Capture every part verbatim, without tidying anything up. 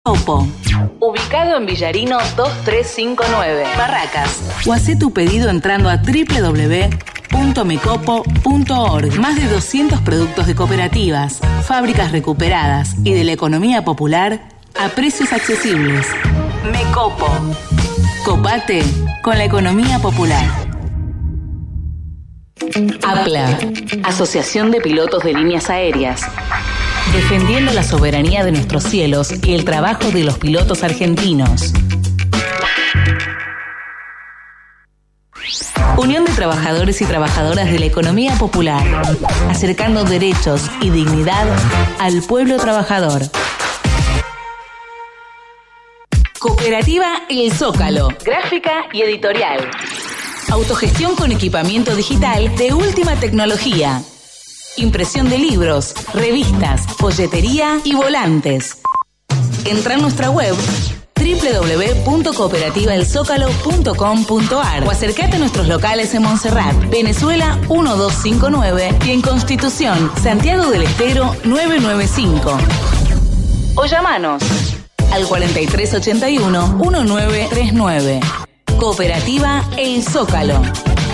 Copo, ubicado en Villarino dos tres cinco nueve, Barracas. O hacé tu pedido entrando a doble u doble u doble u punto mecopo punto org. Más de doscientos productos de cooperativas, fábricas recuperadas y de la economía popular a precios accesibles. Mecopo. Copate con la economía popular. APLA, Asociación de Pilotos de Líneas Aéreas. Defendiendo la soberanía de nuestros cielos y el trabajo de los pilotos argentinos. Unión de Trabajadores y Trabajadoras de la Economía Popular, acercando derechos y dignidad al pueblo trabajador. Cooperativa El Zócalo, gráfica y editorial. Autogestión con equipamiento digital de última tecnología. Impresión de libros, revistas, folletería y volantes. Entra en nuestra web doble u doble u doble u punto cooperativa el zócalo punto com punto a r o acércate a nuestros locales en Montserrat, Venezuela uno dos cinco nueve y en Constitución, Santiago del Estero nueve nueve cinco. O llamanos al cuarenta y tres ochenta y uno diecinueve treinta y nueve. Cooperativa El Zócalo.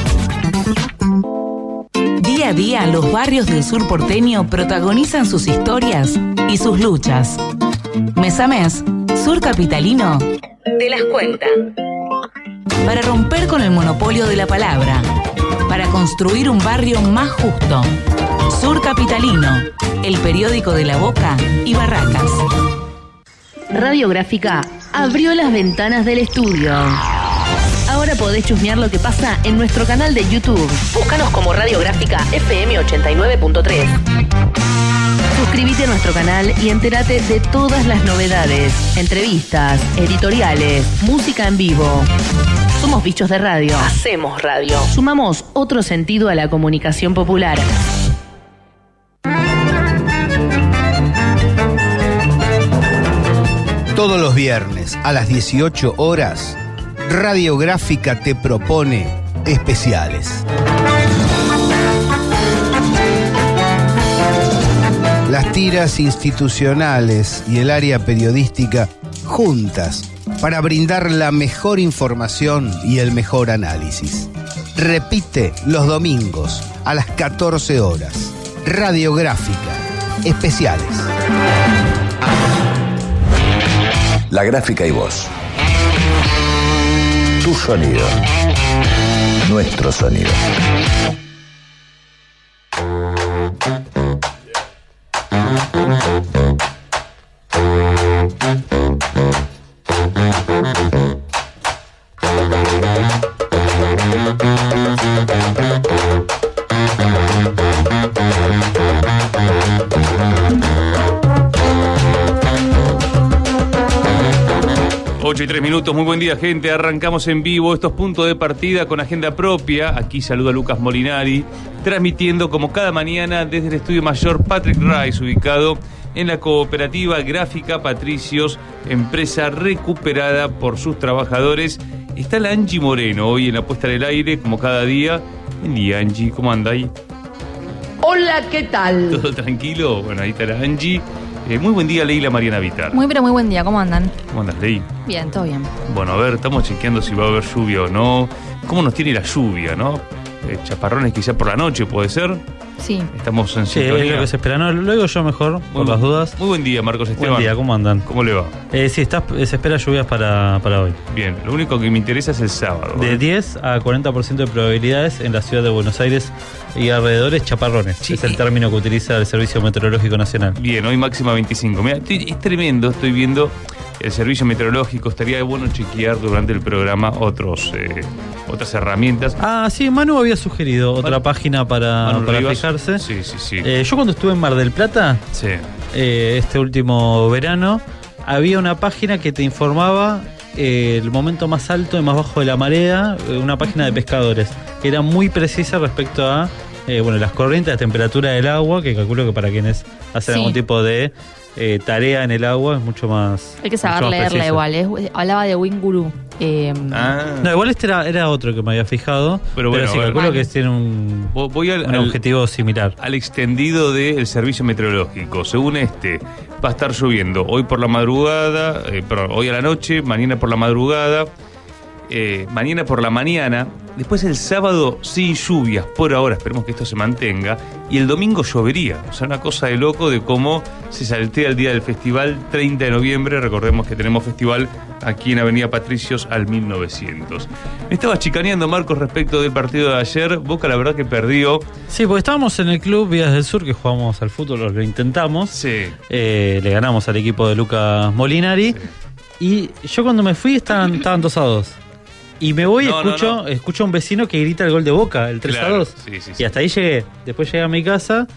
Día a día, los barrios del sur porteño protagonizan sus historias y sus luchas. Mes a mes, Sur Capitalino te las cuenta. Para romper con el monopolio de la palabra, para construir un barrio más justo. Sur Capitalino, el periódico de La Boca y Barracas. Radiográfica abrió las ventanas del estudio. Ahora podés chusmear lo que pasa en nuestro canal de YouTube. Búscanos como Radiográfica F M ochenta y nueve punto tres. Suscríbete a nuestro canal y entérate de todas las novedades, entrevistas, editoriales, música en vivo. Somos bichos de radio. Hacemos radio. Sumamos otro sentido a la comunicación popular. Todos los viernes a las dieciocho horas, Radiográfica te propone especiales. Las tiras institucionales y el área periodística juntas para brindar la mejor información y el mejor análisis. Repite los domingos a las catorce horas. Radiográfica, especiales. La Gráfica y vos. Tu sonido. Nuestro sonido. ocho y tres minutos, muy buen día, gente. Arrancamos en vivo estos puntos de partida con agenda propia. Aquí saluda Lucas Molinari, transmitiendo como cada mañana desde el estudio mayor Patrick Rice, ubicado en la cooperativa gráfica Patricios, empresa recuperada por sus trabajadores. Está la Angie Moreno hoy en la puesta del aire, como cada día. Buen día, Angie, ¿cómo anda ahí? Hola, ¿qué tal? ¿Todo tranquilo? Bueno, ahí está la Angie. Eh, muy buen día, Leila Mariana Vitar. Muy, pero muy buen día. ¿Cómo andan? ¿Cómo andas, Ley? Bien, todo bien. Bueno, a ver, estamos chequeando si va a haber lluvia o no. ¿Cómo nos tiene la lluvia, no? Eh, chaparrones quizá por la noche, ¿puede ser? Sí. Estamos en Sí, sintonía. es lo que se espera. No, lo digo yo mejor, por Muy, las dudas. Muy buen día, Marcos Esteban. Buen día, ¿cómo andan? ¿Cómo le va? Eh, sí, está, se espera lluvias para, para hoy. Bien, lo único que me interesa es el sábado. De ¿eh? diez a cuarenta por ciento de probabilidades en la ciudad de Buenos Aires y alrededores, chaparrones. Sí, es el y- término que utiliza el Servicio Meteorológico Nacional. Bien, hoy máxima veinticinco. Mira, estoy- es tremendo, estoy viendo el servicio meteorológico. Estaría bueno chequear durante el programa otros eh, otras herramientas. Ah, sí, Manu había sugerido otra Manu- página para, Manu para Rivas. fijarse. Sí, sí, sí. Eh, yo cuando estuve en Mar del Plata, sí. eh, este último verano, había una página que te informaba eh, el momento más alto y más bajo de la marea, eh, una página de pescadores, que era muy precisa respecto a eh, bueno, las corrientes, la temperatura del agua, que calculo que para quienes hacen Sí. algún tipo de eh, tarea en el agua es mucho más. Hay que saber mucho más leerla precisa. igual. es- hablaba de Winguru. Eh, Ah. No, igual este era, era otro que me había fijado, Pero pero, bueno, sí, a ver. calculo Vale. que tiene un, Vo- Voy al, un al- objetivo similar. al extendido del servicio meteorológico. Según este, va a estar lloviendo. Hoy por la madrugada, eh, perdón, hoy a la noche, mañana por la madrugada, eh, mañana por la mañana, después el sábado sin lluvias por ahora, esperemos que esto se mantenga, y el domingo llovería. O sea, una cosa de loco de cómo se saltea el día del festival, treinta de noviembre, recordemos que tenemos festival aquí en Avenida Patricios al mil novecientos. Me estaba chicaneando, Marcos, respecto del partido de ayer. Boca la verdad que perdió. Sí, porque estábamos en el club Vías del Sur, que jugamos al fútbol, lo intentamos. Sí. Eh, le ganamos al equipo de Lucas Molinari. Sí. Y yo cuando me fui estaban, estaban dos a dos. Y me voy y no, escucho, no, no. escucho a un vecino que grita el gol de Boca, el tres a dos. Claro, sí, sí, y sí. hasta ahí llegué. Después llegué a mi casa,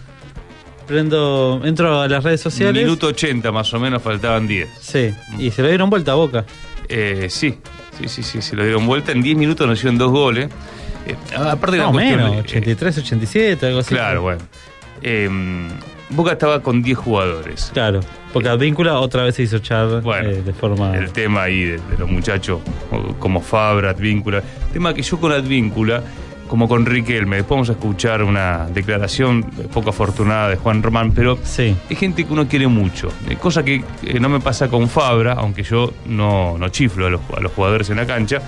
prendo, entro a las redes sociales. Minuto ochenta más o menos, faltaban diez. Sí, y se lo dieron vuelta a Boca. Eh, sí, sí, sí, sí, se lo dieron vuelta. En diez minutos nos hicieron dos goles. Eh, aparte de no, la cuestión, menos, ochenta y tres, ochenta y siete, algo así. Claro, bueno. Eh, Boca estaba con diez jugadores. Claro, porque eh, Advíncula otra vez se hizo echar bueno, eh, de forma... El tema ahí de, de los muchachos como Fabra, Advíncula. El tema que yo con Advíncula, como con Riquelme, después vamos a escuchar una declaración poco afortunada de Juan Román, pero sí. Es gente que uno quiere mucho. Cosa que eh, no me pasa con Fabra, aunque yo no, no chiflo a los, a los jugadores en la cancha.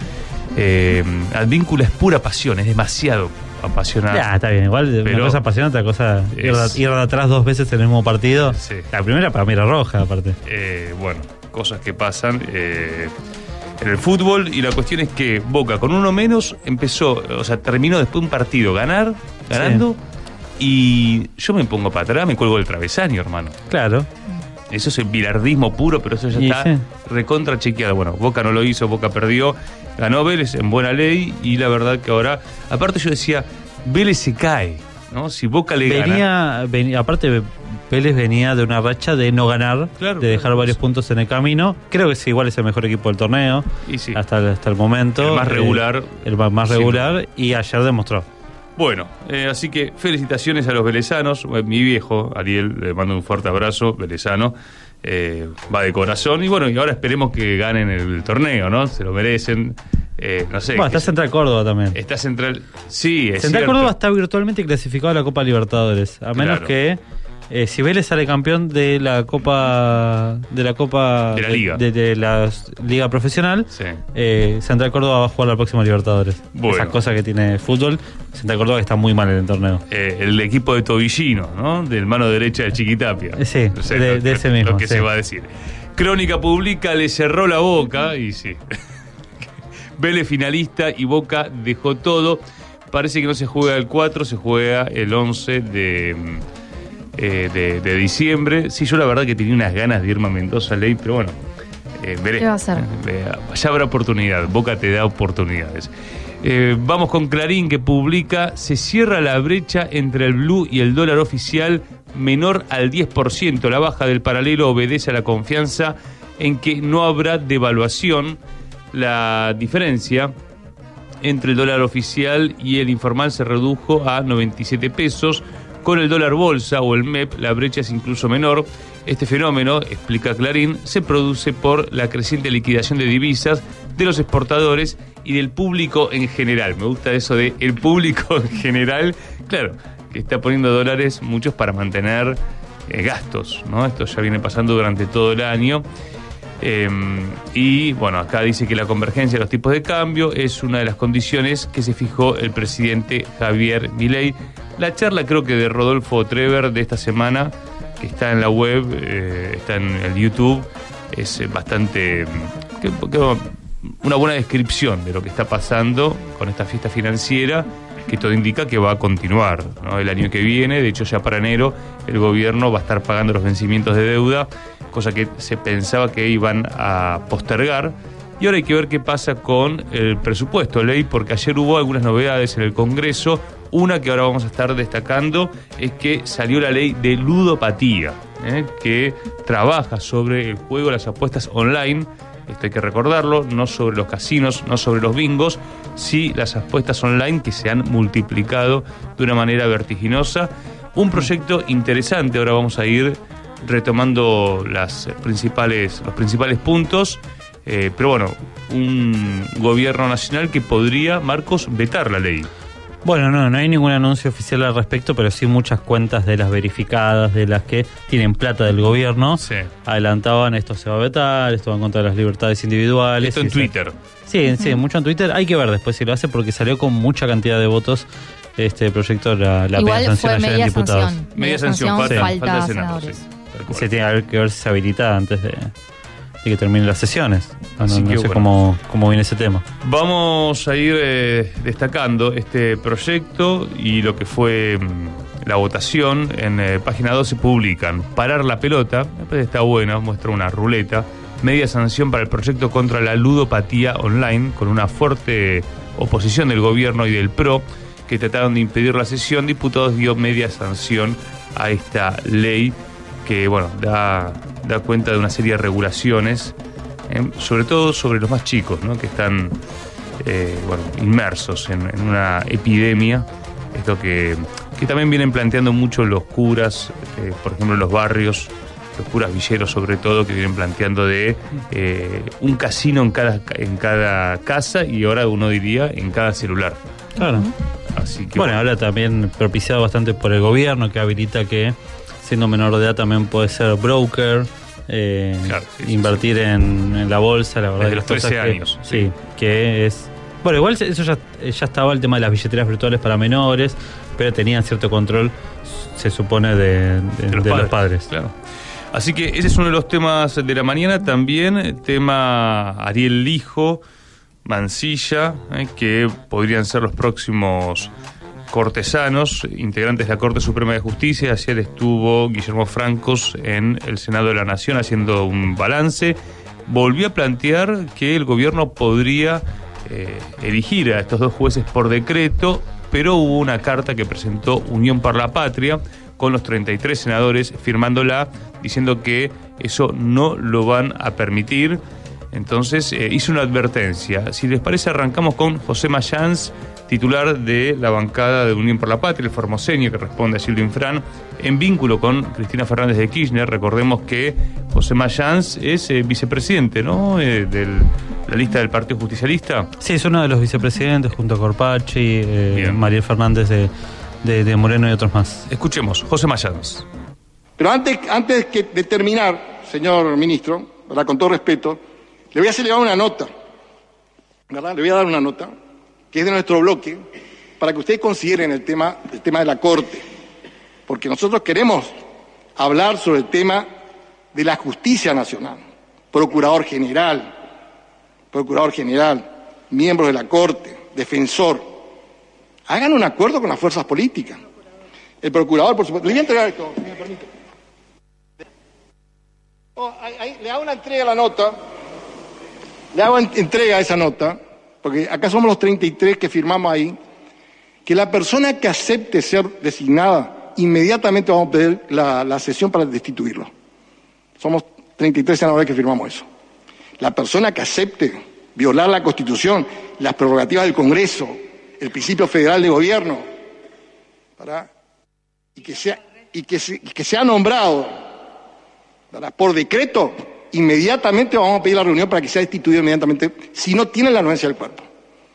Eh, Advíncula es pura pasión, es demasiado apasionado. Ya, está bien, igual pero una cosa apasionante, otra cosa es... ir, de, ir de atrás dos veces en el mismo partido. Sí. La primera para mí era roja, aparte. Eh, bueno, cosas que pasan eh, en el fútbol, y la cuestión es que Boca con uno menos empezó, o sea, terminó después un partido ganar, ganando, sí. Y yo me pongo para atrás, me cuelgo el travesaño, hermano. Claro. Eso es el bilardismo puro, pero eso ya y está sí. recontra chequeado. Bueno, Boca no lo hizo, Boca perdió, ganó Vélez en buena ley, y la verdad que ahora, aparte yo decía, Vélez se cae, ¿no? Si Boca le venía, gana... Venía, aparte Vélez venía de una racha de no ganar, claro, de dejar claro, varios puntos en el camino. Creo que sí, igual es el mejor equipo del torneo, y sí. hasta, hasta el momento. El más regular. Eh, el más, más regular, sí. Y ayer demostró. Bueno, eh, así que felicitaciones a los velezanos. Mi viejo, Ariel, le mando un fuerte abrazo, velezano. Eh, va de corazón. Y bueno, y ahora esperemos que ganen el torneo, ¿no? Se lo merecen. Eh, no sé. Bueno, está Central Córdoba también. Está Central. Sí, es Central cierto. Córdoba está virtualmente clasificado a la Copa Libertadores. A menos claro. que. Eh, si Vélez sale campeón de la Copa de la Copa de la Liga de, de, de la Liga Profesional, sí. eh, Central Córdoba va a jugar la próxima Libertadores. Bueno. Esas cosas que tiene fútbol. Central Córdoba está muy mal en el torneo. Eh, el equipo de Tobillino, ¿no? Del mano derecha de Chiquitapia. Eh, sí, o sea, de, lo, de ese mismo. Lo que sí. se va a decir. Crónica Pública le cerró la boca y sí. Vélez finalista y Boca dejó todo. Parece que no se juega el cuatro, se juega el once de... Eh, de, de diciembre. Sí, yo la verdad que tenía unas ganas de irme a Mendoza, Ley, pero bueno, eh, veré. ¿Qué va a hacer? Eh, ya habrá oportunidad, Boca te da oportunidades. Eh, vamos con Clarín, que publica: se cierra la brecha entre el blue y el dólar oficial, menor al diez por ciento. La baja del paralelo obedece a la confianza en que no habrá devaluación. La diferencia entre el dólar oficial y el informal se redujo a noventa y siete pesos. Con el dólar bolsa o el M E P, la brecha es incluso menor. Este fenómeno, explica Clarín, se produce por la creciente liquidación de divisas de los exportadores y del público en general. Me gusta eso de el público en general. Claro, que está poniendo dólares muchos para mantener eh, gastos, ¿no? Esto ya viene pasando durante todo el año. Eh, y bueno, acá dice que la convergencia de los tipos de cambio es una de las condiciones que se fijó el presidente Javier Milei. La charla, creo que de Rodolfo Trever de esta semana, que está en la web, eh, está en el YouTube, es bastante que, que, una buena descripción de lo que está pasando con esta fiesta financiera, que todo indica que va a continuar, ¿no? El año que viene. De hecho, ya para enero el gobierno va a estar pagando los vencimientos de deuda, cosa que se pensaba que iban a postergar. Y ahora hay que ver qué pasa con el presupuesto, Ley, porque ayer hubo algunas novedades en el Congreso. Una que ahora vamos a estar destacando es que salió la ley de ludopatía, ¿eh? que trabaja sobre el juego, las apuestas online. Esto hay que recordarlo, no sobre los casinos, no sobre los bingos, sí las apuestas online, que se han multiplicado de una manera vertiginosa. Un proyecto interesante, ahora vamos a ir retomando las principales, los principales puntos. Eh, pero bueno, un gobierno nacional que podría, Marcos, vetar la ley. Bueno, no, no hay ningún anuncio oficial al respecto, pero sí muchas cuentas de las verificadas, de las que tienen plata del gobierno, Sí. adelantaban esto se va a vetar, esto va en contra de las libertades individuales. Esto en y se- Twitter. Sí, sí, mucho en Twitter. Hay que ver después si lo hace porque salió con mucha cantidad de votos este proyecto, la, la Igual sanción fue ayer en media diputados. sanción. Media sanción, falta, falta, falta de senador. senadores. Sí, tal cual. Se tiene que ver si se habilita antes de, de que terminen las sesiones. No, Así no que sé bueno. cómo, cómo viene ese tema. Vamos a ir eh, destacando este proyecto y lo que fue mm, la votación. En eh, página doce publican Parar la pelota, me parece que está bueno, muestra una ruleta, media sanción para el proyecto contra la ludopatía online, con una fuerte oposición del gobierno y del P R O, que trataron de impedir la sesión. Diputados dio media sanción a esta ley que, bueno, da, da cuenta de una serie de regulaciones, eh, sobre todo sobre los más chicos, ¿no? Que están eh, bueno, inmersos en, en una epidemia. Esto que, que también vienen planteando mucho los curas, eh, por ejemplo en los barrios, los curas villeros sobre todo, que vienen planteando de eh, un casino en cada, en cada casa, y ahora uno diría en cada celular. Claro. Así que Bueno, ahora también propiciado bastante por el gobierno, que habilita que siendo menor de edad también puede ser broker, eh, Claro, sí, sí, invertir En, en la bolsa, la verdad. Desde que los cosas trece que- años, Sí, sí. que es... Bueno, igual eso ya, ya estaba el tema de las billeteras virtuales para menores, pero tenían cierto control, se supone, de, de- de los padres. Claro. Así que ese es uno de los temas de la mañana. También tema Ariel Lijo, Mansilla, eh, que podrían ser los próximos cortesanos, integrantes de la Corte Suprema de Justicia. Ayer estuvo Guillermo Francos en el Senado de la Nación haciendo un balance. Volvió a plantear que el gobierno podría eh, elegir a estos dos jueces por decreto, pero hubo una carta que presentó Unión por la Patria con los treinta y tres senadores firmándola, diciendo que eso no lo van a permitir. Entonces eh, hizo una advertencia. Si les parece, arrancamos con José Mayans, titular de la bancada de Unión por la Patria, el formoseño que responde a Silvio Infran, en vínculo con Cristina Fernández de Kirchner. Recordemos que José Mayans es eh, vicepresidente, ¿no?, eh, de la lista del Partido Justicialista. Sí, es uno de los vicepresidentes junto a Corpachi, eh, Bien. Mariel Fernández de, de, de Moreno y otros más. Escuchemos, José Mayans. Pero antes, antes que de terminar, señor ministro, ¿verdad?, con todo respeto, le voy a hacer llegar una nota, ¿verdad? Le voy a dar una nota, que es de nuestro bloque, para que ustedes consideren el tema, el tema de la Corte. Porque nosotros queremos hablar sobre el tema de la justicia nacional. Procurador general, procurador general, miembros de la Corte, defensor. Hagan un acuerdo con las fuerzas políticas. El procurador, por supuesto. Le voy a entregar esto, si me permite. Oh, ahí, ahí, le hago una entrega a la nota. Le hago en- entrega a esa nota, porque acá somos los treinta y tres que firmamos ahí, que la persona que acepte ser designada, inmediatamente vamos a pedir la, la sesión para destituirlo. Somos treinta y tres senadores que firmamos eso. La persona que acepte violar la Constitución, las prerrogativas del Congreso, el principio federal de gobierno, ¿verdad?, y que sea, y que se- y que sea nombrado, ¿verdad?, por decreto, inmediatamente vamos a pedir la reunión para que sea destituido inmediatamente, si no tiene la anuencia del cuerpo.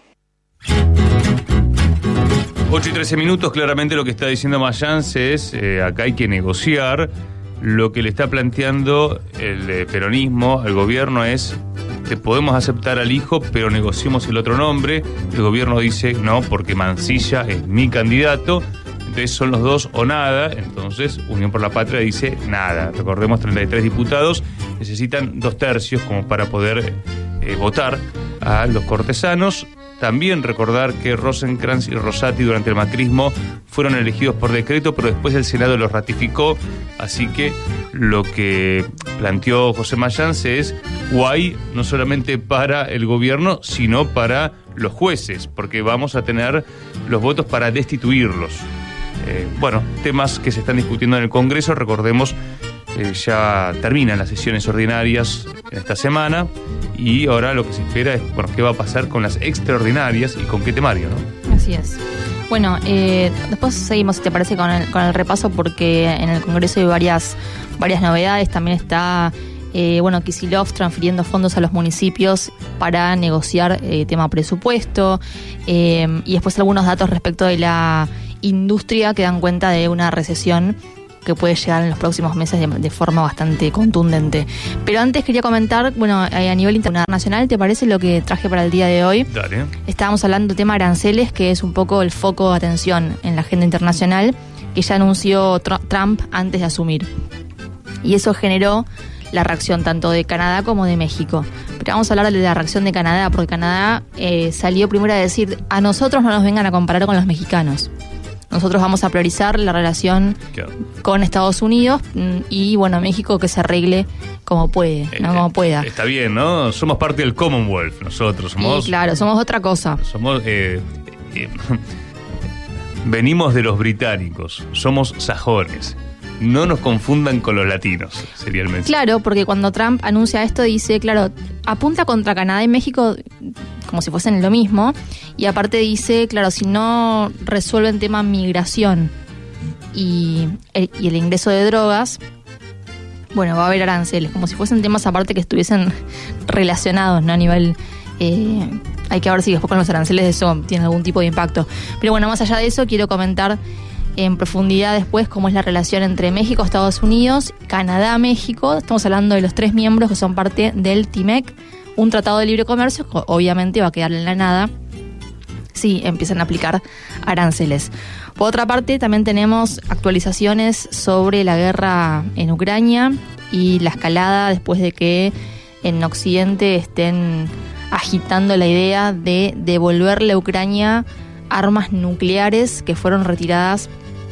ocho y trece minutos, claramente lo que está diciendo Mayans es, eh, acá hay que negociar. Lo que le está planteando el eh, peronismo al gobierno es, te podemos aceptar al hijo, pero negociemos el otro nombre. El gobierno dice, no, porque Mansilla es mi candidato, entonces son los dos o nada. Entonces Unión por la Patria dice nada. Recordemos, treinta y tres diputados necesitan dos tercios como para poder eh, votar a los cortesanos. También recordar que Rosenkrantz y Rosati durante el macrismo fueron elegidos por decreto, pero después el Senado los ratificó. Así que lo que planteó José Mayans es guay, no solamente para el gobierno, sino para los jueces, porque vamos a tener los votos para destituirlos. Eh, bueno, temas que se están discutiendo en el Congreso. Recordemos, eh, ya terminan las sesiones ordinarias esta semana, y ahora lo que se espera es, bueno, qué va a pasar con las extraordinarias y con qué temario, ¿no? Así es. Bueno, eh, después seguimos, si te parece, con el, con el repaso, porque en el Congreso hay varias, varias novedades. También está Eh, bueno, Kicillof transfiriendo fondos a los municipios para negociar eh, tema presupuesto. Eh, y después algunos datos respecto de la industria que dan cuenta de una recesión que puede llegar en los próximos meses de, de forma bastante contundente. Pero antes quería comentar, bueno, a nivel internacional, ¿te parece lo que traje para el día de hoy? Dale. Estábamos hablando del tema aranceles, que es un poco el foco de atención en la agenda internacional, que ya anunció Trump antes de asumir. Y eso generó la reacción tanto de Canadá como de México. Pero vamos a hablar de la reacción de Canadá, porque Canadá eh, salió primero a decir, a nosotros no nos vengan a comparar con los mexicanos. Nosotros vamos a priorizar la relación claro. con Estados Unidos y, bueno, México que se arregle como puede, eh, ¿no? Como pueda. Está bien, ¿no? Somos parte del Commonwealth, nosotros. Somos, sí, claro, somos otra cosa. Somos... Eh, eh, venimos de los británicos, somos sajones. No nos confundan con los latinos, sería el mensaje. Claro, porque cuando Trump anuncia esto dice, claro, apunta contra Canadá y México como si fuesen lo mismo, y aparte dice, claro, si no resuelven tema migración y el, y el ingreso de drogas, bueno, va a haber aranceles, como si fuesen temas aparte que estuviesen relacionados, ¿no? A nivel... Eh, hay que ver si después con los aranceles eso tiene algún tipo de impacto. Pero bueno, más allá de eso, quiero comentar en profundidad después cómo es la relación entre México, Estados Unidos, Canadá, México. Estamos hablando de los tres miembros que son parte del T M E C, un tratado de libre comercio que obviamente va a quedar en la nada si empiezan a aplicar aranceles. Por otra parte, también tenemos actualizaciones sobre la guerra en Ucrania y la escalada después de que en Occidente estén agitando la idea de devolverle a Ucrania armas nucleares que fueron retiradas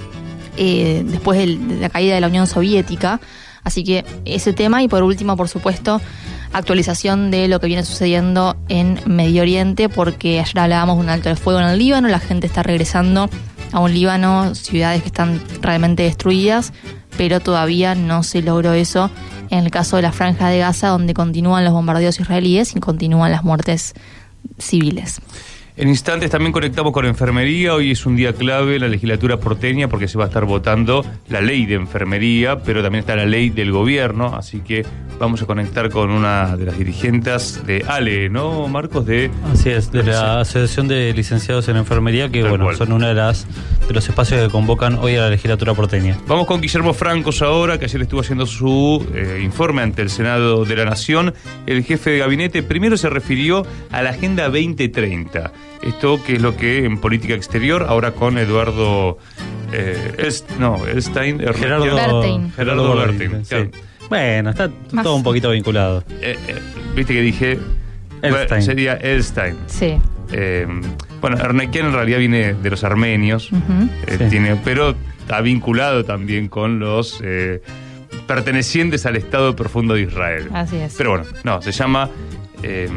eh, después de, de la caída de la Unión Soviética. Así que ese tema, y por último, por supuesto, actualización de lo que viene sucediendo en Medio Oriente, porque ayer hablábamos de un alto de fuego en el Líbano, la gente está regresando a un Líbano, ciudades que están realmente destruidas, pero todavía no se logró eso en el caso de la Franja de Gaza, donde continúan los bombardeos israelíes y continúan las muertes civiles. En instantes también conectamos con enfermería. Hoy es un día clave en la legislatura porteña porque se va a estar votando la ley de enfermería, pero también está la ley del gobierno, así que vamos a conectar con una de las dirigentes de A L E, ¿no, Marcos? De Así es, de la Asociación de Licenciados en Enfermería, que Tal bueno, cual. son una de las de los espacios que convocan hoy a la legislatura porteña. Vamos con Guillermo Francos ahora, que ayer estuvo haciendo su eh, informe ante el Senado de la Nación. El jefe de gabinete primero se refirió a la Agenda veinte treinta. Esto que es lo que en política exterior, ahora con Eduardo eh, Elst, no, Elstein, er, Gerardo Bertein. Gerardo Bertein, sí. claro. Bueno, está Más. todo un poquito vinculado. Eh, eh, Viste que dije Elstein. bueno, sería Elstein. Sí. Eh, bueno, Ernequian en realidad viene de los armenios, Uh-huh. eh, Sí. tiene, pero está vinculado también con los eh, pertenecientes al Estado Profundo de Israel. Así es. Pero bueno, no, se llama eh,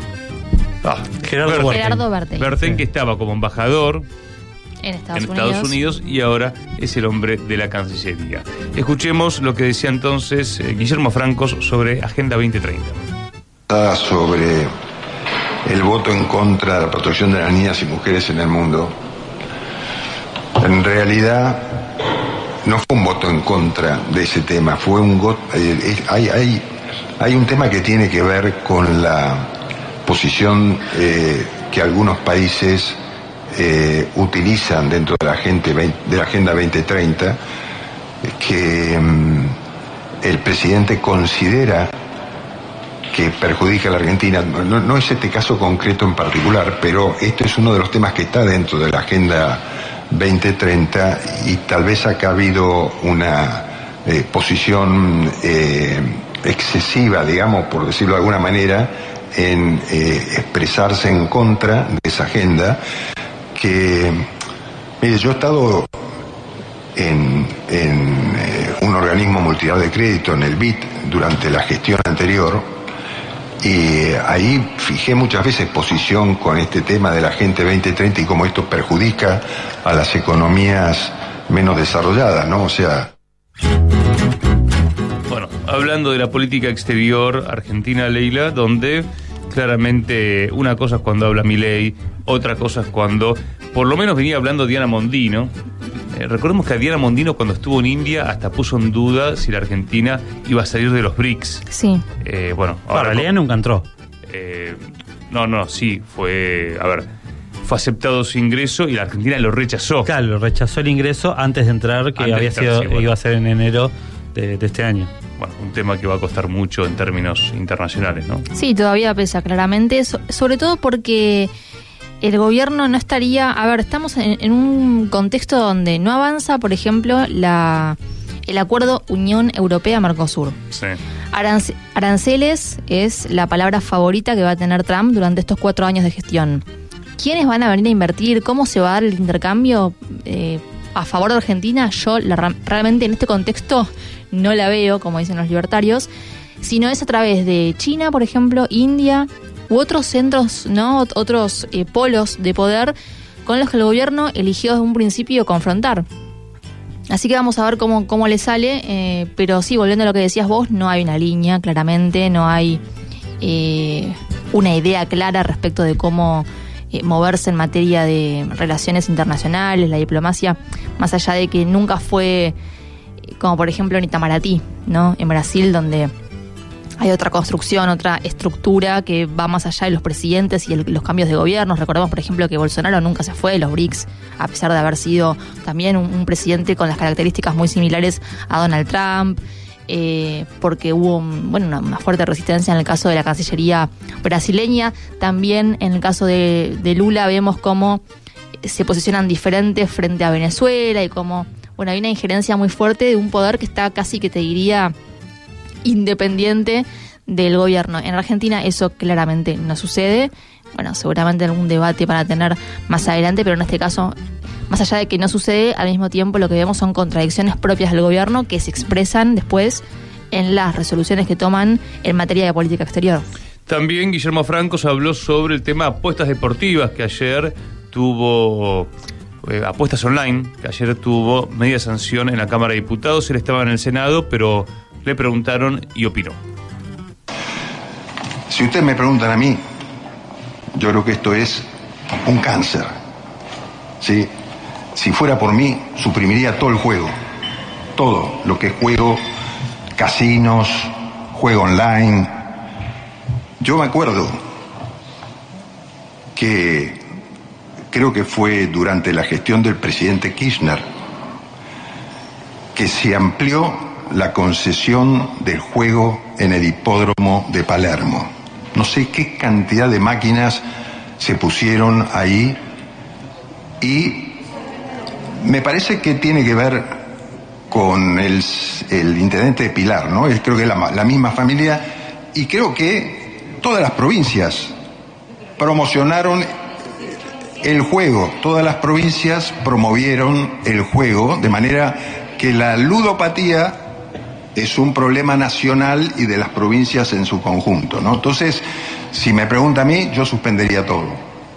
ah, Gerardo Bertein. Bertein. Gerardo Bertein. Bertein, Sí. que estaba como embajador En Estados, en Unidos. Estados Unidos y ahora es el hombre de la Cancillería. Escuchemos lo que decía entonces eh, Guillermo Francos sobre Agenda veinte treinta. Sobre el voto en contra de la protección de las niñas y mujeres en el mundo, en realidad no fue un voto en contra de ese tema, fue un voto, eh, hay, hay, hay un tema que tiene que ver con la posición eh, que algunos países eh, utilizan dentro de la, gente, de la Agenda veinte treinta, que mm, el presidente considera que perjudica a la Argentina. No, no es este caso concreto en particular, pero este es uno de los temas que está dentro de la Agenda veinte treinta y tal vez acá ha habido una eh, posición eh, excesiva, digamos, por decirlo de alguna manera, en eh, expresarse en contra de esa agenda que, mire, yo he estado en, en eh, un organismo multilateral de crédito, en el B I D, durante la gestión anterior, y ahí fijé muchas veces posición con este tema de la Agenda veinte treinta y cómo esto perjudica a las economías menos desarrolladas, ¿no? O sea... Bueno, hablando de la política exterior argentina, Leila, donde claramente una cosa es cuando habla Milei, otra cosa es cuando, por lo menos venía hablando Diana Mondino, Eh, recordemos que Diana Mondino, cuando estuvo en India, hasta puso en duda si la Argentina iba a salir de los BRICS. Sí. Eh, bueno, ahora. En realidad nunca entró. Eh, no, no, sí, fue. A ver, fue aceptado su ingreso y la Argentina lo rechazó. Claro, lo rechazó el ingreso antes de entrar, que Antes había de entrar, sido, sí, bueno. iba a ser en enero de, de este año. Bueno, un tema que va a costar mucho en términos internacionales, ¿no? Sí, todavía pesa claramente, so- sobre todo porque el gobierno no estaría... A ver, estamos en, en un contexto donde no avanza, por ejemplo, la el acuerdo Unión Europea-Mercosur. Sí. Arance- aranceles es la palabra favorita que va a tener Trump durante estos cuatro años de gestión. ¿Quiénes van a venir a invertir? ¿Cómo se va a dar el intercambio eh, a favor de Argentina? Yo la, realmente en este contexto no la veo, como dicen los libertarios, sino es a través de China, por ejemplo, India u otros centros, ¿no? Ot- otros eh, polos de poder con los que el gobierno eligió desde un principio confrontar. Así que vamos a ver cómo, cómo le sale, eh, pero sí, volviendo a lo que decías vos, no hay una línea, claramente, no hay eh, una idea clara respecto de cómo eh, moverse en materia de relaciones internacionales, la diplomacia, más allá de que nunca fue... como por ejemplo en Itamaraty, ¿no? En Brasil, donde hay otra construcción, otra estructura que va más allá de los presidentes y el, los cambios de gobiernos. Recordemos, por ejemplo, que Bolsonaro nunca se fue de los BRICS, a pesar de haber sido también un, un presidente con las características muy similares a Donald Trump, eh, porque hubo un, bueno, una, una fuerte resistencia en el caso de la Cancillería brasileña. También en el caso de, de Lula vemos cómo se posicionan diferentes frente a Venezuela y cómo... Bueno, hay una injerencia muy fuerte de un poder que está casi, que te diría, independiente del gobierno. En Argentina eso claramente no sucede. Bueno, seguramente algún debate para tener más adelante, pero en este caso, más allá de que no sucede, al mismo tiempo lo que vemos son contradicciones propias del gobierno que se expresan después en las resoluciones que toman en materia de política exterior. También Guillermo Francos habló sobre el tema apuestas deportivas, que ayer tuvo... Eh, apuestas online, que ayer tuvo media sanción en la Cámara de Diputados. Él estaba en el Senado, pero le preguntaron y opinó. Si ustedes me preguntan a mí, yo creo que esto es un cáncer. ¿Sí? Si fuera por mí, suprimiría todo el juego. Todo lo que es juego, casinos, juego online. Yo me acuerdo que creo que fue durante la gestión del presidente Kirchner que se amplió la concesión del juego en el hipódromo de Palermo. No sé qué cantidad de máquinas se pusieron ahí y me parece que tiene que ver con el, el intendente de Pilar, ¿no? Es, creo que es la, la misma familia, y creo que todas las provincias promocionaron el juego, todas las provincias promovieron el juego, de manera que la ludopatía es un problema nacional y de las provincias en su conjunto, ¿no? Entonces, si me pregunta a mí, yo suspendería todo.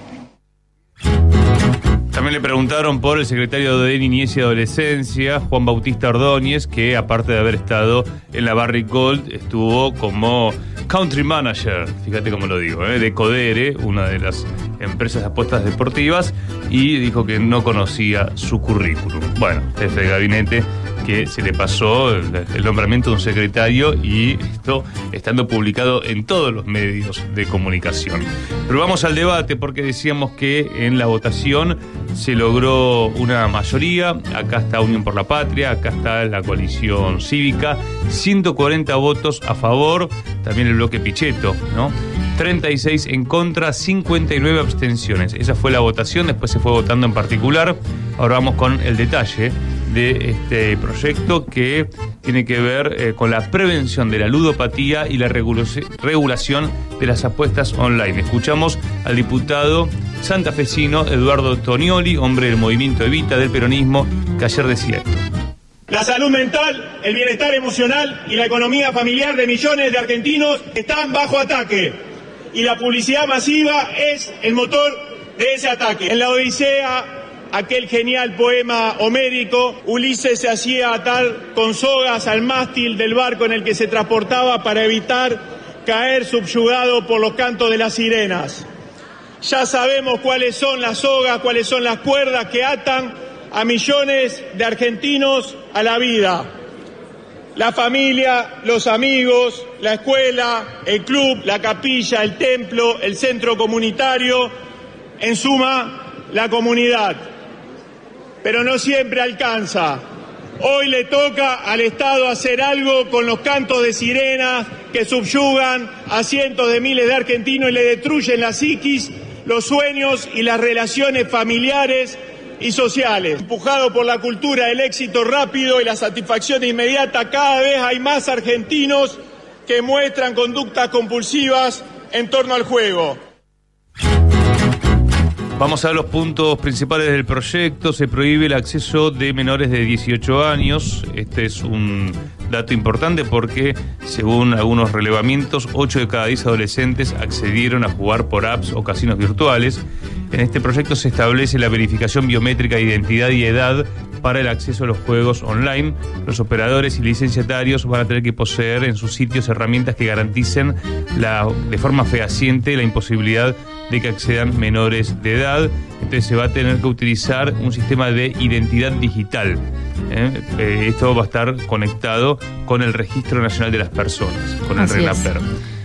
También le preguntaron por el secretario de Niñez y Adolescencia, Juan Bautista Ordóñez, que aparte de haber estado en la Barrick Gold, estuvo como country manager, fíjate cómo lo digo, ¿eh? de Codere, una de las empresas de apuestas deportivas, y dijo que no conocía su currículum. Bueno, jefe de gabinete, que se le pasó el, el nombramiento de un secretario, y esto estando publicado en todos los medios de comunicación. Pero vamos al debate, porque decíamos que en la votación se logró una mayoría. Acá está Unión por la Patria, acá está la coalición cívica, ciento cuarenta votos a favor, también el bloque Pichetto, ¿no? treinta y seis en contra, cincuenta y nueve abstenciones. Esa fue la votación, después se fue votando en particular. Ahora vamos con el detalle de este proyecto, que tiene que ver eh, con la prevención de la ludopatía y la regulaci- regulación de las apuestas online. Escuchamos al diputado santafesino Eduardo Tonioli, hombre del movimiento Evita del peronismo, que ayer decía esto. La salud mental, el bienestar emocional y la economía familiar de millones de argentinos están bajo ataque, y la publicidad masiva es el motor de ese ataque. En la Odisea, aquel genial poema homérico, Ulises se hacía atar con sogas al mástil del barco en el que se transportaba para evitar caer subyugado por los cantos de las sirenas. Ya sabemos cuáles son las sogas, cuáles son las cuerdas que atan a millones de argentinos a la vida. La familia, los amigos, la escuela, el club, la capilla, el templo, el centro comunitario, en suma, la comunidad. Pero no siempre alcanza. Hoy le toca al Estado hacer algo con los cantos de sirenas que subyugan a cientos de miles de argentinos y le destruyen la psiquis, los sueños y las relaciones familiares y sociales. Empujado por la cultura del éxito rápido y la satisfacción inmediata, cada vez hay más argentinos que muestran conductas compulsivas en torno al juego. Vamos a ver los puntos principales del proyecto. Se prohíbe el acceso de menores de dieciocho años. Este es un dato importante porque, según algunos relevamientos, ocho de cada diez adolescentes accedieron a jugar por apps o casinos virtuales. En este proyecto se establece la verificación biométrica de identidad y edad para el acceso a los juegos online. Los operadores y licenciatarios van a tener que poseer en sus sitios herramientas que garanticen la, de forma fehaciente la imposibilidad de que accedan menores de edad. Entonces se va a tener que utilizar un sistema de identidad digital. ¿eh? Eh, esto va a estar conectado con el Registro Nacional de las Personas, con el RENAPER.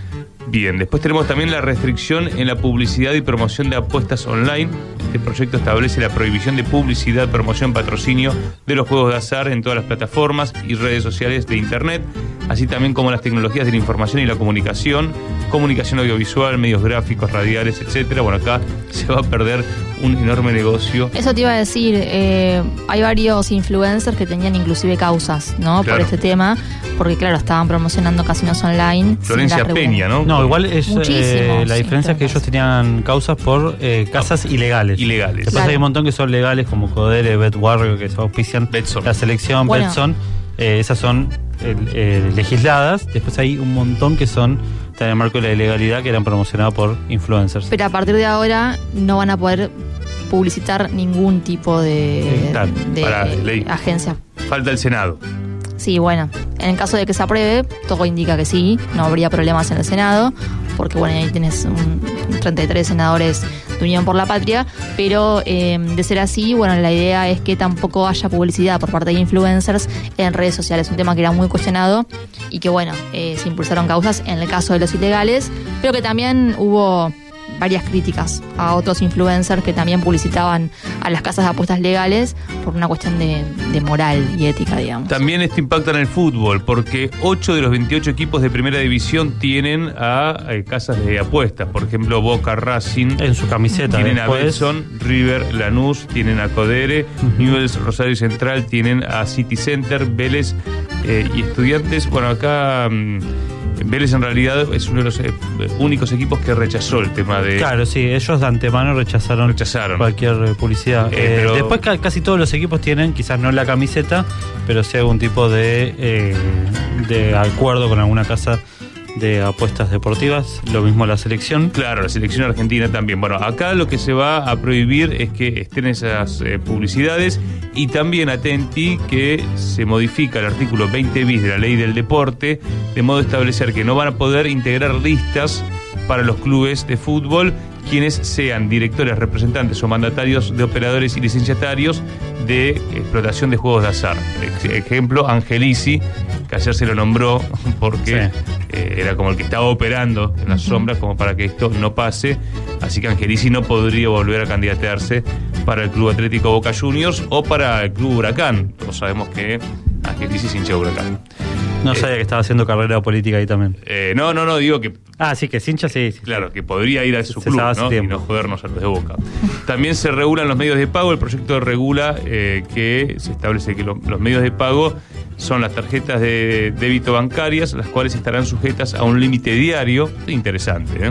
Bien, después tenemos también la restricción en la publicidad y promoción de apuestas online. Este proyecto establece la prohibición de publicidad, promoción, patrocinio de los juegos de azar en todas las plataformas y redes sociales de Internet, así también como las tecnologías de la información y la comunicación, comunicación audiovisual, medios gráficos, radiales, etcétera. Bueno, acá se va a perder un enorme negocio. Eso te iba a decir, eh, hay varios influencers que tenían inclusive causas, ¿no? Claro. Por este tema, porque claro, estaban promocionando casinos online. Florencia Peña, ¿no? No, igual es eh, la diferencia es que ellos tenían causas por eh, casas no, ilegales. Ilegales. Después claro. hay un montón que son legales, como Codere, BetWarrior, que se auspician Betson. La selección, bueno. Betson. Eh, esas son eh, eh, legisladas. Después hay un montón que son en el marco de la ilegalidad, que eran promocionadas por influencers. Pero a partir de ahora no van a poder publicitar ningún tipo de, eh, claro, de para ley. agencia. Falta el Senado. Sí, bueno, en el caso de que se apruebe, todo indica que sí, no habría problemas en el Senado, porque bueno, ahí tienes un treinta y tres senadores de Unión por la Patria, pero eh, de ser así, bueno, la idea es que tampoco haya publicidad por parte de influencers en redes sociales, un tema que era muy cuestionado y que bueno, eh, se impulsaron causas en el caso de los ilegales, pero que también hubo varias críticas a otros influencers que también publicitaban a las casas de apuestas legales por una cuestión de, de moral y ética, digamos. También esto impacta en el fútbol, porque ocho de los veintiocho equipos de primera división tienen a, a casas de apuestas. Por ejemplo, Boca, Racing en su camiseta tienen después. a Betson, River, Lanús tienen a Codere, uh-huh. Newell's, Rosario Central tienen a City Center, Vélez eh, y Estudiantes. Bueno, acá mmm, Vélez en realidad es uno de los eh, únicos equipos que rechazó el tema de... Claro, sí, ellos de antemano rechazaron, rechazaron. cualquier eh, publicidad. Eh, eh, pero... Después ca- casi todos los equipos tienen, quizás no la camiseta, pero sí algún tipo de, eh, de acuerdo con alguna casa de apuestas deportivas, lo mismo la selección. Claro, la selección argentina también. Bueno, acá lo que se va a prohibir es que estén esas eh, publicidades y también atenti que se modifica el artículo veinte bis de la ley del deporte de modo a establecer que no van a poder integrar listas para los clubes de fútbol quienes sean directores, representantes o mandatarios de operadores y licenciatarios de explotación de juegos de azar. Ejemplo, Angelici, que ayer se lo nombró porque sí. eh, era como el que estaba operando en las sombras como para que esto no pase, así que Angelici no podría volver a candidatearse para el Club Atlético Boca Juniors o para el Club Huracán. Todos sabemos que Angelici es hincha de Huracán. No eh, sabía que estaba haciendo carrera política ahí también. Eh, no, no, no, digo que... Ah, sí, que es hincha, sí. sí claro, sí. que podría ir a su se club, ¿no? Y no jodernos a los de Boca. También se regulan los medios de pago. El proyecto regula eh, que se establece que lo, los medios de pago son las tarjetas de débito bancarias, las cuales estarán sujetas a un límite diario. Interesante, ¿eh?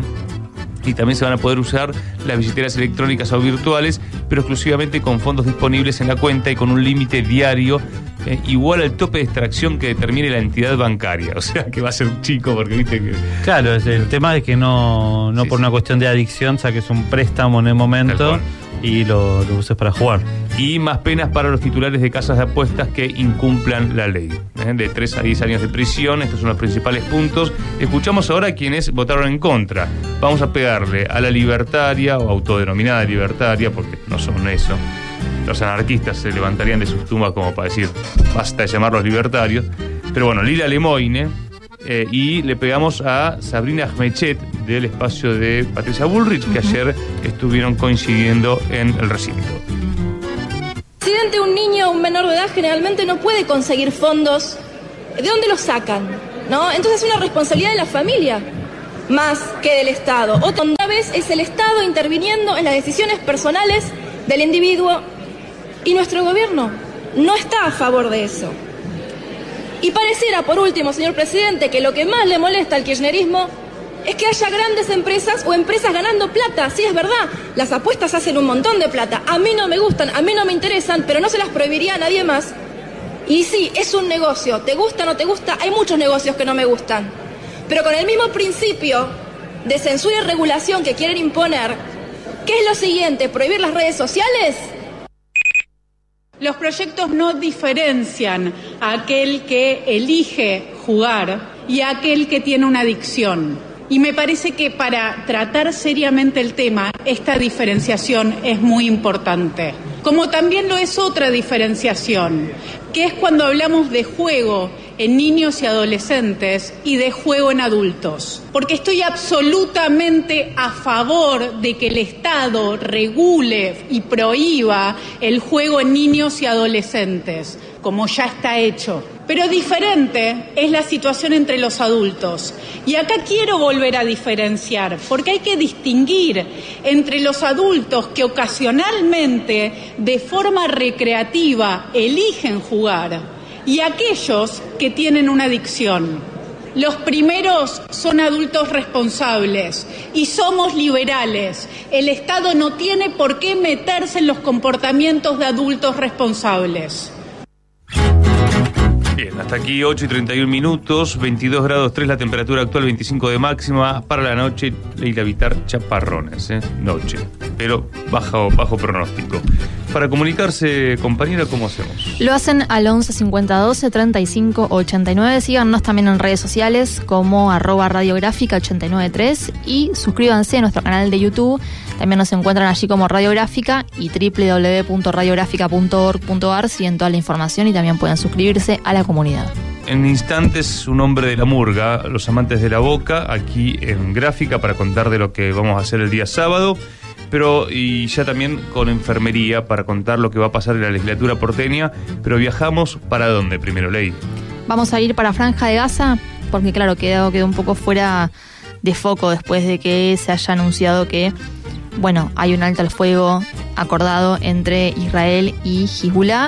Y también se van a poder usar las billeteras electrónicas o virtuales, pero exclusivamente con fondos disponibles en la cuenta y con un límite diario eh, igual al tope de extracción que determine la entidad bancaria. O sea, que va a ser chico porque viste que... Claro, el, el tema es que no, no sí, por sí. una cuestión de adicción saques un préstamo en el momento y lo, lo uses para jugar. Y más penas para los titulares de casas de apuestas que incumplan la ley. ¿eh? De tres a diez años de prisión, estos son los principales puntos. Escuchamos ahora a quienes votaron en contra. Vamos a pegarle a la libertaria o autodenominada libertaria, porque no son eso, los anarquistas se levantarían de sus tumbas como para decir, basta de llamarlos libertarios. Pero bueno, Lila Lemoine, eh, y le pegamos a Sabrina Ahmechet del espacio de Patricia Bullrich, que ayer estuvieron coincidiendo en el recinto. Presidente, un niño, un menor de edad generalmente no puede conseguir fondos. ¿De dónde los sacan? ¿No? Entonces es una responsabilidad de la familia más que del Estado. Otra vez es el Estado interviniendo en las decisiones personales del individuo y nuestro gobierno no está a favor de eso. Y pareciera, por último, señor presidente, que lo que más le molesta al kirchnerismo es que haya grandes empresas o empresas ganando plata. Sí, es verdad, las apuestas hacen un montón de plata. A mí no me gustan, a mí no me interesan, pero no se las prohibiría a nadie más. Y sí, es un negocio, te gusta o no te gusta, hay muchos negocios que no me gustan. Pero con el mismo principio de censura y regulación que quieren imponer, ¿qué es lo siguiente? ¿Prohibir las redes sociales? Los proyectos no diferencian a aquel que elige jugar y a aquel que tiene una adicción. Y me parece que para tratar seriamente el tema, esta diferenciación es muy importante. Como también lo es otra diferenciación, que es cuando hablamos de juego en niños y adolescentes y de juego en adultos. Porque estoy absolutamente a favor de que el Estado regule y prohíba el juego en niños y adolescentes, como ya está hecho. Pero diferente es la situación entre los adultos. Y acá quiero volver a diferenciar, porque hay que distinguir entre los adultos que ocasionalmente, de forma recreativa, eligen jugar, y aquellos que tienen una adicción. Los primeros son adultos responsables y somos liberales. El Estado no tiene por qué meterse en los comportamientos de adultos responsables. Bien, hasta aquí ocho y treinta y un minutos, veintidós grados tres la temperatura actual, veinticinco de máxima. Para la noche, Leila Vitar, chaparrones, ¿eh? Noche, pero bajo, bajo pronóstico. Para comunicarse, compañera, ¿cómo hacemos? Lo hacen al once cincuenta doce treinta y cinco ochenta y nueve. Síganos también en redes sociales como arroba radiográfica ochenta y nueve tres y suscríbanse a nuestro canal de YouTube. También nos encuentran allí como Radiográfica y doble u doble u doble u punto radiográfica punto org punto a r. Siguen toda la información y también pueden suscribirse a la comunidad. En instantes, un hombre de la murga, los amantes de la boca, aquí en Gráfica para contar de lo que vamos a hacer el día sábado. Pero y ya también con enfermería para contar lo que va a pasar en la legislatura porteña. Pero viajamos ¿para dónde primero, Ley? Vamos a ir para Franja de Gaza, porque claro, quedó, quedó un poco fuera de foco después de que se haya anunciado que, bueno, hay un alto al fuego acordado entre Israel y Hezbollah.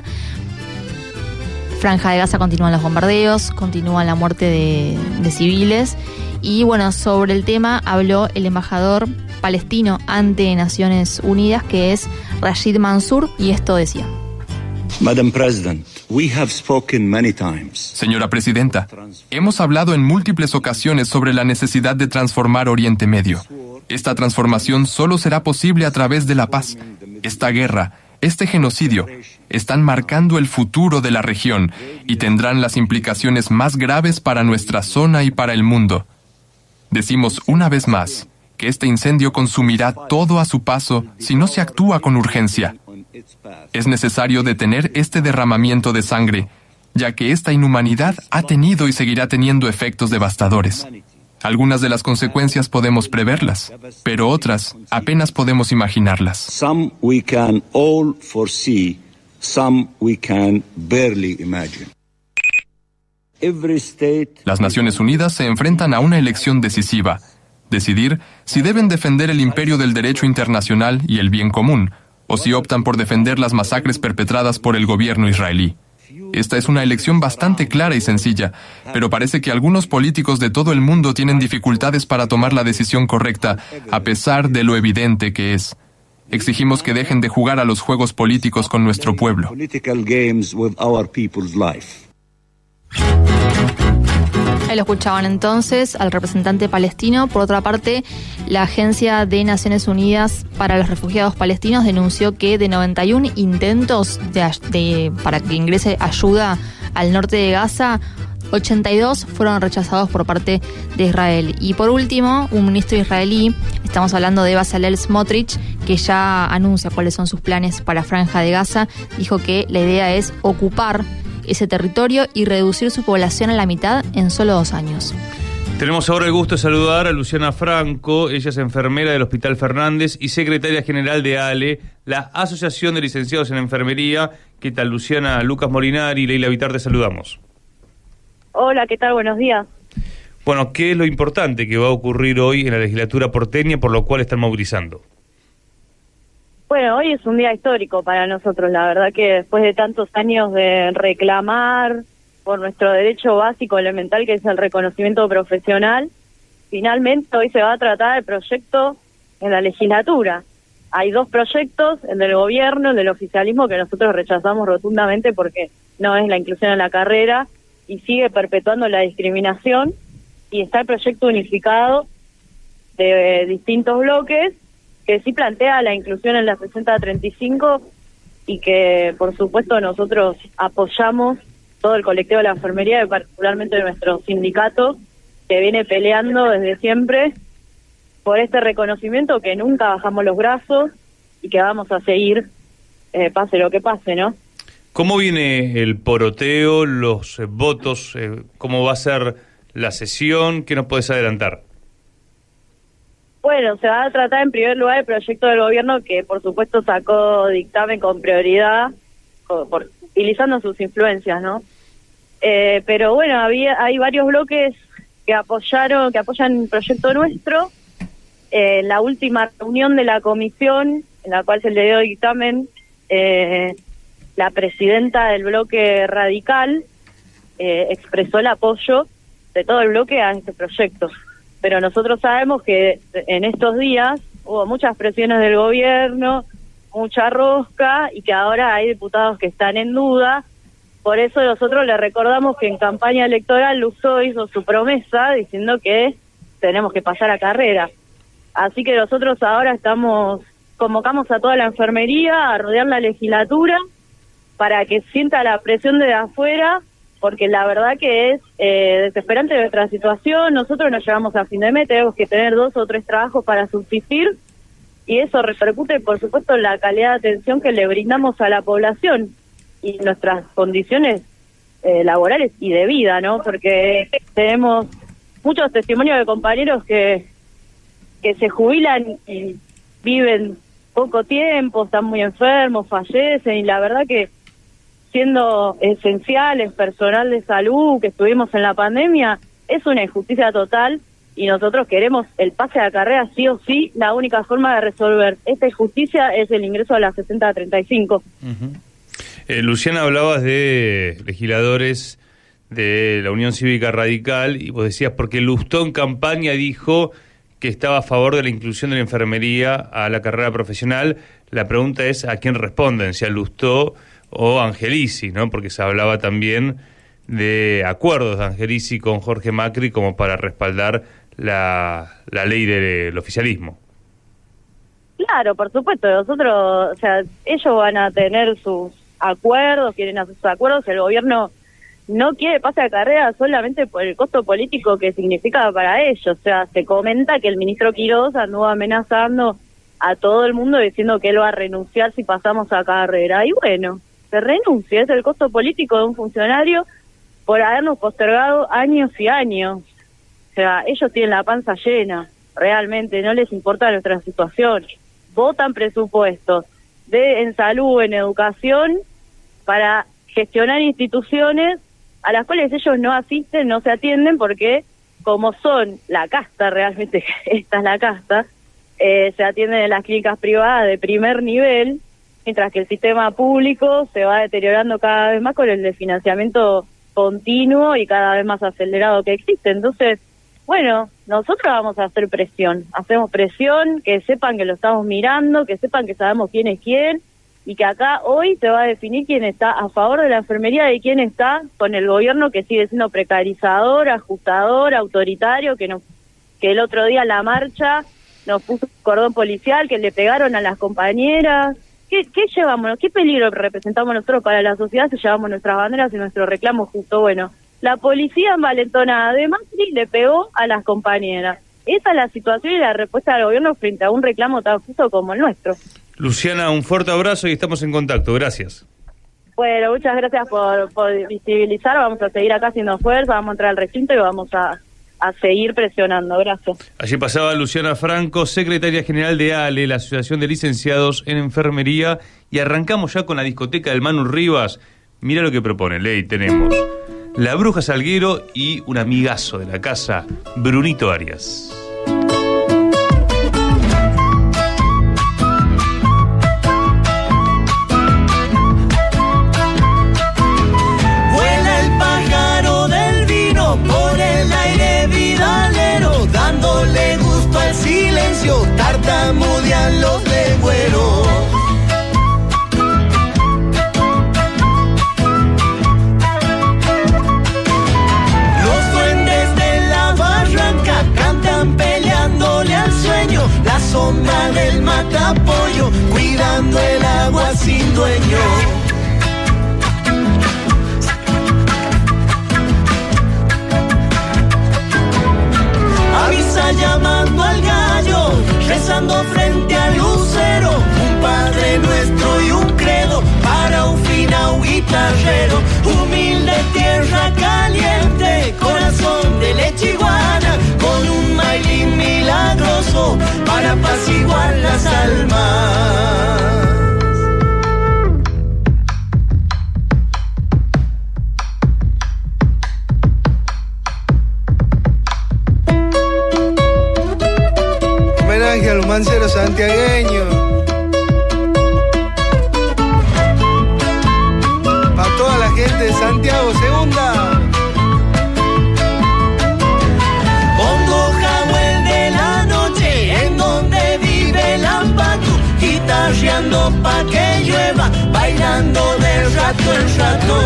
Franja de Gaza continúan los bombardeos, continúa la muerte de, de civiles. Y bueno, sobre el tema habló el embajador palestino ante Naciones Unidas, que es Rashid Mansour, y esto decía. Madam President, we have spoken many times. Señora Presidenta, hemos hablado en múltiples ocasiones sobre la necesidad de transformar Oriente Medio. Esta transformación solo será posible a través de la paz. Esta guerra, este genocidio, están marcando el futuro de la región y tendrán las implicaciones más graves para nuestra zona y para el mundo. Decimos una vez más que este incendio consumirá todo a su paso si no se actúa con urgencia. Es necesario detener este derramamiento de sangre, ya que esta inhumanidad ha tenido y seguirá teniendo efectos devastadores. Algunas de las consecuencias podemos preverlas, pero otras apenas podemos imaginarlas. Some we can all foresee, some we can barely imagine. Las Naciones Unidas se enfrentan a una elección decisiva. Decidir si deben defender el imperio del derecho internacional y el bien común, o si optan por defender las masacres perpetradas por el gobierno israelí. Esta es una elección bastante clara y sencilla, pero parece que algunos políticos de todo el mundo tienen dificultades para tomar la decisión correcta, a pesar de lo evidente que es. Exigimos que dejen de jugar a los juegos políticos con nuestro pueblo. Ahí lo escuchaban entonces al representante palestino. Por otra parte, la Agencia de Naciones Unidas para los Refugiados Palestinos denunció que de noventa y uno intentos de, de, para que ingrese ayuda al norte de Gaza, ochenta y dos fueron rechazados por parte de Israel. Y por último, un ministro israelí, estamos hablando de Bezalel Smotrich, que ya anuncia cuáles son sus planes para la Franja de Gaza, dijo que la idea es ocupar ese territorio y reducir su población a la mitad en solo dos años. Tenemos ahora el gusto de saludar a Luciana Franco. Ella es enfermera del Hospital Fernández y secretaria general de A L E, la Asociación de Licenciados en Enfermería. ¿Qué tal, Luciana? Lucas Molinari y Leila Vitar, te saludamos. Hola, ¿qué tal? Buenos días. Bueno, ¿qué es lo importante que va a ocurrir hoy en la legislatura porteña, por lo cual están movilizando? Bueno, hoy es un día histórico para nosotros. La verdad que después de tantos años de reclamar por nuestro derecho básico elemental, que es el reconocimiento profesional, finalmente hoy se va a tratar el proyecto en la legislatura. Hay dos proyectos, el del gobierno, el del oficialismo, que nosotros rechazamos rotundamente porque no es la inclusión en la carrera y sigue perpetuando la discriminación, y está el proyecto unificado de distintos bloques que sí plantea la inclusión en la sesenta a treinta y cinco y que por supuesto nosotros apoyamos todo el colectivo de la enfermería y particularmente nuestro sindicato, que viene peleando desde siempre por este reconocimiento, que nunca bajamos los brazos y que vamos a seguir, eh, pase lo que pase, ¿no? ¿Cómo viene el poroteo, los eh, votos? Eh, ¿Cómo va a ser la sesión? ¿Qué nos puedes adelantar? Bueno, se va a tratar en primer lugar el proyecto del gobierno, que por supuesto sacó dictamen con prioridad, con, por, utilizando sus influencias, ¿no? Eh, pero bueno, había hay varios bloques que apoyaron, que apoyan el proyecto nuestro. En eh, la última reunión de la comisión, en la cual se le dio dictamen, eh, la presidenta del bloque radical eh, expresó el apoyo de todo el bloque a este proyecto. Pero nosotros sabemos que en estos días hubo muchas presiones del gobierno, mucha rosca, y que ahora hay diputados que están en duda. Por eso nosotros le recordamos que en campaña electoral Lustó hizo su promesa diciendo que tenemos que pasar a carrera. Así que nosotros ahora estamos, convocamos a toda la enfermería a rodear la legislatura para que sienta la presión de afuera, porque la verdad que es eh, desesperante nuestra situación. Nosotros nos llevamos a fin de mes, tenemos que tener dos o tres trabajos para subsistir, y eso repercute, por supuesto, en la calidad de atención que le brindamos a la población y nuestras condiciones eh, laborales y de vida, ¿no? Porque tenemos muchos testimonios de compañeros que, que se jubilan y viven poco tiempo, están muy enfermos, fallecen, y la verdad que siendo esenciales, personal de salud, que estuvimos en la pandemia, es una injusticia total, y nosotros queremos el pase a la carrera sí o sí. La única forma de resolver esta injusticia es el ingreso a la sesenta a treinta y cinco. Uh-huh. eh, Luciana, hablabas de legisladores de la Unión Cívica Radical, y vos decías, porque Lustó en campaña dijo que estaba a favor de la inclusión de la enfermería a la carrera profesional. La pregunta es a quién responden, si a Lustó o Angelici, ¿no? Porque se hablaba también de acuerdos de Angelici con Jorge Macri como para respaldar la, la ley del oficialismo. Claro, por supuesto, nosotros, o sea, ellos van a tener sus acuerdos, quieren hacer sus acuerdos, el gobierno no quiere pase a carrera solamente por el costo político que significa para ellos. O sea, se comenta que el ministro Quiroz anduvo amenazando a todo el mundo diciendo que él va a renunciar si pasamos a carrera, y bueno, se renuncia, es el costo político de un funcionario por habernos postergado años y años. O sea, ellos tienen la panza llena, realmente, no les importa nuestra situación. Votan presupuestos de en salud, en educación, para gestionar instituciones a las cuales ellos no asisten, no se atienden, porque como son la casta, realmente esta es la casta, eh, se atienden en las clínicas privadas de primer nivel, mientras que el sistema público se va deteriorando cada vez más con el desfinanciamiento continuo y cada vez más acelerado que existe. Entonces, bueno, nosotros vamos a hacer presión, hacemos presión, que sepan que lo estamos mirando, que sepan que sabemos quién es quién, y que acá hoy se va a definir quién está a favor de la enfermería y quién está con el gobierno, que sigue siendo precarizador, ajustador, autoritario, que nos, que el otro día en la marcha nos puso un cordón policial, que le pegaron a las compañeras. ¿Qué, qué llevamos? ¿Qué peligro representamos nosotros para la sociedad si llevamos nuestras banderas y nuestro reclamo justo? Bueno, La policía envalentonada de Macri le pegó a las compañeras. Esa es la situación y la respuesta del gobierno frente a un reclamo tan justo como el nuestro. Luciana, un fuerte abrazo y estamos en contacto. Gracias. Bueno, muchas gracias por, por visibilizar. Vamos a seguir acá haciendo fuerza, vamos a entrar al recinto y vamos a, a seguir presionando. Gracias. Allí pasaba Luciana Franco, secretaria general de A L E, la Asociación de Licenciados en Enfermería, y arrancamos ya con la discoteca del Manu Rivas. Mira lo que propone, Ley, tenemos La Bruja Salguero y un amigazo de la casa, Brunito Arias. Vuela el pájaro del vino por el aire vidalero, dándole gusto al silencio, tartamudean los legüeros. Peleándole al sueño, la sombra del matapollo, cuidando el agua sin dueño. Avisa llamando al gallo, rezando frente al lucero, un Padre Nuestro y un credo para un finao guitarrero. Humilde tierra caliente, corazón de leche iguana, con un mailín milagroso para apaciguar las almas. Homenaje al romancero santiagueño. Para toda la gente de Santiago, segunda. Guitarreando pa' que llueva, bailando de rato en rato.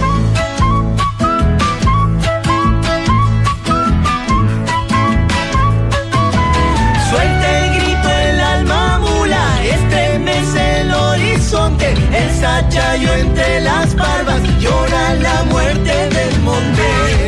Suelta el grito el alma mula, estremece el horizonte, el sachayo entre las barbas, llora la muerte del monte.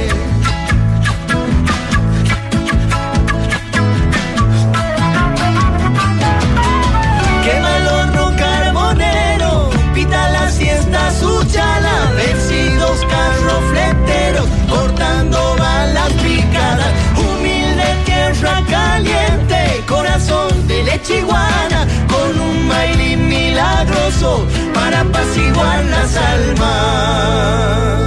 Su chala, vencidos carrofleteros, cortando balas picadas, humilde tierra caliente, corazón de leche iguana, con un mailín milagroso para apaciguar las almas.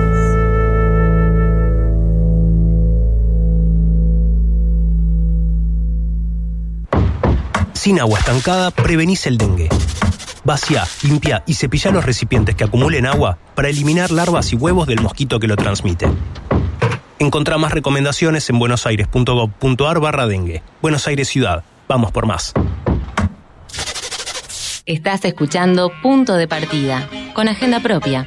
Sin agua estancada, prevenís el dengue. Vacía, limpia y cepilla los recipientes que acumulen agua para eliminar larvas y huevos del mosquito que lo transmite. Encontrá más recomendaciones en buenosaires.gov.ar barra dengue. Buenos Aires Ciudad. Vamos por más. Estás escuchando Punto de Partida, con agenda propia.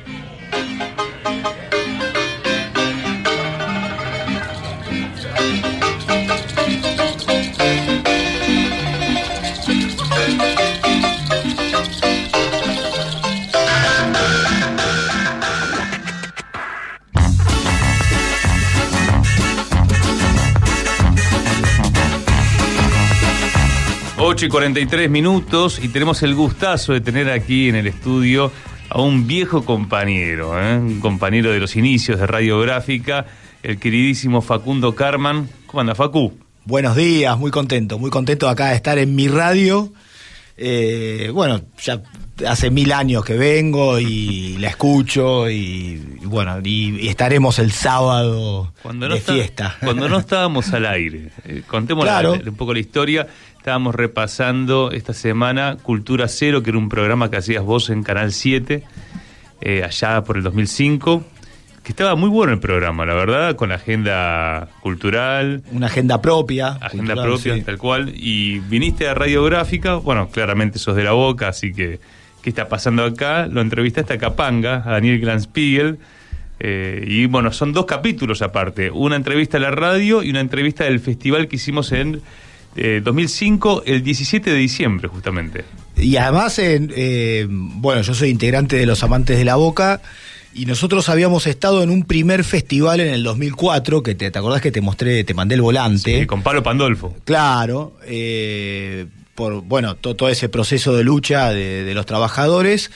ocho y cuarenta y tres minutos y tenemos el gustazo de tener aquí en el estudio a un viejo compañero, ¿eh? Un compañero de los inicios de Radiográfica, el queridísimo Facundo Carman. ¿Cómo anda, Facu? Buenos días, muy contento, muy contento acá de estar en mi radio. Eh, bueno, ya hace mil años que vengo y la escucho y, y bueno, y, y estaremos el sábado cuando no de está, fiesta. Cuando no estábamos al aire, eh, contemos claro. la, un poco la historia. Estábamos repasando esta semana Cultura Cero, que era un programa que hacías vos en Canal siete, eh, allá por el dos mil cinco, que estaba muy bueno el programa, la verdad, con la agenda cultural. Una agenda propia. Agenda cultural, propia, sí. Tal cual. Y viniste a Radiográfica, bueno, claramente sos de La Boca, así que, ¿qué está pasando acá? Lo entrevistaste a Capanga, a Daniel Glanspiegel, eh, y bueno, son dos capítulos aparte, una entrevista a la radio y una entrevista del festival que hicimos en eh, dos mil cinco, el diecisiete de diciembre, justamente. Y además, eh, eh, bueno, yo soy integrante de Los Amantes de La Boca, Y nosotros habíamos estado en un primer festival en el dos mil cuatro, que te, te acordás que te mostré, te mandé el volante. Sí, con Palo Pandolfo. Claro, eh, por bueno, to, todo ese proceso de lucha de, de los trabajadores.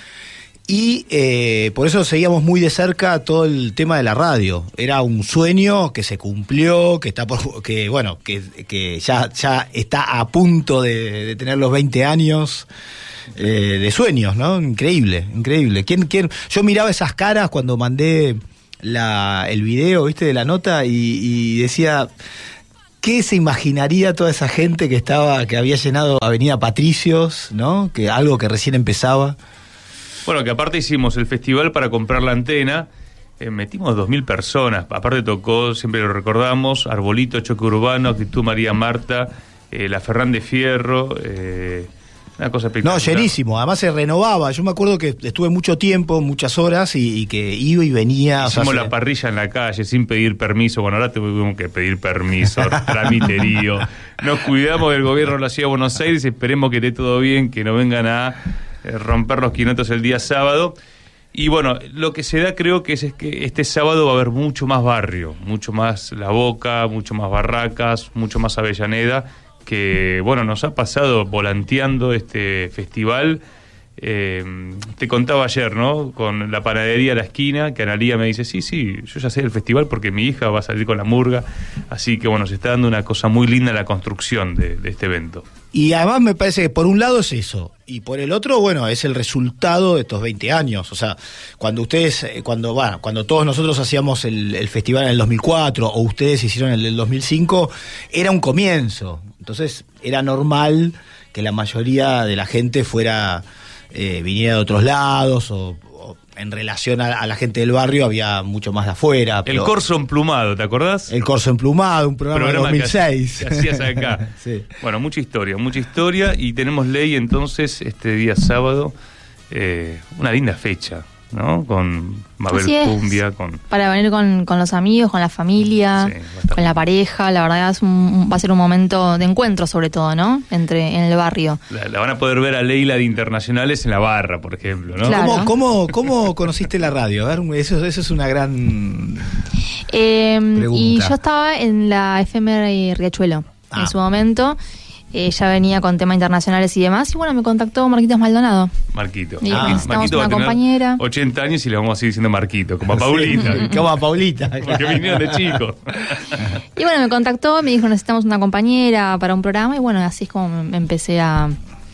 Y eh, por eso seguíamos muy de cerca todo el tema de la radio. Era un sueño que se cumplió, que está por, que bueno, que, que ya, ya está a punto de, de tener los veinte años eh, de sueños, ¿no? Increíble, increíble. ¿Quién, quién? Yo miraba esas caras cuando mandé la, el video, ¿viste? De la nota y, y decía, ¿qué se imaginaría toda esa gente que estaba, que había llenado Avenida Patricios, ¿no? Que algo que recién empezaba. Bueno, que aparte hicimos el festival para comprar la antena, eh, metimos dos mil personas, aparte tocó, siempre lo recordamos, Arbolito, Choque Urbano, Actitud María Marta, eh, La Ferran de Fierro, eh, una cosa espectacular. No, llenísimo, además se renovaba, yo me acuerdo que estuve mucho tiempo, muchas horas, y, y que iba y venía. Hicimos o sea, la se... parrilla en la calle, sin pedir permiso, bueno, ahora tuvimos que pedir permiso, tramiterío, nos cuidamos del gobierno de la Ciudad de Buenos Aires, esperemos que esté todo bien, que no vengan a romper los quinotos el día sábado. Y bueno, lo que se da creo que es, es que este sábado va a haber mucho más barrio, mucho más La Boca, mucho más Barracas, mucho más Avellaneda, que bueno, nos ha pasado volanteando este festival. Eh, te contaba ayer, ¿no? Con la panadería a la esquina, que Analía me dice, sí, sí, yo ya sé del festival porque mi hija va a salir con la murga, así que bueno, se está dando una cosa muy linda en la construcción de, de este evento. Y además me parece que por un lado es eso, y por el otro, bueno, es el resultado de estos veinte años. O sea, cuando ustedes, cuando bueno, cuando todos nosotros hacíamos el, el festival en el dos mil cuatro, o ustedes hicieron el del dos mil cinco, era un comienzo. Entonces, era normal que la mayoría de la gente fuera, eh, viniera de otros lados, o, o en relación a, a la gente del barrio había mucho más de afuera. El Corso Emplumado, ¿te acordás? El Corso Emplumado, un programa, programa de dos mil seis. Que, que hacías acá. Sí. Bueno, mucha historia, mucha historia, y tenemos ley entonces este día sábado, eh, una linda fecha, ¿no? Con Mabel Cumbia, con... Para venir con, con los amigos, con la familia, sí, con la pareja, la verdad es un, va a ser un momento de encuentro sobre todo, ¿no? Entre en el barrio. La, la van a poder ver a Leila de Internacionales en la barra, por ejemplo, ¿no? Claro. ¿Cómo, cómo, cómo conociste la radio? A ver, eso, eso es una gran eh, pregunta. Y yo estaba en la F M Riachuelo ah. en su momento. Eh, ya venía con temas internacionales y demás, y bueno, me contactó Marquitos Maldonado. Marquito. Y ah, necesitamos Marquito una compañera. ochenta años y le vamos a seguir diciendo Marquito, como a Paulita. Sí, como a Paulita. Porque vinieron de chicos. Y bueno, me contactó, me dijo, necesitamos una compañera para un programa, y bueno, así es como me empecé a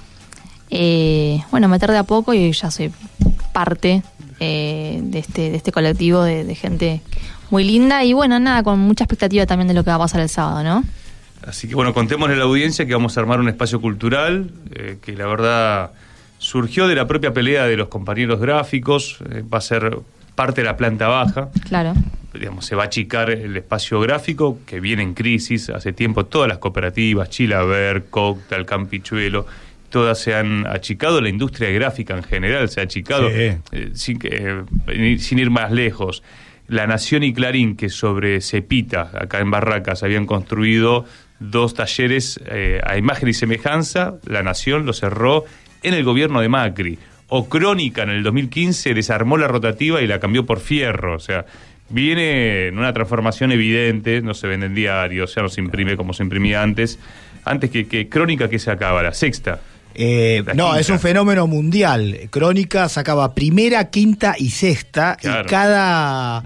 eh, bueno, meter de a poco, y ya soy parte eh, de este de este colectivo de, de gente muy linda, y bueno, nada, con mucha expectativa también de lo que va a pasar el sábado, ¿no? Así que bueno, contémosle a la audiencia que vamos a armar un espacio cultural eh, que la verdad surgió de la propia pelea de los compañeros gráficos, eh, va a ser parte de la planta baja. Claro. Digamos, se va a achicar el espacio gráfico que viene en crisis. Hace tiempo todas las cooperativas, Chilaver, Coctal, Campichuelo, todas se han achicado, la industria gráfica en general se ha achicado, sí. eh, sin, eh, sin ir más lejos. La Nación y Clarín, que sobre Cepita, acá en Barracas, habían construido dos talleres eh, a imagen y semejanza, La Nación lo cerró en el gobierno de Macri. O Crónica en el dos mil quince desarmó la rotativa y la cambió por Fierro. O sea, viene en una transformación evidente, no se vende en diarios, ya no se imprime como se imprimía antes. Antes que, que Crónica, que se acaba, la sexta. Eh, no, quinta. Es un fenómeno mundial. Crónica sacaba primera, quinta y sexta, claro. Y cada...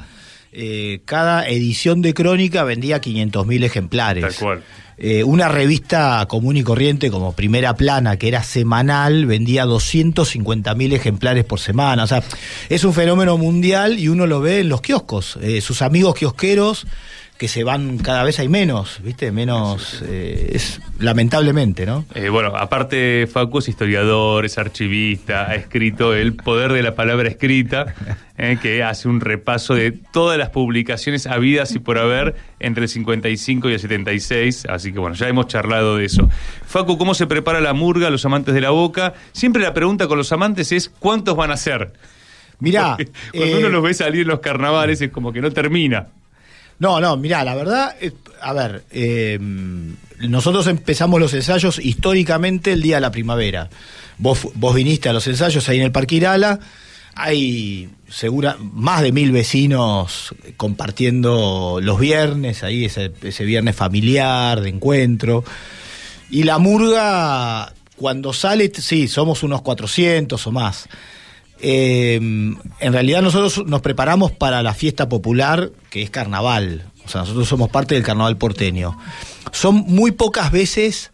Eh, cada edición de Crónica vendía quinientos mil ejemplares. Tal cual. Eh, una revista común y corriente como Primera Plana, que era semanal, vendía doscientos cincuenta mil ejemplares por semana. O sea, es un fenómeno mundial y uno lo ve en los kioscos. Eh, sus amigos kiosqueros, que se van, cada vez hay menos, ¿viste? Menos, sí, sí, sí. Eh, es lamentablemente, ¿no? Eh, bueno, aparte Facu es historiador, es archivista, ha escrito El Poder de la Palabra Escrita, eh, que hace un repaso de todas las publicaciones habidas y por haber entre el cincuenta y cinco y el setenta y seis, así que bueno, ya hemos charlado de eso. Facu, ¿cómo se prepara la murga, los amantes de la boca? Siempre la pregunta con los amantes es, ¿cuántos van a ser? Mirá, cuando eh... uno los ve salir en los carnavales es como que no termina. No, no, mirá, la verdad, eh, a ver, eh, nosotros empezamos los ensayos históricamente el día de la primavera. Vos, vos viniste a los ensayos ahí en el Parque Irala, hay segura más de mil vecinos compartiendo los viernes, ahí ese, ese viernes familiar, de encuentro. Y la murga, cuando sale, sí, somos unos cuatrocientos o más. Eh, en realidad nosotros nos preparamos para la fiesta popular, que es carnaval. O sea, nosotros somos parte del carnaval porteño. Son muy pocas veces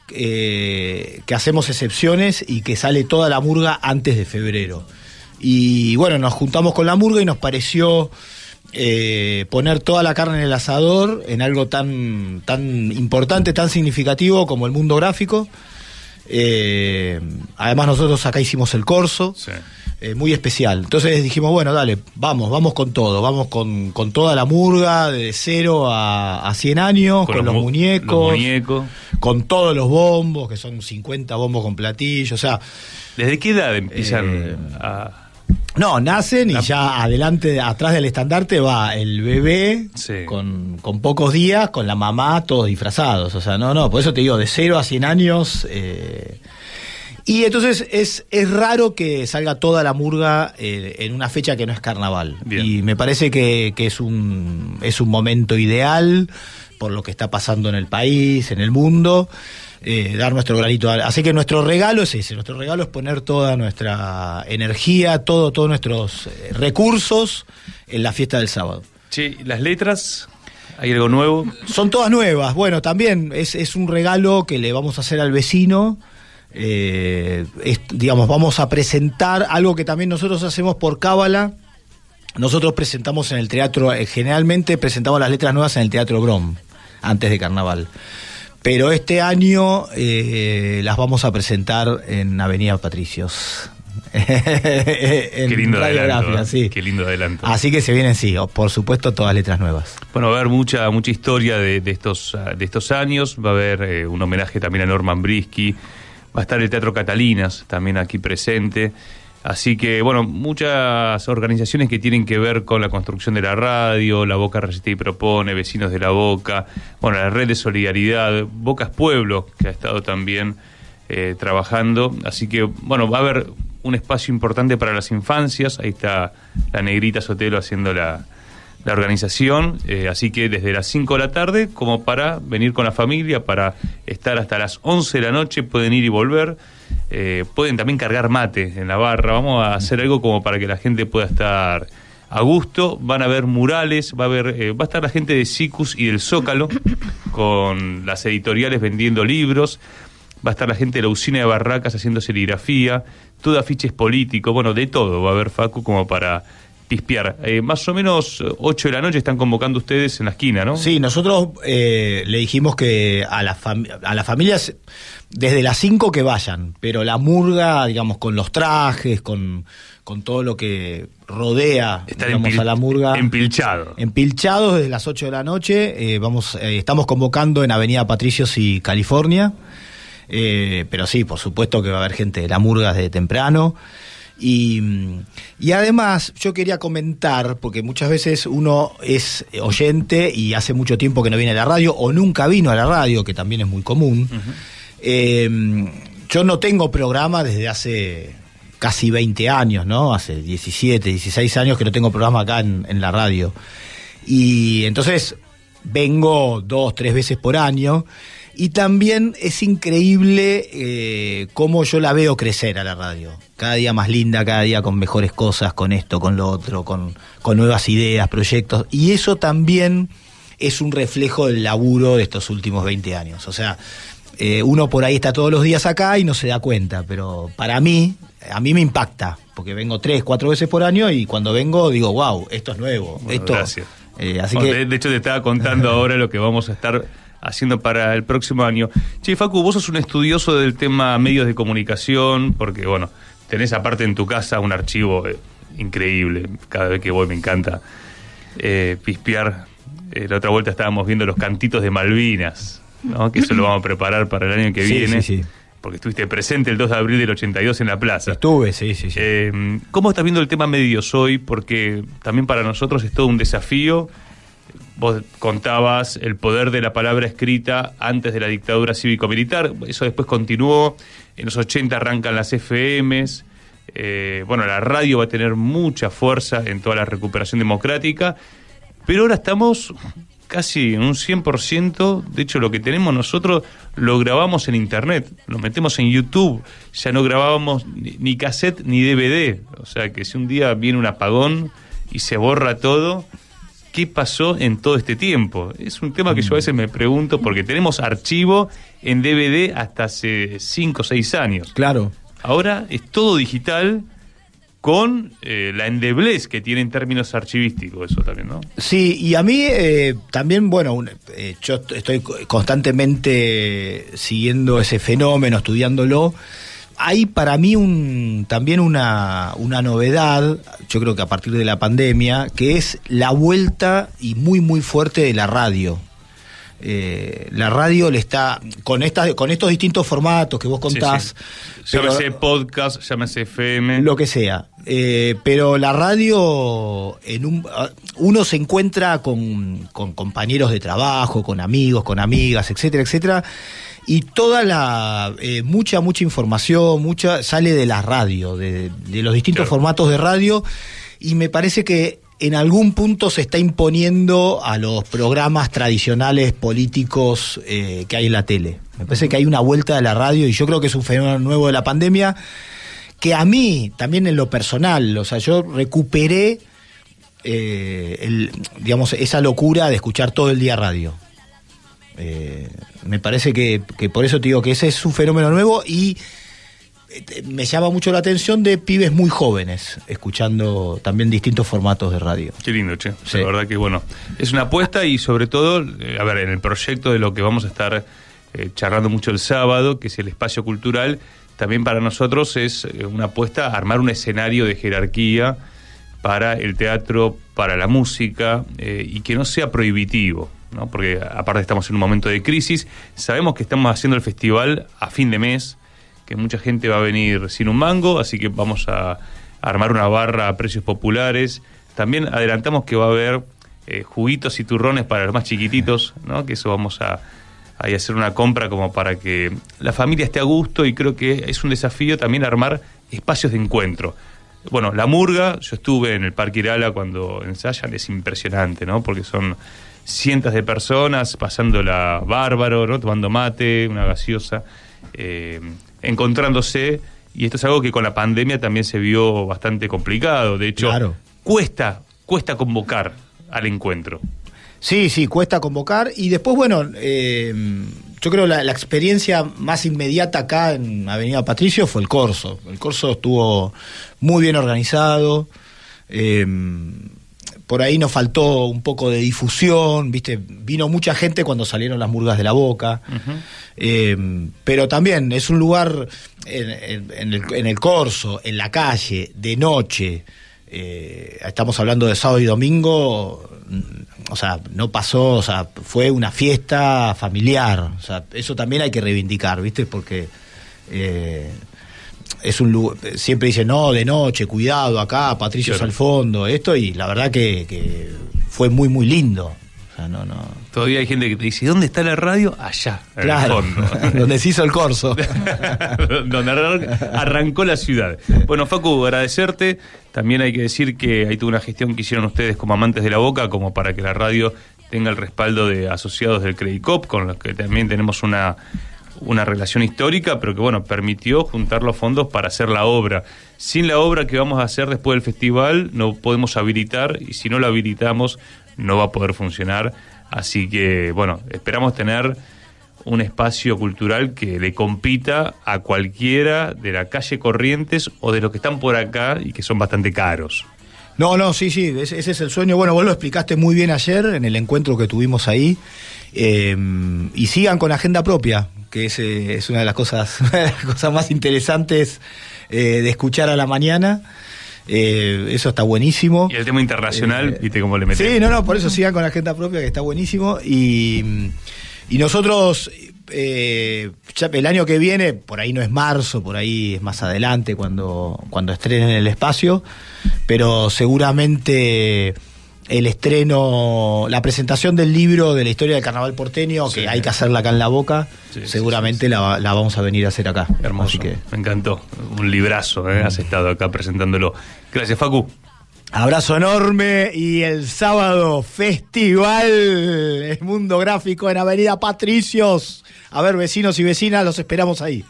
eh, que hacemos excepciones y que sale toda la murga antes de febrero. Y bueno, nos juntamos con la murga y nos pareció eh, poner toda la carne en el asador en algo tan, tan importante, tan significativo como el mundo gráfico. Eh, además nosotros acá hicimos el corso, sí. eh, muy especial. Entonces dijimos, bueno, dale, vamos, vamos con todo, vamos con, con toda la murga, de cero a, a cien años, con, con los, los, muñecos, los muñecos, con todos los bombos, que son cincuenta bombos con platillo, o sea... ¿Desde qué edad empiezan eh, a...? No, nacen y ya adelante, atrás del estandarte va el bebé, sí. con, con pocos días, con la mamá, todos disfrazados. O sea, no, no, por eso te digo, de cero a cien años. Eh, y entonces es, es raro que salga toda la murga eh, en una fecha que no es carnaval. Bien. Y me parece que, que es un, es un momento ideal por lo que está pasando en el país, en el mundo. Eh, dar nuestro granito. Así que nuestro regalo es ese, nuestro regalo es poner toda nuestra energía, todo, todos nuestros eh, recursos en la fiesta del sábado. Sí, ¿las letras? ¿Hay algo nuevo? Son todas nuevas. Bueno, también es, es un regalo que le vamos a hacer al vecino. Eh, es, digamos, vamos a presentar algo que también nosotros hacemos por cábala. Nosotros presentamos en el teatro, eh, generalmente presentamos las letras nuevas en el Teatro Brom, antes de carnaval. Pero este año eh, las vamos a presentar en Avenida Patricios. Qué lindo adelanto, sí. Qué lindo adelanto. Así que se vienen, sí, por supuesto, todas letras nuevas. Bueno, va a haber mucha mucha historia de, de estos de estos años. Va a haber eh, un homenaje también a Norman Brisky. Va a estar el Teatro Catalinas también aquí presente. Así que, bueno, muchas organizaciones que tienen que ver con la construcción de la radio, La Boca Resiste y Propone, Vecinos de la Boca, bueno, la Red de Solidaridad, Bocas Pueblo, que ha estado también eh, trabajando. Así que, bueno, va a haber un espacio importante para las infancias. Ahí está la Negrita Sotelo haciendo la, la organización. Eh, así que desde las cinco de la tarde, como para venir con la familia, para estar hasta las once de la noche, pueden ir y volver. Eh, pueden también cargar mate en la barra. Vamos a hacer algo como para que la gente pueda estar a gusto. Van a haber murales, va a haber, eh, va a estar la gente de Sicus y del Zócalo con las editoriales vendiendo libros. Va a estar la gente de la usina de Barracas haciendo serigrafía, todo afiches políticos, bueno, de todo va a haber, Facu, como para pispear. Eh, más o menos ocho de la noche están convocando ustedes en la esquina, ¿no? Sí, nosotros eh, le dijimos que a, la fam- a las familias desde las cinco que vayan, pero la murga, digamos, con los trajes, con, con todo lo que rodea, Están digamos, empil- a la murga. Empilchado. Empilchados desde las ocho de la noche. Eh, vamos, eh, estamos convocando en Avenida Patricios y California. Eh, pero sí, por supuesto que va a haber gente de la murga desde temprano. Y, y además yo quería comentar, porque muchas veces uno es oyente y hace mucho tiempo que no viene a la radio o nunca vino a la radio, que también es muy común. Uh-huh. eh, yo no tengo programa desde hace casi veinte años, ¿no? Hace diecisiete, dieciséis años que no tengo programa acá en, en la radio. Y entonces vengo dos, tres veces por año. Y también es increíble eh, cómo yo la veo crecer a la radio. Cada día más linda, cada día con mejores cosas, con esto, con lo otro, con, con nuevas ideas, proyectos. Y eso también es un reflejo del laburo de estos últimos veinte años. O sea, eh, uno por ahí está todos los días acá y no se da cuenta. Pero para mí, a mí me impacta. Porque vengo tres, cuatro veces por año y cuando vengo digo, wow, esto es nuevo. Bueno, esto, gracias. Eh, así bueno, que... de, de hecho te estaba contando ahora lo que vamos a estar haciendo para el próximo año. Che, Facu, vos sos un estudioso del tema medios de comunicación, porque, bueno, tenés aparte en tu casa un archivo eh, increíble. Cada vez que voy me encanta eh, pispear. Eh, la otra vuelta estábamos viendo los cantitos de Malvinas, ¿no? Que eso lo vamos a preparar para el año que sí, viene. Sí, sí. Porque estuviste presente el dos de abril del ochenta y dos en la plaza. Estuve, sí, sí, sí. Eh, ¿Cómo estás viendo el tema medios hoy? Porque también para nosotros es todo un desafío. Vos contabas el poder de la palabra escrita antes de la dictadura cívico-militar. Eso después continuó. En los ochenta arrancan las F Ms. Eh, bueno, la radio va a tener mucha fuerza en toda la recuperación democrática, pero ahora estamos casi en un cien por ciento, de hecho lo que tenemos nosotros lo grabamos en internet, lo metemos en YouTube, ya no grabábamos ni, ni cassette ni D V D, o sea que si un día viene un apagón y se borra todo, ¿qué pasó en todo este tiempo? Es un tema que yo a veces me pregunto, porque tenemos archivo en D V D hasta hace cinco o seis años. Claro. Ahora es todo digital, con eh, la endeblez que tiene en términos archivísticos, eso también, ¿no? Sí, y a mí eh, también, bueno, un, eh, yo estoy constantemente siguiendo ese fenómeno, estudiándolo. Hay para mí un también una, una novedad, yo creo que a partir de la pandemia, que es la vuelta y muy muy fuerte de la radio. Eh, la radio le está con esta, con estos distintos formatos que vos contás, sí, sí. Llámese pero, podcast, llámese F M, lo que sea, eh, pero la radio en un, uno se encuentra con, con compañeros de trabajo, con amigos, con amigas, etcétera, etcétera, y toda la eh, mucha mucha información mucha sale de la radio, de, de los distintos claro. formatos de radio, y me parece que en algún punto se está imponiendo a los programas tradicionales políticos eh, que hay en la tele. Me parece que hay una vuelta de la radio, y yo creo que es un fenómeno nuevo de la pandemia, que a mí, también en lo personal, o sea, yo recuperé eh, el, digamos, esa locura de escuchar todo el día radio. Eh, me parece que, que por eso te digo que ese es un fenómeno nuevo, y me llama mucho la atención de pibes muy jóvenes escuchando también distintos formatos de radio. Qué lindo, che. Sí. La verdad que, bueno, es una apuesta, y sobre todo, eh, a ver, en el proyecto de lo que vamos a estar eh, charlando mucho el sábado, que es el espacio cultural, también para nosotros es eh, una apuesta a armar un escenario de jerarquía para el teatro, para la música, eh, y que no sea prohibitivo, ¿no? Porque aparte estamos en un momento de crisis, sabemos que estamos haciendo el festival a fin de mes, que mucha gente va a venir sin un mango, así que vamos a armar una barra a precios populares. También adelantamos que va a haber eh, juguitos y turrones para los más chiquititos, ¿no? Que eso vamos a, a hacer una compra como para que la familia esté a gusto, y creo que es un desafío también armar espacios de encuentro. Bueno, la murga, yo estuve en el Parque Irala cuando ensayan, es impresionante, ¿no? Porque son cientos de personas pasándola bárbaro, ¿no? Tomando mate, una gaseosa, eh, encontrándose, y esto es algo que con la pandemia también se vio bastante complicado. De hecho, claro. cuesta, cuesta convocar al encuentro. Sí, sí, cuesta convocar, y después, bueno, eh, yo creo la, la experiencia más inmediata acá en Avenida Patricio fue el Corso. El Corso estuvo muy bien organizado, eh, por ahí nos faltó un poco de difusión, ¿viste? Vino mucha gente cuando salieron las murgas de la Boca, uh-huh. eh, pero también es un lugar en, en, en, el, en el Corso, en la calle, de noche, eh, estamos hablando de sábado y domingo, o sea, no pasó, o sea, fue una fiesta familiar, o sea, eso también hay que reivindicar, ¿viste? Porque eh, es un lugar, siempre dicen, no, de noche, cuidado, acá, Patricios claro. al fondo, esto, y la verdad que, que fue muy, muy lindo. O sea, no, no. Todavía hay gente que te dice, ¿dónde está la radio? Allá, en claro, el fondo. Donde se hizo el Corso. Donde arrancó la ciudad. Bueno, Facu, agradecerte. También hay que decir que hay toda una gestión que hicieron ustedes como amantes de la Boca, como para que la radio tenga el respaldo de asociados del Credicop, con los que también tenemos una... una relación histórica, pero que bueno, permitió juntar los fondos para hacer la obra. Sin la obra que vamos a hacer después del festival no podemos habilitar, y si no la habilitamos no va a poder funcionar. Así que bueno, esperamos tener un espacio cultural que le compita a cualquiera de la calle Corrientes o de los que están por acá y que son bastante caros. No, no, sí, sí, ese, ese es el sueño. Bueno, vos lo explicaste muy bien ayer en el encuentro que tuvimos ahí. Eh, y sigan con agenda propia, que es, eh, es una de las cosas, una de las cosas más interesantes eh, de escuchar a la mañana. Eh, eso está buenísimo. Y el tema internacional, eh, viste cómo le metemos. Sí, no, no, por eso sigan con la agenda propia, que está buenísimo. Y, y nosotros, eh, ya el año que viene, por ahí no es marzo, por ahí es más adelante cuando, cuando estrenen el espacio, pero seguramente el estreno, la presentación del libro de la historia del carnaval porteño, sí, que hay que hacerla acá en La Boca, sí, seguramente sí, sí, sí. La, la vamos a venir a hacer acá. Hermoso, así que... me encantó, un librazo, ¿eh? Has estado acá presentándolo. Gracias, Facu. Abrazo enorme, y el sábado festival El Mundo Gráfico en Avenida Patricios. A ver, vecinos y vecinas, los esperamos ahí.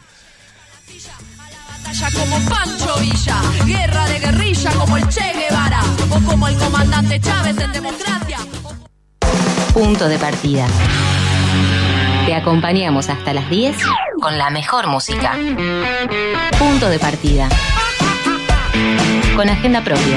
Como Pancho Villa, guerra de guerrilla como el Che Guevara o como el comandante Chávez en democracia. Punto de partida. Te acompañamos hasta las diez con la mejor música. Punto de partida. Con agenda propia.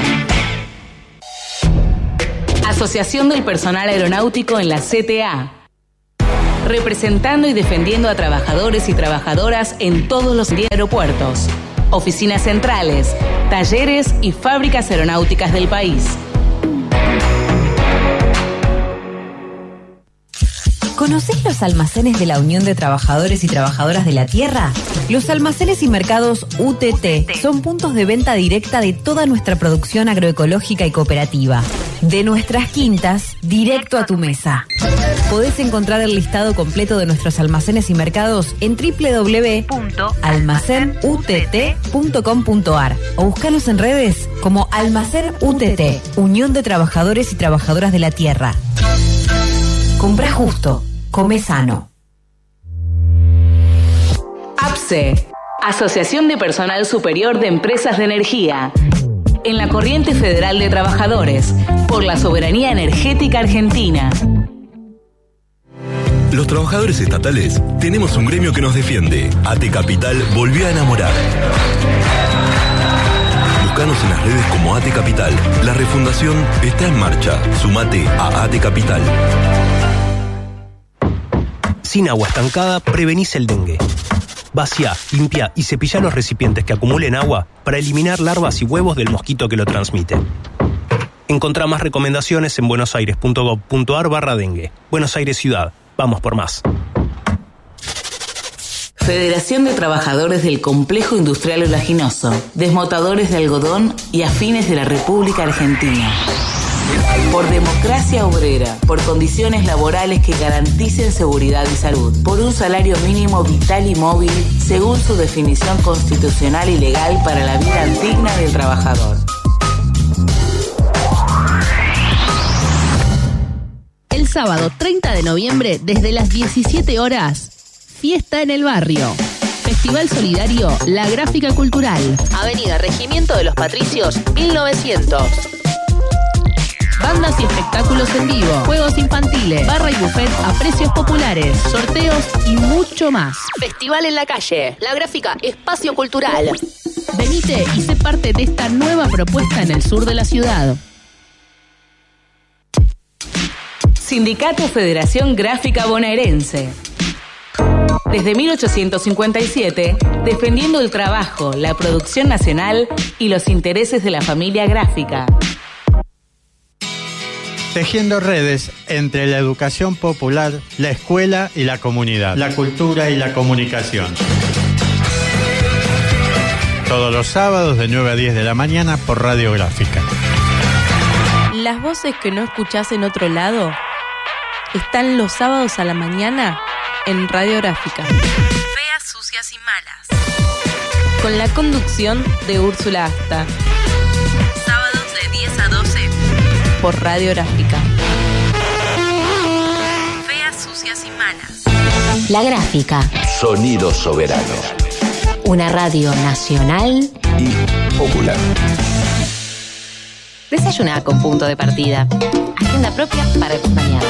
Asociación del Personal Aeronáutico en la C T A. Representando y defendiendo a trabajadores y trabajadoras en todos los aeropuertos, oficinas centrales, talleres y fábricas aeronáuticas del país. ¿Conocés los almacenes de la Unión de Trabajadores y Trabajadoras de la Tierra? Los almacenes y mercados U T T son puntos de venta directa de toda nuestra producción agroecológica y cooperativa. De nuestras quintas, directo a tu mesa. Podés encontrar el listado completo de nuestros almacenes y mercados en doble u doble u doble u punto almacén u t t punto com punto a r o buscanos en redes como Almacén U T T, Unión de Trabajadores y Trabajadoras de la Tierra. Comprá justo, come sano. A P S E, Asociación de Personal Superior de Empresas de Energía. En la Corriente Federal de Trabajadores, por la soberanía energética argentina. Los trabajadores estatales tenemos un gremio que nos defiende. A T Capital volvió a enamorar. Buscanos en las redes como A T Capital. La refundación está en marcha. Sumate a A T Capital. Sin agua estancada, prevenís el dengue. Vacía, limpia y cepilla los recipientes que acumulen agua para eliminar larvas y huevos del mosquito que lo transmite. Encontrá más recomendaciones en buenosaires.gov.ar barra dengue. Buenos Aires Ciudad. Vamos por más. Federación de Trabajadores del Complejo Industrial Oleaginoso, Desmotadores de Algodón y Afines de la República Argentina. Por democracia obrera, por condiciones laborales que garanticen seguridad y salud, por un salario mínimo vital y móvil, según su definición constitucional y legal para la vida digna del trabajador. El sábado treinta de noviembre, desde las diecisiete horas, fiesta en el barrio. Festival Solidario La Gráfica Cultural. Avenida Regimiento de los Patricios, mil novecientos. Bandas y espectáculos en vivo, juegos infantiles, barra y buffet a precios populares, sorteos y mucho más. Festival en la calle, La Gráfica, espacio cultural. Venite y sé parte de esta nueva propuesta en el sur de la ciudad. Sindicato Federación Gráfica Bonaerense. Desde mil ochocientos cincuenta y siete, defendiendo el trabajo, la producción nacional y los intereses de la familia gráfica. Tejiendo redes entre la educación popular, la escuela y la comunidad, la cultura y la comunicación. Todos los sábados de nueve a diez de la mañana por Radio Gráfica. Las voces que no escuchás en otro lado están los sábados a la mañana en Radio Gráfica. Feas, sucias y malas. Con la conducción de Úrsula Asta. Sábados de diez a doce. Por Radio Gráfica. Feas, sucias y malas. La Gráfica. Sonido soberano. Una radio nacional y popular. Desayuná con Punto de Partida. Agenda propia para acompañar.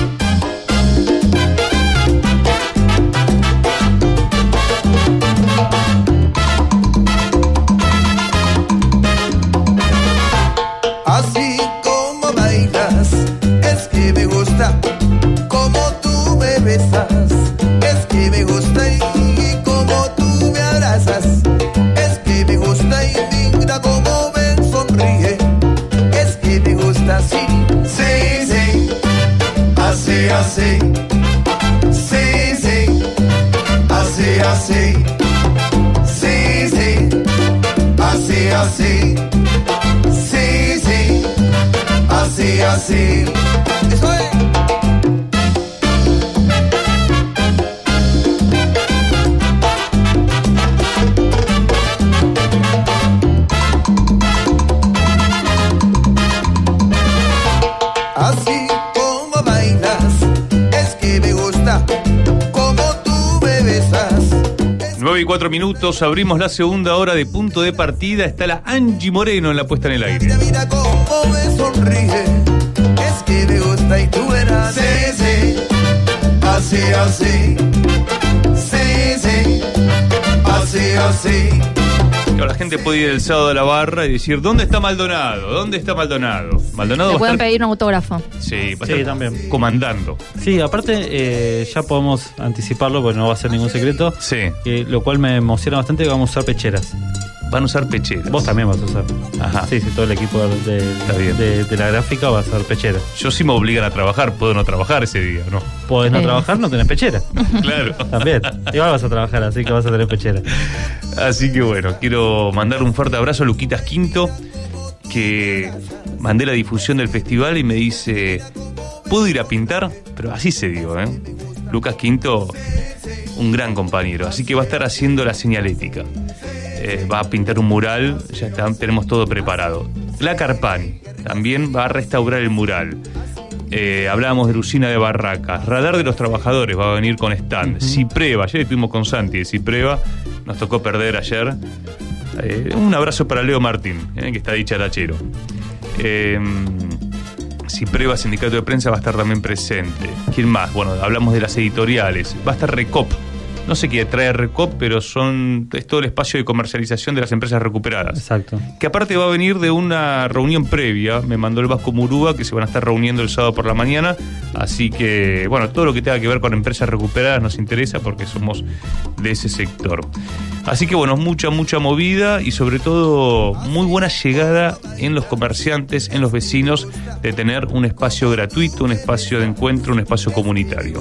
Así como bailas, es que me gusta. Como tú me besas, es que me gusta. Y como tú me abrazas, es que me gusta. Y mira como me sonríe, es que me gusta así. Sí, sí, así. así. Eso es. Así como bailas, es que me gusta como tú me besas. nueve y cuatro minutos, abrimos la segunda hora de Punto de Partida. Está la Angie Moreno en la puesta en el aire. Mira cómo me sonríe, es que me gusta y tú verás. Sí, sí, así, así. Sí, sí, así, así. Claro, la gente puede ir el sábado a la barra y decir, ¿dónde está Maldonado? ¿Dónde está Maldonado? Maldonado Le va pueden a estar... pedir un autógrafo. Sí, va a Sí, estar también. comandando. Sí, aparte eh, ya podemos anticiparlo porque no va a ser ningún secreto. Sí. Eh, lo cual me emociona bastante que vamos a usar pecheras. Van a usar pecheras. Vos también vas a usar. Ajá. Sí, sí, todo el equipo de, de, de, de la gráfica va a usar pecheras. Yo sí me obligan a trabajar, puedo no trabajar ese día, ¿no? Podés no Eh. trabajar, no tenés pechera. Claro. También. Igual vas a trabajar, así que vas a tener pechera. Así que bueno, quiero mandar un fuerte abrazo a Luquitas Quinto, que mandé la difusión del festival y me dice, ¿puedo ir a pintar? Pero así se dio, ¿eh? Lucas Quinto, un gran compañero, así que va a estar haciendo la señalética. Eh, va a pintar un mural, ya está, tenemos todo preparado. La Carpani también va a restaurar el mural. Eh, hablábamos de la usina de Barracas. Radar de los Trabajadores va a venir con stand. Uh-huh. Cipreva, ayer estuvimos con Santi de Cipreva, nos tocó perder ayer. Eh, un abrazo para Leo Martín, eh, que está dicharachero. Eh, Cipreva, Sindicato de Prensa, va a estar también presente. ¿Quién más? Bueno, hablamos de las editoriales. Va a estar Recop. No sé qué trae Recop, pero son es todo el espacio de comercialización de las empresas recuperadas. Exacto. Que aparte va a venir de una reunión previa, me mandó el Vasco Murúa, que se van a estar reuniendo el sábado por la mañana. Así que, bueno, todo lo que tenga que ver con empresas recuperadas nos interesa porque somos de ese sector. Así que, bueno, mucha, mucha movida y sobre todo muy buena llegada en los comerciantes, en los vecinos, de tener un espacio gratuito, un espacio de encuentro, un espacio comunitario.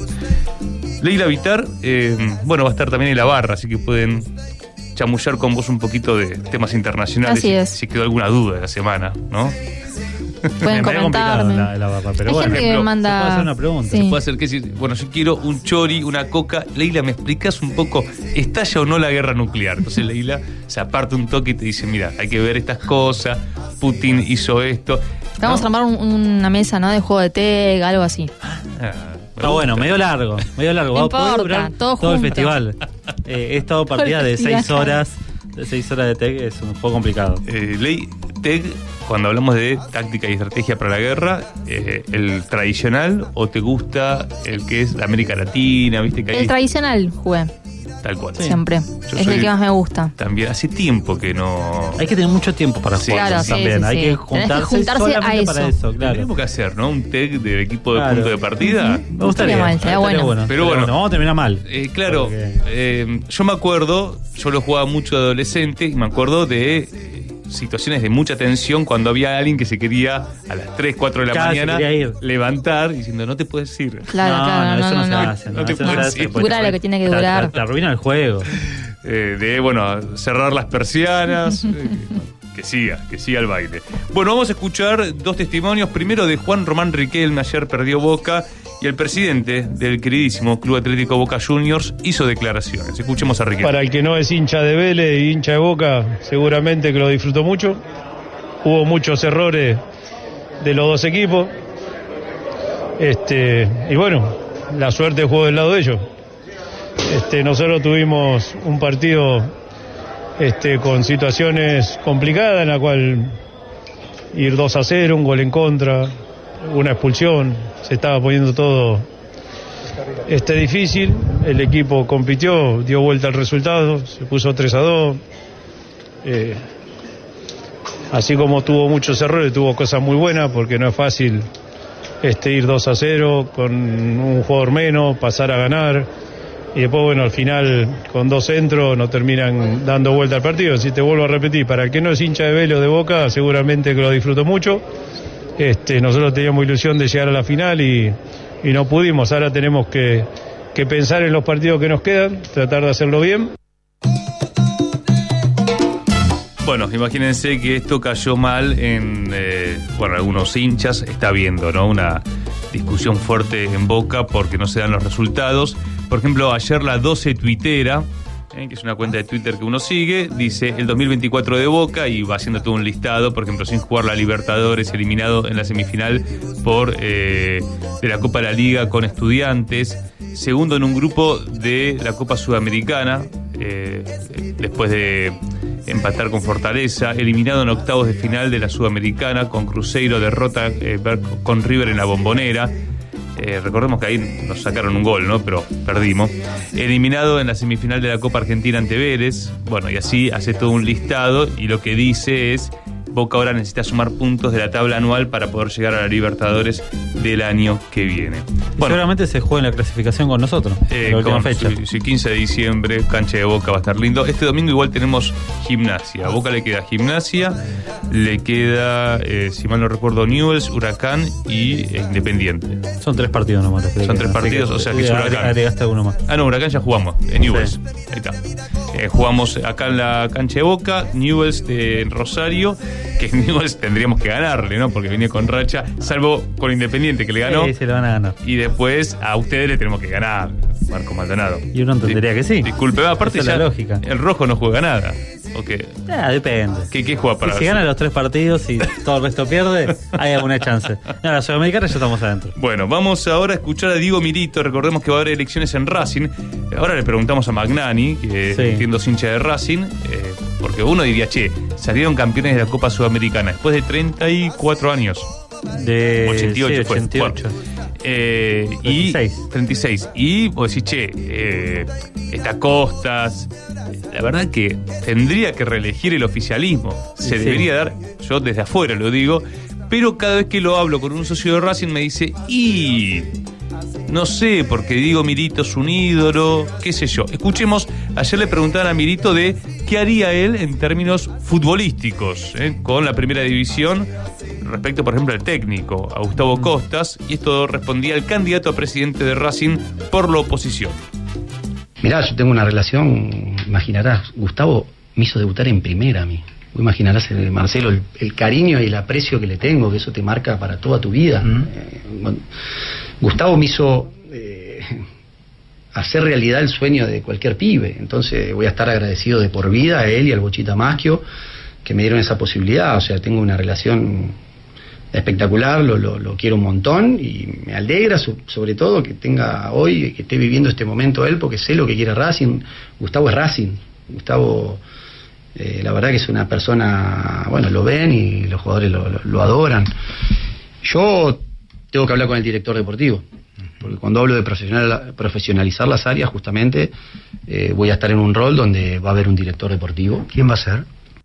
Leila Vitar, eh, bueno, va a estar también en la barra, así que pueden chamullar con vos un poquito de temas internacionales. Así es. Si quedó alguna duda de la semana, ¿no? Pueden comentarme. La, la barra, pero Hay bueno, gente que ejemplo, manda- se puede hacer una pregunta. Sí. Se puede hacer que si, bueno, yo quiero un chori, una coca. Leila, ¿me explicas un poco? ¿Estalla o no la guerra nuclear? Entonces Leila se aparta un toque y te dice, mira, hay que ver estas cosas, Putin hizo esto. Vamos ¿No? a armar un- una mesa, ¿no? De juego de T E G, algo así. Ah, Está bueno, medio largo, medio largo. No Va a poder importa, durar todo todo el junto. festival. Eh, he estado Todo el partida de festival. seis horas, de seis horas de tech, es un poco complicado. Eh, Ley, T E G, cuando hablamos de táctica y estrategia para la guerra, eh, ¿el tradicional o te gusta el que es de América Latina? ¿Viste que hay El tradicional jugué, tal cual? siempre. Yo Es soy el que más me gusta. También hace tiempo que no. Hay que tener mucho tiempo para Sí, jugar Claro, sí, también. sí, Hay sí. que Tenés que juntarse, juntarse solamente a para eso. eso, claro. Tenemos que hacer, ¿no? Un T E G del equipo de Claro. punto de partida. Me gustaría. Estaría mal, estaría estaría bueno. Pero bueno. vamos a terminar mal. Eh, claro, Porque- eh, yo me acuerdo, yo lo jugaba mucho de adolescente y me acuerdo de eh, situaciones de mucha tensión cuando había alguien que se quería a las tres, cuatro de la Casi mañana quería ir. levantar diciendo no te puedes ir. Claro, no, claro, no, no, eso no, no, se no. hace. No, No te eso no se puedes hace ir. porque Dura te- lo que tiene que te- durar. Te, te arruina el juego. Eh, de, bueno, cerrar las persianas. eh, que siga, que siga el baile. Bueno, vamos a escuchar dos testimonios. Primero de Juan Román Riquelme, ayer perdió Boca, y el presidente del queridísimo Club Atlético Boca Juniors hizo declaraciones. Escuchemos a Riquelme. Para el que no es hincha de Vélez y hincha de Boca, seguramente que lo disfrutó mucho. Hubo muchos errores de los dos equipos. Este, y bueno, la suerte jugó del lado de ellos. Este, nosotros tuvimos un partido este, con situaciones complicadas en la cual ir dos a cero, un gol en contra, una expulsión, se estaba poniendo todo este difícil. El equipo compitió, dio vuelta al resultado, se puso tres a dos. Eh, así como tuvo muchos errores, tuvo cosas muy buenas, porque no es fácil este, ir dos a cero con un jugador menos, pasar a ganar. Y después, bueno, al final, con dos centros, nos terminan dando vuelta al partido. Si te vuelvo a repetir, para el que no es hincha de Vélez o de Boca, seguramente que lo disfruto mucho. Este, nosotros teníamos ilusión de llegar a la final y, y no pudimos. Ahora tenemos que, que pensar en los partidos que nos quedan, tratar de hacerlo bien. Bueno, imagínense que esto cayó mal en, eh, bueno, algunos hinchas, está habiendo, ¿no? Una discusión fuerte en Boca porque no se dan los resultados. Por ejemplo, ayer la doce tuitera, eh, que es una cuenta de Twitter que uno sigue, dice el dos mil veinticuatro de Boca y va haciendo todo un listado, por ejemplo, sin jugar la Libertadores, eliminado en la semifinal por eh, de la Copa de la Liga con Estudiantes, segundo en un grupo de la Copa Sudamericana, eh, después de empatar con Fortaleza, eliminado en octavos de final de la Sudamericana con Cruzeiro, derrota eh, con River en la Bombonera. Eh, recordemos que ahí nos sacaron un gol, ¿no? Pero perdimos. Eliminado en la semifinal de la Copa Argentina ante Vélez. Bueno, y así hace todo un listado y lo que dice es: Boca ahora necesita sumar puntos de la tabla anual para poder llegar a la Libertadores del año que viene. Bueno, seguramente se juega en la clasificación con nosotros, eh, la última con, fecha. Sí, sí, quince de diciembre, cancha de Boca, va a estar lindo. Este domingo igual tenemos Gimnasia. A Boca le queda Gimnasia, le queda, eh, si mal no recuerdo, Newell's, Huracán y eh, Independiente. Son tres partidos nomás. Son tres partidos, o sea que es Huracán. Agregaste uno más. Ah, no, Huracán ya jugamos, en Newell's. Sí. Ahí está. Eh, jugamos acá en la cancha de Boca, Newell's de Rosario, que Newell's tendríamos que ganarle, ¿no? Porque venía con racha, salvo con Independiente que le ganó. Sí, se le van a ganar. Y después a ustedes le tenemos que ganar, Marco Maldonado. Y uno entendería que sí. Disculpe, aparte esa ya es la lógica. El rojo no juega nada. ¿O qué? Ah, depende. ¿Qué, qué juega para y si gana los tres partidos y todo el resto pierde, hay alguna chance. No, la Sudamericana ya estamos adentro. Bueno, vamos ahora a escuchar a Diego Milito. Recordemos que va a haber elecciones en Racing. Ahora le preguntamos a Magnani, que sí. entiendo es hincha de Racing, eh, porque uno diría, che, salieron campeones de la Copa Sudamericana después de treinta y cuatro años. De ochenta y ocho, sí, ochenta y ocho. Bueno, eh, treinta y seis. Y treinta y seis. Y vos decís, che, eh, está Costas. La verdad que tendría que reelegir el oficialismo. Se sí. debería dar, yo desde afuera lo digo, pero cada vez que lo hablo con un socio de Racing me dice, y no sé, porque digo Milito es un ídolo, qué sé yo. Escuchemos, ayer le preguntaban a Milito de qué haría él en términos futbolísticos, ¿eh? con la primera división, respecto, por ejemplo, al técnico, a Gustavo Costas, y esto respondía el candidato a presidente de Racing por la oposición. Mirá, yo tengo una relación, imaginarás, Gustavo me hizo debutar en primera a mí. Vos imaginarás, el, Marcelo, el, el cariño y el aprecio que le tengo, que eso te marca para toda tu vida. Mm. Eh, bueno, Gustavo me hizo eh, hacer realidad el sueño de cualquier pibe, entonces voy a estar agradecido de por vida a él y al Bochita Maschio que me dieron esa posibilidad. O sea, tengo una relación espectacular, lo, lo, lo quiero un montón y me alegra so, sobre todo que tenga hoy, que esté viviendo este momento él, porque sé lo que quiere Racing. Gustavo es Racing, Gustavo eh, la verdad que es una persona, bueno, lo ven y los jugadores lo, lo, lo adoran. Yo tengo que hablar con el director deportivo, porque cuando hablo de profesional, profesionalizar las áreas, justamente eh, voy a estar en un rol donde va a haber un director deportivo. ¿Quién va a ser?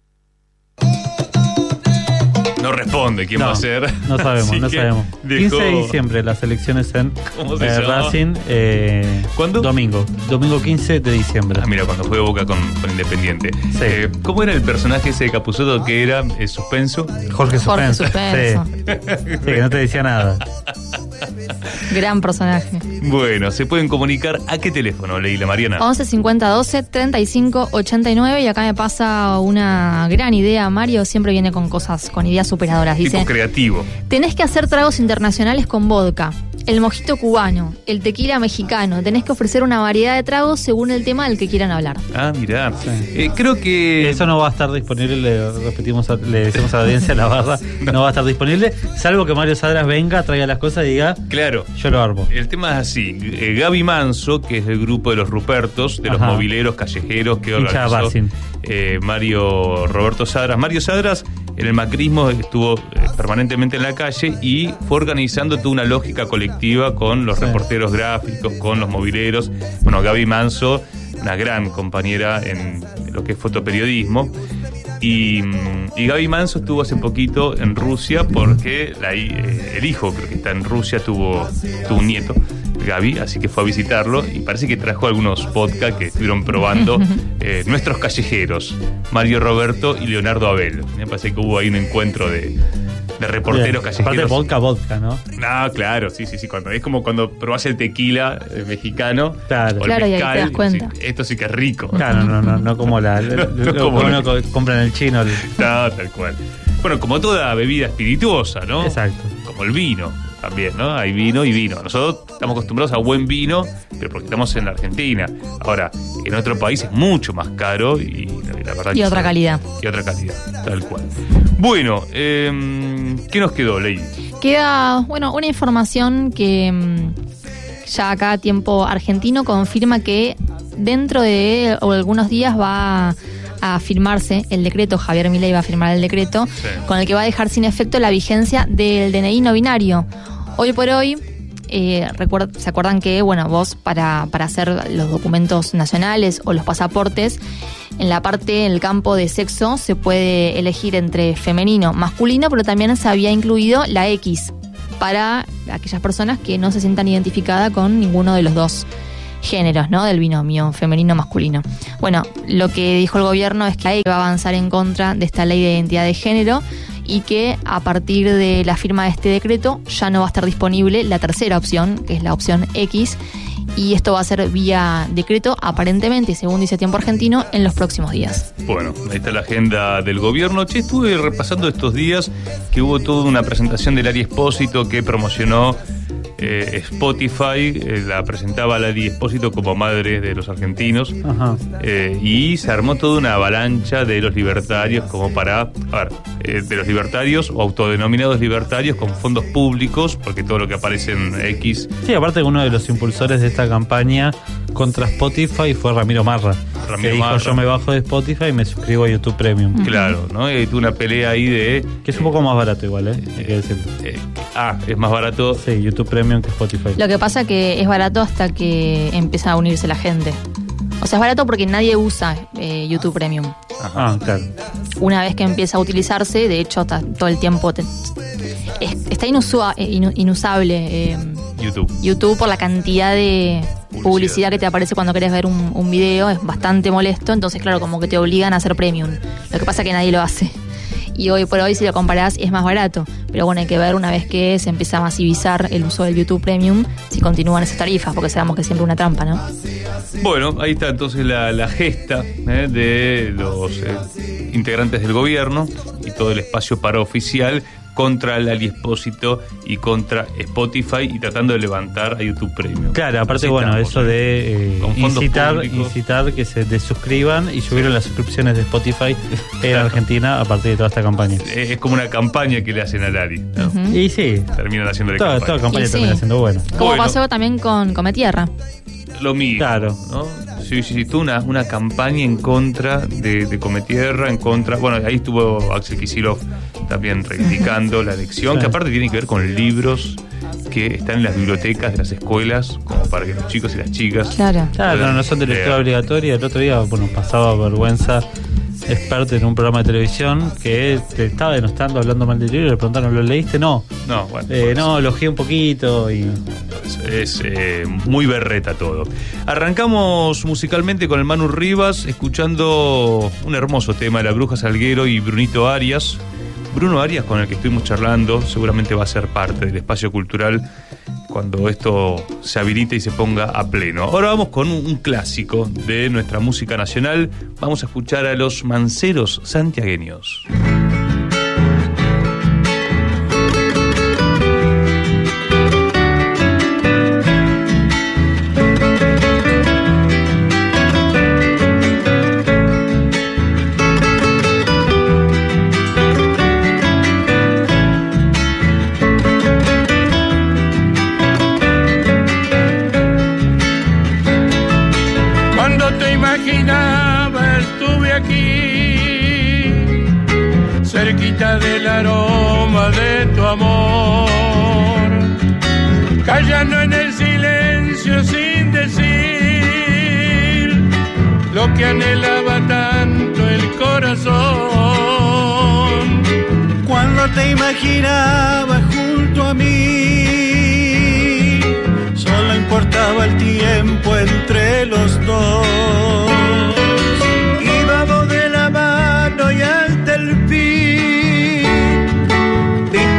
No responde quién no, va a ser. No sabemos, no sabemos. Dejó... quince de diciembre las elecciones en eh, Racing. Eh, ¿Cuándo? Domingo. Domingo quince de diciembre. Ah, mira, cuando fue Boca con, con Independiente. Sí. Eh, ¿Cómo era el personaje ese de Capusotto que era eh, suspenso? Jorge Suspenso. Jorge Suspenso. Sí. Sí, que no te decía nada. Gran personaje. Bueno, se pueden comunicar a qué teléfono, Leila Mariana. once cincuenta doce treinta y cinco ochenta y nueve. Y acá me pasa una gran idea. Mario siempre viene con cosas, con ideas superadoras. Dice, tipo creativo. Tenés que hacer tragos internacionales con vodka, el mojito cubano, el tequila mexicano. Tenés que ofrecer una variedad de tragos según el tema del que quieran hablar. Ah, mirá. Sí. Eh, creo que... Eso no va a estar disponible, le repetimos, a, le decimos a la audiencia la barra, no. no va a estar disponible, salvo que Mario Sadras venga, traiga las cosas y diga, claro, yo lo armo. El tema es así, eh, Gaby Manso, que es del grupo de los Rupertos, de Ajá. los mobileros callejeros que organizó eh, Mario Roberto Sadras. Mario Sadras en el macrismo estuvo eh, permanentemente en la calle y fue organizando toda una lógica colectiva con los sí. reporteros gráficos, con los mobileros. Bueno, Gaby Manso, una gran compañera en lo que es fotoperiodismo. Y, y Gaby Manso estuvo hace poquito en Rusia porque la, eh, el hijo, creo que está en Rusia, tuvo, tuvo un nieto, Gaby, así que fue a visitarlo y parece que trajo algunos podcasts que estuvieron probando eh, nuestros callejeros, Mario Roberto y Leonardo Abel. Me parece que hubo ahí un encuentro de, de reporteros Bien. callejeros. Aparte vodka, vodka, ¿no? No, claro, sí, sí, sí. Cuando, es como cuando probás el tequila eh, mexicano. Claro, o el Claro, y ahí te mezcal, das cuenta. sí, esto sí que es rico. Claro, no, no, no como la, No, lo, no lo como que la- uno co- compra en el chino. el- No, tal cual. Bueno, como toda bebida espirituosa, ¿no? Exacto. Como el vino también, ¿no? Hay vino y vino. Nosotros estamos acostumbrados a buen vino, pero porque estamos en la Argentina. Ahora, en otro país es mucho más caro y, y la verdad Y que otra sí. calidad. Y otra calidad, tal cual. Bueno, eh, ¿qué nos quedó, Ley? Queda, bueno, una información que mm, ya acá a tiempo argentino confirma que dentro de algunos días va a firmarse el decreto, Javier Milei va a firmar el decreto, Sí. con el que va a dejar sin efecto la vigencia del D N I no binario. Hoy por hoy, eh, recuer- ¿se acuerdan que, bueno, vos para, para hacer los documentos nacionales o los pasaportes, en la parte, en el campo de sexo, se puede elegir entre femenino, masculino, pero también se había incluido la X para aquellas personas que no se sientan identificadas con ninguno de los dos géneros, ¿no? Del binomio femenino-masculino. Bueno, lo que dijo el gobierno es que ahí va a avanzar en contra de esta ley de identidad de género y que a partir de la firma de este decreto ya no va a estar disponible la tercera opción, que es la opción X, y esto va a ser vía decreto, aparentemente, según dice Tiempo Argentino, en los próximos días. Bueno, ahí está la agenda del gobierno. Che, estuve repasando estos días que hubo toda una presentación del Ari Espósito que promocionó eh, Spotify, eh, la presentaba la Ari Espósito como madre de los argentinos. Ajá. Eh, y se armó toda una avalancha de los libertarios como para, a ver, eh, de los libertarios o autodenominados libertarios con fondos públicos, porque todo lo que aparece en X. Sí, aparte uno de los impulsores de esta campaña contra Spotify fue Ramiro Marra. Ramiro que dijo, Marra. yo me bajo de Spotify y me suscribo a YouTube Premium. Claro, ¿no? Y tuvo una pelea ahí de... Que es un poco más barato igual, ¿eh? Hay que decirlo. eh, ah, es más barato. Sí, YouTube Premium que Spotify. Lo que pasa que es barato hasta que empieza a unirse la gente. O sea, es barato porque nadie usa eh, YouTube Premium. Ah, claro. Una vez que empieza a utilizarse, de hecho, está todo el tiempo... te- es- está inusua- eh, inu- inusable eh, YouTube. YouTube por la cantidad de publicidad que te aparece cuando querés ver un, un video. Es bastante molesto, entonces, claro, como que te obligan a hacer Premium. Lo que pasa es que nadie lo hace. Y hoy por hoy, si lo comparás, es más barato. Pero bueno, hay que ver una vez que se empieza a masivizar el uso del YouTube Premium, si continúan esas tarifas, porque sabemos que es siempre una trampa, ¿no? Bueno, ahí está entonces la, la gesta eh, de los eh, integrantes del gobierno y todo el espacio paraoficial contra el Ali Espósito y contra Spotify y tratando de levantar a YouTube Premium. Claro, aparte, Así bueno, estamos, eso de eh, Con fondos incitar, públicos. incitar que se desuscriban y subieron las suscripciones de Spotify en Argentina a partir de toda esta campaña. Es, es como una campaña que le hacen al Ali, ¿no? Ujú. Y sí, Terminan haciéndole toda, campaña. toda campaña Y sí. termina siendo buena. Como Bueno. pasó también con Cometierra. Lo mismo, Claro. ¿no? Sí, sí, sí, tuvo una, una campaña en contra de, de Cometierra, en contra... Bueno, ahí estuvo Axel Kicillof también reivindicando la elección, Sí. que aparte tiene que ver con libros que están en las bibliotecas de las escuelas, como para que los chicos y las chicas... Claro. Claro, no, no son de lectura lean. obligatoria. El otro día, bueno, pasaba vergüenza experto en un programa de televisión que te estaba denostando, hablando mal del libro, le preguntaron, ¿lo leíste? No. No, bueno. Eh, no, lo ojeé un poquito y... Es, es, eh, muy berreta todo. Arrancamos musicalmente con el Manu Rivas, escuchando un hermoso tema de La Bruja Salguero y Brunito Arias. Bruno Arias, con el que estuvimos charlando, seguramente va a ser parte del espacio cultural cuando esto se habilite y se ponga a pleno. Ahora vamos con un, un clásico de nuestra música nacional. Vamos a escuchar a los Manceros Santiagueños. Cuando te imaginaba estuve aquí, cerquita del aroma de tu amor, callando en el silencio sin decir lo que anhelaba tanto el corazón. Cuando te imaginaba junto a mí, solo importaba el tiempo entre los dos. Íbamos de la mano y hasta el fin,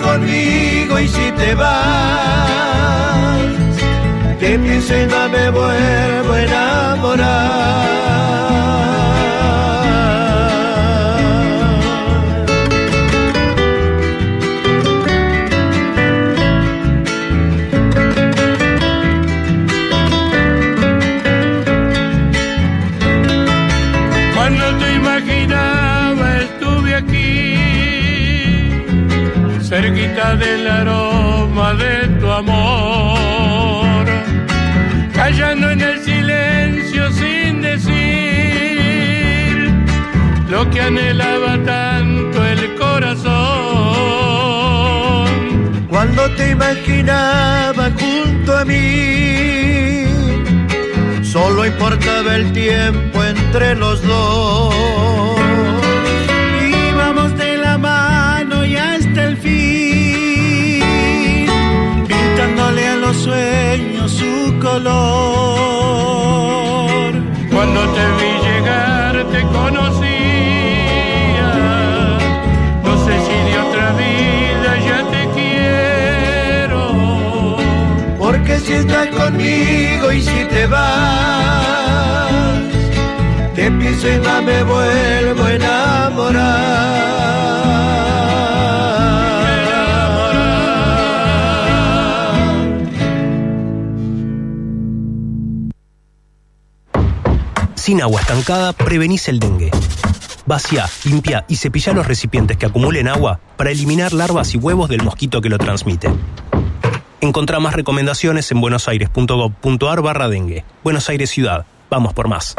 conmigo y si te vas, que pienso y no me vuelvo a enamorar. Cuando te imaginaba estuve aquí, cerquita del aroma de tu amor, callando en el silencio sin decir lo que anhelaba tanto el corazón. Cuando te imaginaba junto a mí, solo importaba el tiempo entre los dos. Íbamos de la mano y hasta el fin, pintándole a los sueños su color. Cuando te vi llegar te conocía, no sé si de otra vida ya te quiero. Porque si estás conmigo y si te vas, te pienso y no me vuelvo a enamorar. Sin agua estancada, prevenís el dengue. Vacía, limpia y cepilla los recipientes que acumulen agua para eliminar larvas y huevos del mosquito que lo transmite. Encontrá más recomendaciones en buenosaires.gov.ar barra dengue. Buenos Aires Ciudad. Vamos por más.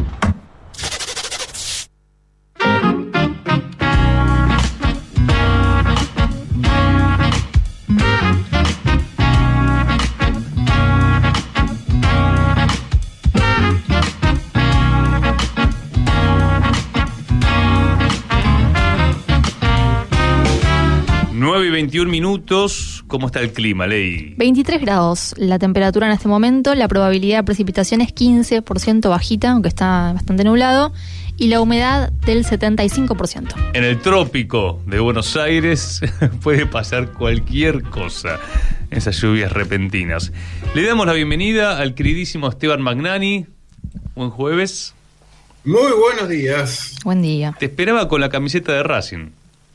nueve y veintiún minutos. ¿Cómo está el clima, Ley? veintitrés grados la temperatura en este momento, la probabilidad de precipitación es quince por ciento bajita, aunque está bastante nublado, y la humedad del setenta y cinco por ciento. En el trópico de Buenos Aires puede pasar cualquier cosa, esas lluvias repentinas. Le damos la bienvenida al queridísimo Esteban Magnani. Buen jueves. Muy buenos días. Buen día. Te esperaba con la camiseta de Racing.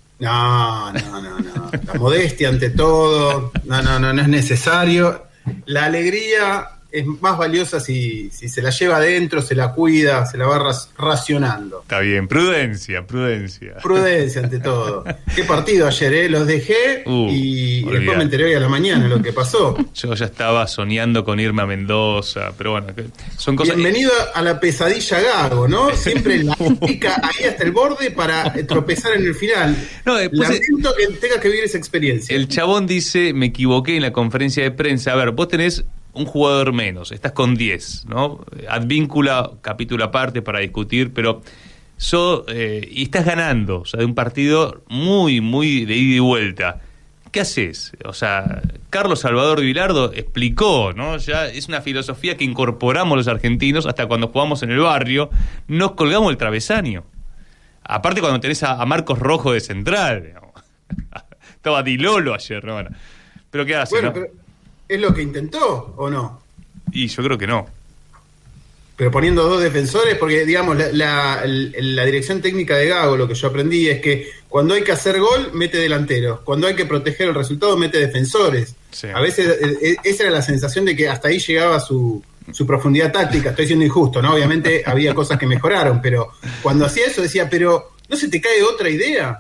No, no, no, no. La modestia ante todo. No, no, no, no es necesario. La alegría es más valiosa si, si se la lleva adentro, se la cuida, se la va ras- racionando. Está bien, prudencia, prudencia. Prudencia ante todo. Qué partido ayer, ¿eh? Los dejé Uh, y olvidate. después me enteré hoy a la mañana lo que pasó. Yo ya estaba soñando con irme a Mendoza, pero bueno, que son cosas... Bienvenido a la pesadilla Gago, ¿no? Siempre la pica ahí hasta el borde para tropezar en el final. No, después Lamento que tengas que vivir esa experiencia. El chabón dice, me equivoqué en la conferencia de prensa. A ver, vos tenés un jugador menos, estás con diez, ¿no? Advíncula, capítulo aparte para discutir, pero so, eh, y estás ganando, o sea, de un partido muy, muy de ida y vuelta. ¿Qué haces? O sea, Carlos Salvador Vilardo explicó, ¿no? Ya es una filosofía que incorporamos los argentinos hasta cuando jugamos en el barrio, nos colgamos el travesaño. Aparte cuando tenés a, a Marcos Rojo de central, digamos. Estaba Di Lolo ayer, ¿no? Bueno, pero ¿qué hace? Bueno, ¿no? pero ¿es lo que intentó o no? Y yo creo que no. Pero poniendo dos defensores, porque digamos, la, la, la dirección técnica de Gago, lo que yo aprendí es que cuando hay que hacer gol, mete delanteros. Cuando hay que proteger el resultado, mete defensores. Sí. A veces eh, esa era la sensación de que hasta ahí llegaba su, su profundidad táctica. Estoy siendo injusto, ¿no? Obviamente había cosas que mejoraron, pero cuando hacía eso decía, pero ¿no se te cae otra idea?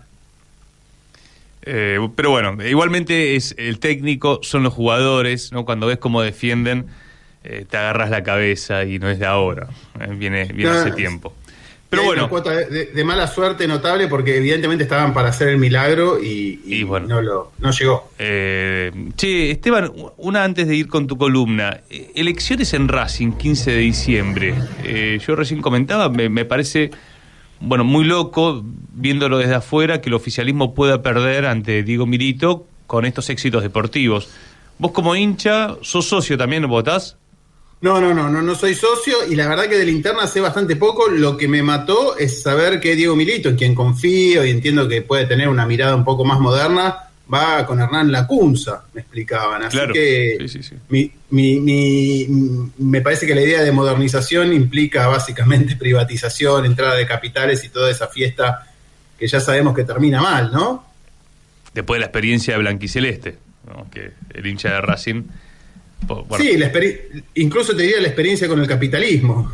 Eh, pero bueno, igualmente es el técnico, son los jugadores, ¿no? Cuando ves cómo defienden, eh, te agarras la cabeza y no es de ahora, eh, viene, viene No, hace tiempo. Pero hay bueno, una cuota de, de, de mala suerte notable porque evidentemente estaban para hacer el milagro y, y, y bueno, no, lo, no llegó. Eh, che, Esteban, una antes de ir con tu columna. Eh, elecciones en Racing, quince de diciembre. Eh, yo recién comentaba, me, me parece... Bueno, muy loco, viéndolo desde afuera, que el oficialismo pueda perder ante Diego Milito con estos éxitos deportivos. ¿Vos como hincha, sos socio también, votás? No, no, no, no, no soy socio y la verdad que de la interna sé bastante poco. Lo que me mató es saber que Diego Milito, en quien confío y entiendo que puede tener una mirada un poco más moderna, va con Hernán Lacunza, me explicaban. Así claro. que sí, sí, sí. Mi, mi, mi, me parece que la idea de modernización implica básicamente privatización, entrada de capitales y toda esa fiesta que ya sabemos que termina mal, ¿no? Después de la experiencia de Blanquiceleste, ¿no? Que el hincha de Racing... Bueno. Sí, la incluso te diría la experiencia con el capitalismo.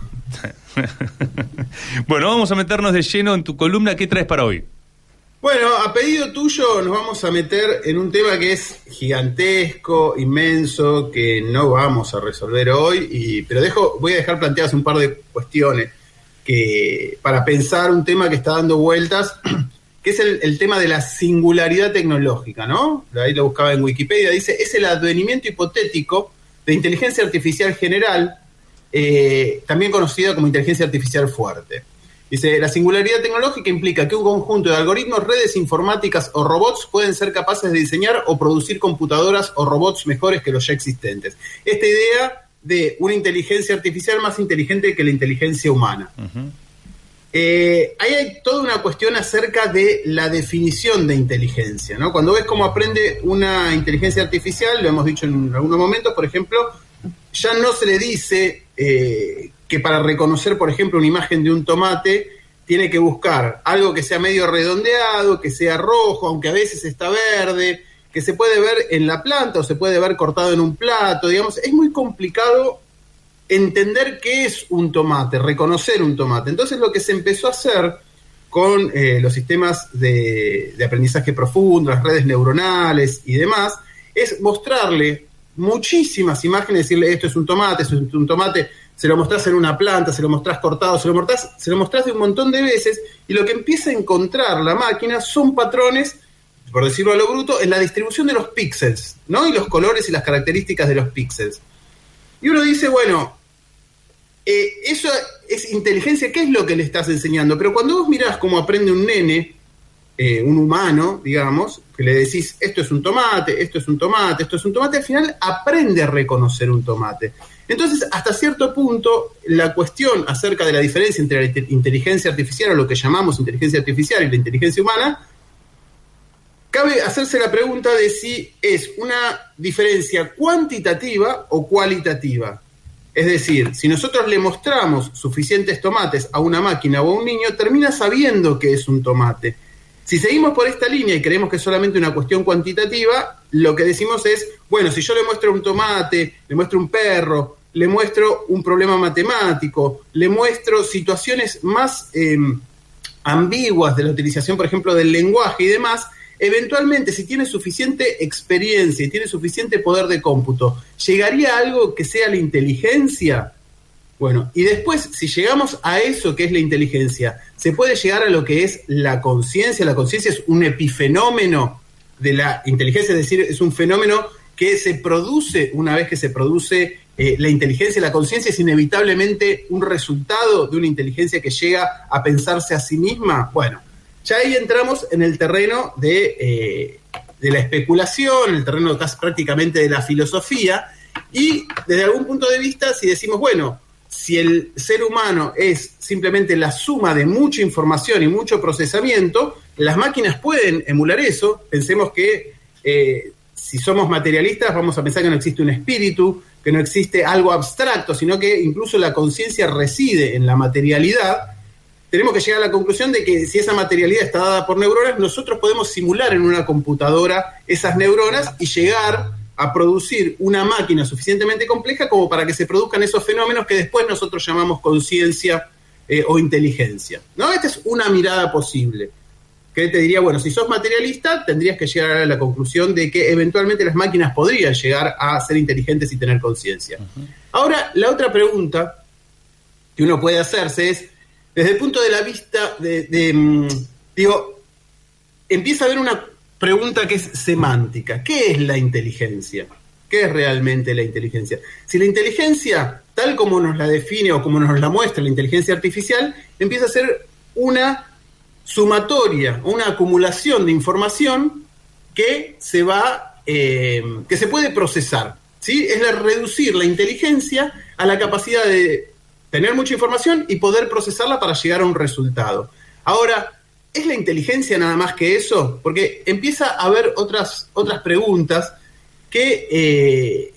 Bueno, vamos a meternos de lleno en tu columna. ¿Qué traes para hoy? Bueno, a pedido tuyo nos vamos a meter en un tema que es gigantesco, inmenso, que no vamos a resolver hoy, y, pero dejo, voy a dejar planteadas un par de cuestiones que para pensar un tema que está dando vueltas, que es el, el tema de la singularidad tecnológica, ¿no? Ahí lo buscaba en Wikipedia, dice, es el advenimiento hipotético de inteligencia artificial general, eh, también conocida como inteligencia artificial fuerte. Dice, la singularidad tecnológica implica que un conjunto de algoritmos, redes informáticas o robots pueden ser capaces de diseñar o producir computadoras o robots mejores que los ya existentes. Esta idea de una inteligencia artificial más inteligente que la inteligencia humana. Uh-huh. Eh, ahí hay toda una cuestión acerca de la definición de inteligencia, ¿no? Cuando ves cómo aprende una inteligencia artificial, lo hemos dicho en algunos momentos, por ejemplo, ya no se le dice eh, que para reconocer, por ejemplo, una imagen de un tomate, tiene que buscar algo que sea medio redondeado, que sea rojo, aunque a veces está verde, que se puede ver en la planta o se puede ver cortado en un plato, digamos. Es muy complicado entender qué es un tomate, reconocer un tomate. Entonces lo que se empezó a hacer con eh, los sistemas de, de aprendizaje profundo, las redes neuronales y demás, es mostrarle muchísimas imágenes, decirle esto es un tomate, esto es un tomate, se lo mostrás en una planta, se lo mostrás cortado, se lo mostrás, se lo mostrás de un montón de veces, y lo que empieza a encontrar la máquina son patrones, por decirlo a lo bruto, en la distribución de los píxeles, ¿no? Y los colores y las características de los píxeles. Y uno dice, bueno, eh, eso es inteligencia, ¿qué es lo que le estás enseñando? Pero cuando vos mirás cómo aprende un nene, eh, un humano, digamos, que le decís, esto es un tomate, esto es un tomate, esto es un tomate, al final aprende a reconocer un tomate. Entonces, hasta cierto punto, la cuestión acerca de la diferencia entre la inteligencia artificial, o lo que llamamos inteligencia artificial, y la inteligencia humana, cabe hacerse la pregunta de si es una diferencia cuantitativa o cualitativa. Es decir, si nosotros le mostramos suficientes tomates a una máquina o a un niño, termina sabiendo que es un tomate. Si seguimos por esta línea y creemos que es solamente una cuestión cuantitativa, lo que decimos es, bueno, si yo le muestro un tomate, le muestro un perro, le muestro un problema matemático, le muestro situaciones más eh, ambiguas de la utilización, por ejemplo, del lenguaje y demás, eventualmente, si tiene suficiente experiencia y tiene suficiente poder de cómputo, ¿llegaría a algo que sea la inteligencia? Bueno, y después, si llegamos a eso que es la inteligencia, ¿se puede llegar a lo que es la conciencia? La conciencia es un epifenómeno de la inteligencia, es decir, es un fenómeno que se produce una vez que se produce eh, la inteligencia. La conciencia es inevitablemente un resultado de una inteligencia que llega a pensarse a sí misma. Bueno, ya ahí entramos en el terreno de, eh, de la especulación, en el terreno casi prácticamente de la filosofía, y desde algún punto de vista, si decimos, bueno, si el ser humano es simplemente la suma de mucha información y mucho procesamiento, las máquinas pueden emular eso. Pensemos que eh, si somos materialistas vamos a pensar que no existe un espíritu, que no existe algo abstracto, sino que incluso la conciencia reside en la materialidad. Tenemos que llegar a la conclusión de que si esa materialidad está dada por neuronas, nosotros podemos simular en una computadora esas neuronas y llegar a producir una máquina suficientemente compleja como para que se produzcan esos fenómenos que después nosotros llamamos conciencia eh, o inteligencia, ¿no? Esta es una mirada posible, que te diría, bueno, si sos materialista, tendrías que llegar a la conclusión de que eventualmente las máquinas podrían llegar a ser inteligentes y tener conciencia. Uh-huh. Ahora, la otra pregunta que uno puede hacerse es, desde el punto de la vista de, de digo, empieza a haber una pregunta que es semántica. ¿Qué es la inteligencia? ¿Qué es realmente la inteligencia? Si la inteligencia, tal como nos la define o como nos la muestra la inteligencia artificial, empieza a ser una sumatoria, una acumulación de información que se va, eh, que se puede procesar, ¿sí? Es la reducir la inteligencia a la capacidad de tener mucha información y poder procesarla para llegar a un resultado. Ahora, ¿es la inteligencia nada más que eso? Porque empieza a haber otras, otras preguntas que, eh,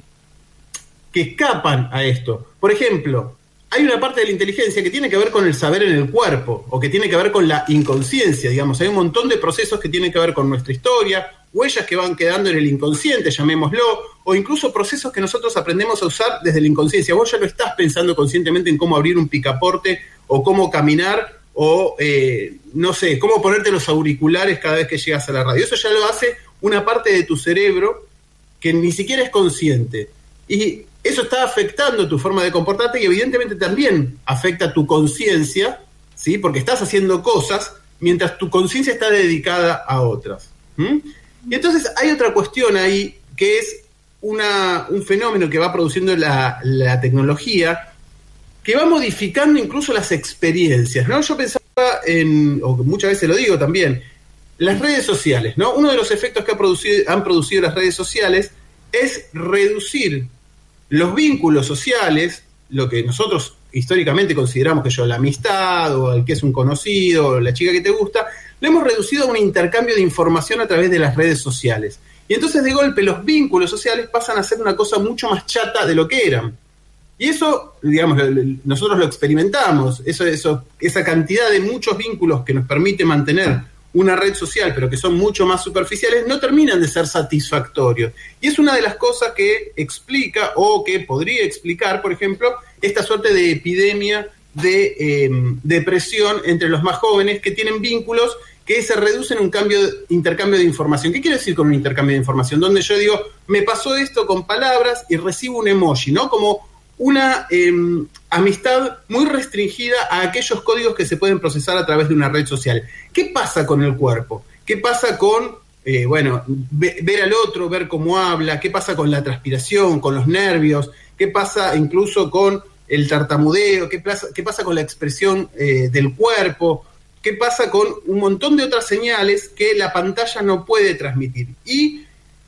que escapan a esto. Por ejemplo, hay una parte de la inteligencia que tiene que ver con el saber en el cuerpo, o que tiene que ver con la inconsciencia, digamos. Hay un montón de procesos que tienen que ver con nuestra historia, huellas que van quedando en el inconsciente, llamémoslo, o incluso procesos que nosotros aprendemos a usar desde la inconsciencia. Vos ya lo estás pensando conscientemente en cómo abrir un picaporte, o cómo caminar, o eh, no sé, cómo ponerte los auriculares cada vez que llegas a la radio. Eso ya lo hace una parte de tu cerebro que ni siquiera es consciente. Y eso está afectando tu forma de comportarte y evidentemente también afecta tu conciencia, ¿sí? Porque estás haciendo cosas mientras tu conciencia está dedicada a otras. ¿Mm? Y entonces hay otra cuestión ahí que es una, un fenómeno que va produciendo la, la tecnología, que va modificando incluso las experiencias, ¿no? Yo pensaba en, o muchas veces lo digo también, las redes sociales, ¿no? Uno de los efectos que ha producido, han producido las redes sociales es reducir los vínculos sociales, lo que nosotros históricamente consideramos que yo, la amistad, o el que es un conocido, o la chica que te gusta, lo hemos reducido a un intercambio de información a través de las redes sociales. Y entonces de golpe los vínculos sociales pasan a ser una cosa mucho más chata de lo que eran. Y eso, digamos, nosotros lo experimentamos, eso, eso, esa cantidad de muchos vínculos que nos permite mantener una red social, pero que son mucho más superficiales, no terminan de ser satisfactorios. Y es una de las cosas que explica, o que podría explicar, por ejemplo, esta suerte de epidemia de eh, depresión entre los más jóvenes que tienen vínculos que se reducen a un cambio, intercambio de información. ¿Qué quiero decir con un intercambio de información? Donde yo digo, me pasó esto con palabras y recibo un emoji, ¿no? Como una eh, amistad muy restringida a aquellos códigos que se pueden procesar a través de una red social. ¿Qué pasa con el cuerpo? ¿Qué pasa con, eh, bueno, ve, ver al otro, ver cómo habla? ¿Qué pasa con la transpiración, con los nervios? ¿Qué pasa incluso con el tartamudeo? ¿Qué pasa, qué pasa con la expresión eh, del cuerpo? ¿Qué pasa con un montón de otras señales que la pantalla no puede transmitir? Y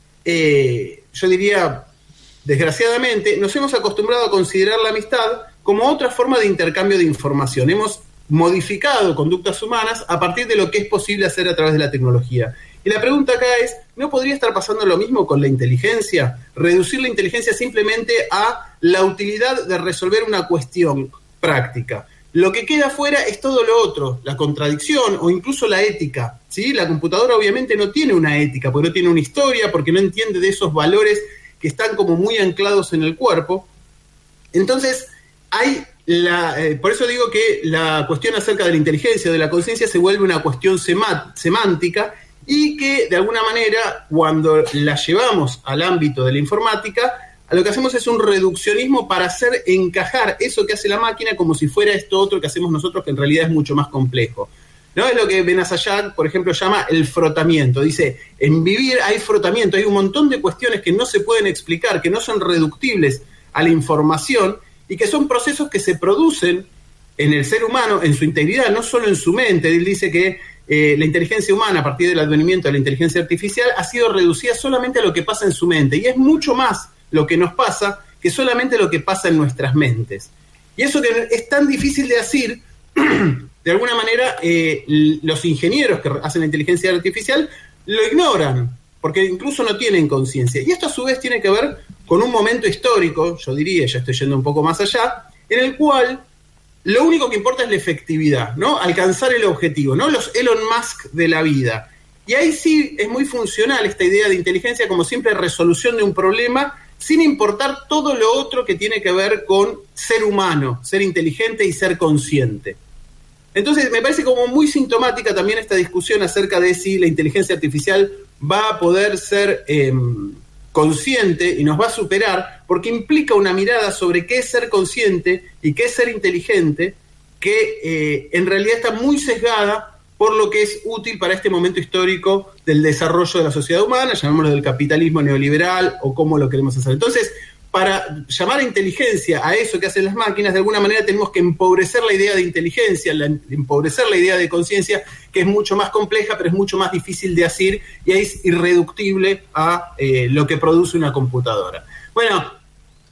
eh, yo diría, desgraciadamente, nos hemos acostumbrado a considerar la amistad como otra forma de intercambio de información. Hemos modificado conductas humanas a partir de lo que es posible hacer a través de la tecnología. Y la pregunta acá es, ¿no podría estar pasando lo mismo con la inteligencia? Reducir la inteligencia simplemente a la utilidad de resolver una cuestión práctica. Lo que queda fuera es todo lo otro, la contradicción o incluso la ética, ¿sí? La computadora obviamente no tiene una ética, porque no tiene una historia, porque no entiende de esos valores que están como muy anclados en el cuerpo. Entonces, hay la, eh, por eso digo que la cuestión acerca de la inteligencia o de la conciencia se vuelve una cuestión sema, semántica, y que de alguna manera, cuando la llevamos al ámbito de la informática, lo que hacemos es un reduccionismo para hacer encajar eso que hace la máquina como si fuera esto otro que hacemos nosotros, que en realidad es mucho más complejo. ¿No? Es lo que Benazayag, por ejemplo, llama el frotamiento. Dice, en vivir hay frotamiento, hay un montón de cuestiones que no se pueden explicar, que no son reductibles a la información y que son procesos que se producen en el ser humano, en su integridad, no solo en su mente. Él dice que eh, la inteligencia humana, a partir del advenimiento de la inteligencia artificial, ha sido reducida solamente a lo que pasa en su mente. Y es mucho más lo que nos pasa que solamente lo que pasa en nuestras mentes. Y eso que es tan difícil de decir, de alguna manera eh, los ingenieros que hacen la inteligencia artificial lo ignoran, porque incluso no tienen conciencia. Y esto a su vez tiene que ver con un momento histórico, yo diría, ya estoy yendo un poco más allá, en el cual lo único que importa es la efectividad, ¿no? Alcanzar el objetivo, ¿no? Los Elon Musk de la vida. Y ahí sí es muy funcional esta idea de inteligencia como siempre resolución de un problema, sin importar todo lo otro que tiene que ver con ser humano, ser inteligente y ser consciente. Entonces me parece como muy sintomática también esta discusión acerca de si la inteligencia artificial va a poder ser eh, consciente y nos va a superar, porque implica una mirada sobre qué es ser consciente y qué es ser inteligente, que eh, en realidad está muy sesgada por lo que es útil para este momento histórico del desarrollo de la sociedad humana, llamémoslo del capitalismo neoliberal o cómo lo queremos hacer. Entonces, para llamar a inteligencia a eso que hacen las máquinas, de alguna manera tenemos que empobrecer la idea de inteligencia, la, empobrecer la idea de conciencia, que es mucho más compleja, pero es mucho más difícil de hacer y es irreductible a eh, lo que produce una computadora. Bueno,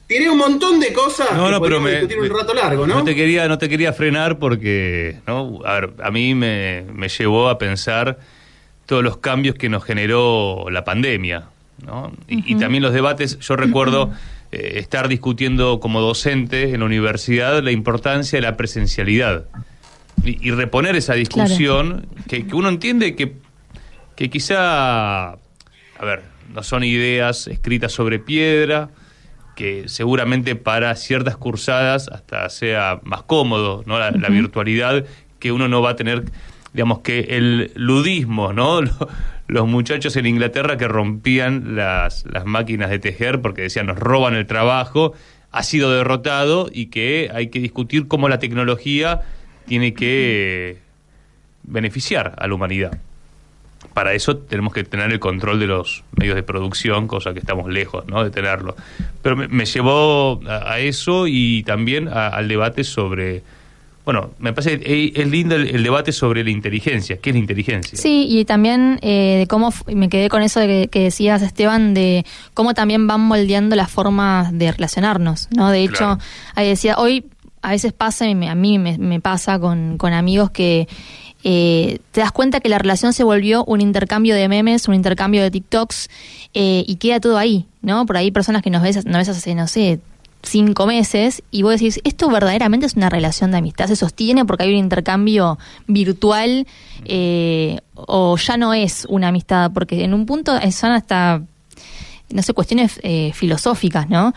tiré un montón de cosas No, que no, pero podríamos me, discutir me- un rato largo, ¿no? No te quería, no te quería frenar porque, ¿no? A ver, a mí me, me llevó a pensar todos los cambios que nos generó la pandemia, ¿no? Y, y también los debates. Yo recuerdo eh, estar discutiendo como docente en la universidad la importancia de la presencialidad y, y reponer esa discusión que, que uno entiende que, que quizá, a ver, no son ideas escritas sobre piedra, que seguramente para ciertas cursadas hasta sea más cómodo, ¿no? La, la Ujú. virtualidad, que uno no va a tener, digamos, que el ludismo, ¿no? Lo- Los muchachos en Inglaterra que rompían las, las máquinas de tejer porque decían nos roban el trabajo, ha sido derrotado y que hay que discutir cómo la tecnología tiene que beneficiar a la humanidad. Para eso tenemos que tener el control de los medios de producción, cosa que estamos lejos, ¿no?, de tenerlo. Pero me, me llevó a, a eso y también a- al debate sobre... Bueno, me parece que es lindo el, el debate sobre la inteligencia. ¿Qué es la inteligencia? Sí, y también eh, de cómo, f- me quedé con eso de que, que decías, Esteban, de cómo también van moldeando las formas de relacionarnos, ¿no? De hecho, Claro. ahí decía, hoy a veces pasa, y me- a mí me, me pasa con, con amigos que eh, te das cuenta que la relación se volvió un intercambio de memes, un intercambio de TikToks, eh, y queda todo ahí, ¿no? Por ahí personas que nos ves, nos ves hace, no sé, cinco meses, y vos decís, ¿esto verdaderamente es una relación de amistad? ¿Se sostiene porque hay un intercambio virtual eh, o ya no es una amistad? Porque en un punto son hasta, no sé, cuestiones eh, filosóficas, ¿no?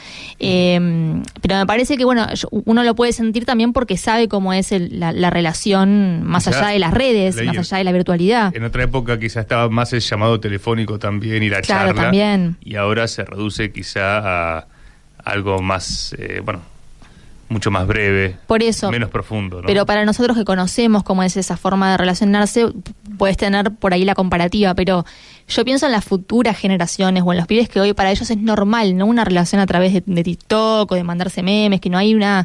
Eh, pero me parece que, bueno, yo- uno lo puede sentir también porque sabe cómo es el- la, la relación más Quizá allá de las redes, leí- más allá de la virtualidad. En otra época quizá estaba más el llamado telefónico también y la Claro, charla. también. Y ahora se reduce quizá a algo más, eh, bueno, mucho más breve. Por eso. Menos profundo, ¿no? Pero para nosotros que conocemos cómo es esa forma de relacionarse, puedes tener por ahí la comparativa, pero yo pienso en las futuras generaciones o en los pibes que hoy para ellos es normal, ¿no? Una relación a través de, de TikTok o de mandarse memes, que no hay una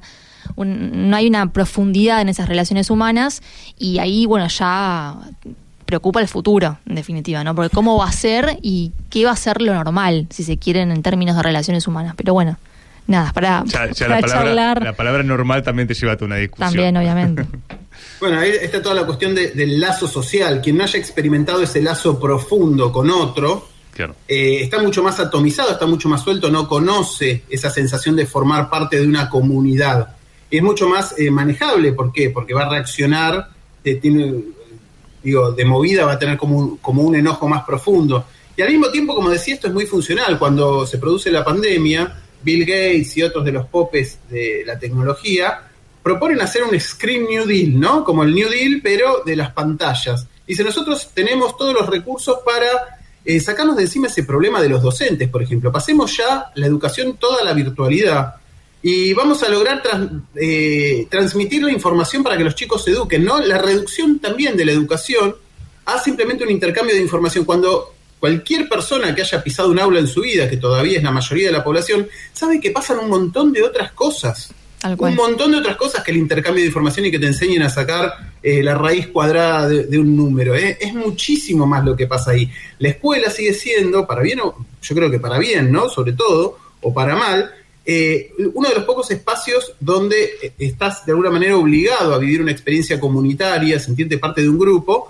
un- no hay una profundidad en esas relaciones humanas, y ahí, bueno, ya preocupa el futuro, en definitiva, ¿no? Porque cómo va a ser y qué va a ser lo normal, si se quieren, en términos de relaciones humanas. Pero bueno, nada, para, Ya, ya para la, palabra, charlar la palabra normal también te lleva a una discusión. también, obviamente. Bueno, ahí está toda la cuestión de- del lazo social. Quien no haya experimentado ese lazo profundo con otro, Claro. eh, está mucho más atomizado, está mucho más suelto, no conoce esa sensación de formar parte de una comunidad. Es mucho más eh, manejable. ¿Por qué? Porque va a reaccionar, eh, tiene, digo, de movida, va a tener como un, como un enojo más profundo. Y al mismo tiempo, como decía, esto es muy funcional. Cuando se produce la pandemia, Bill Gates y otros de los popes de la tecnología proponen hacer un Screen New Deal, ¿no? Como el New Deal, pero de las pantallas. Dice, nosotros tenemos todos los recursos para eh, sacarnos de encima ese problema de los docentes, por ejemplo. Pasemos ya la educación toda a la virtualidad y vamos a lograr trans- eh, transmitir la información para que los chicos se eduquen, ¿no? La reducción también de la educación a simplemente un intercambio de información. Cuando cualquier persona que haya pisado un aula en su vida, que todavía es la mayoría de la población, sabe que pasan un montón de otras cosas. Tal cual. Un montón de otras cosas que el intercambio de información y que te enseñen a sacar eh, la raíz cuadrada de, de un número. ¿eh? Es muchísimo más lo que pasa ahí. La escuela sigue siendo, para bien, o yo creo que para bien, ¿no? Sobre todo, o para mal, eh, uno de los pocos espacios donde eh, estás de alguna manera obligado a vivir una experiencia comunitaria, sentirte parte de un grupo.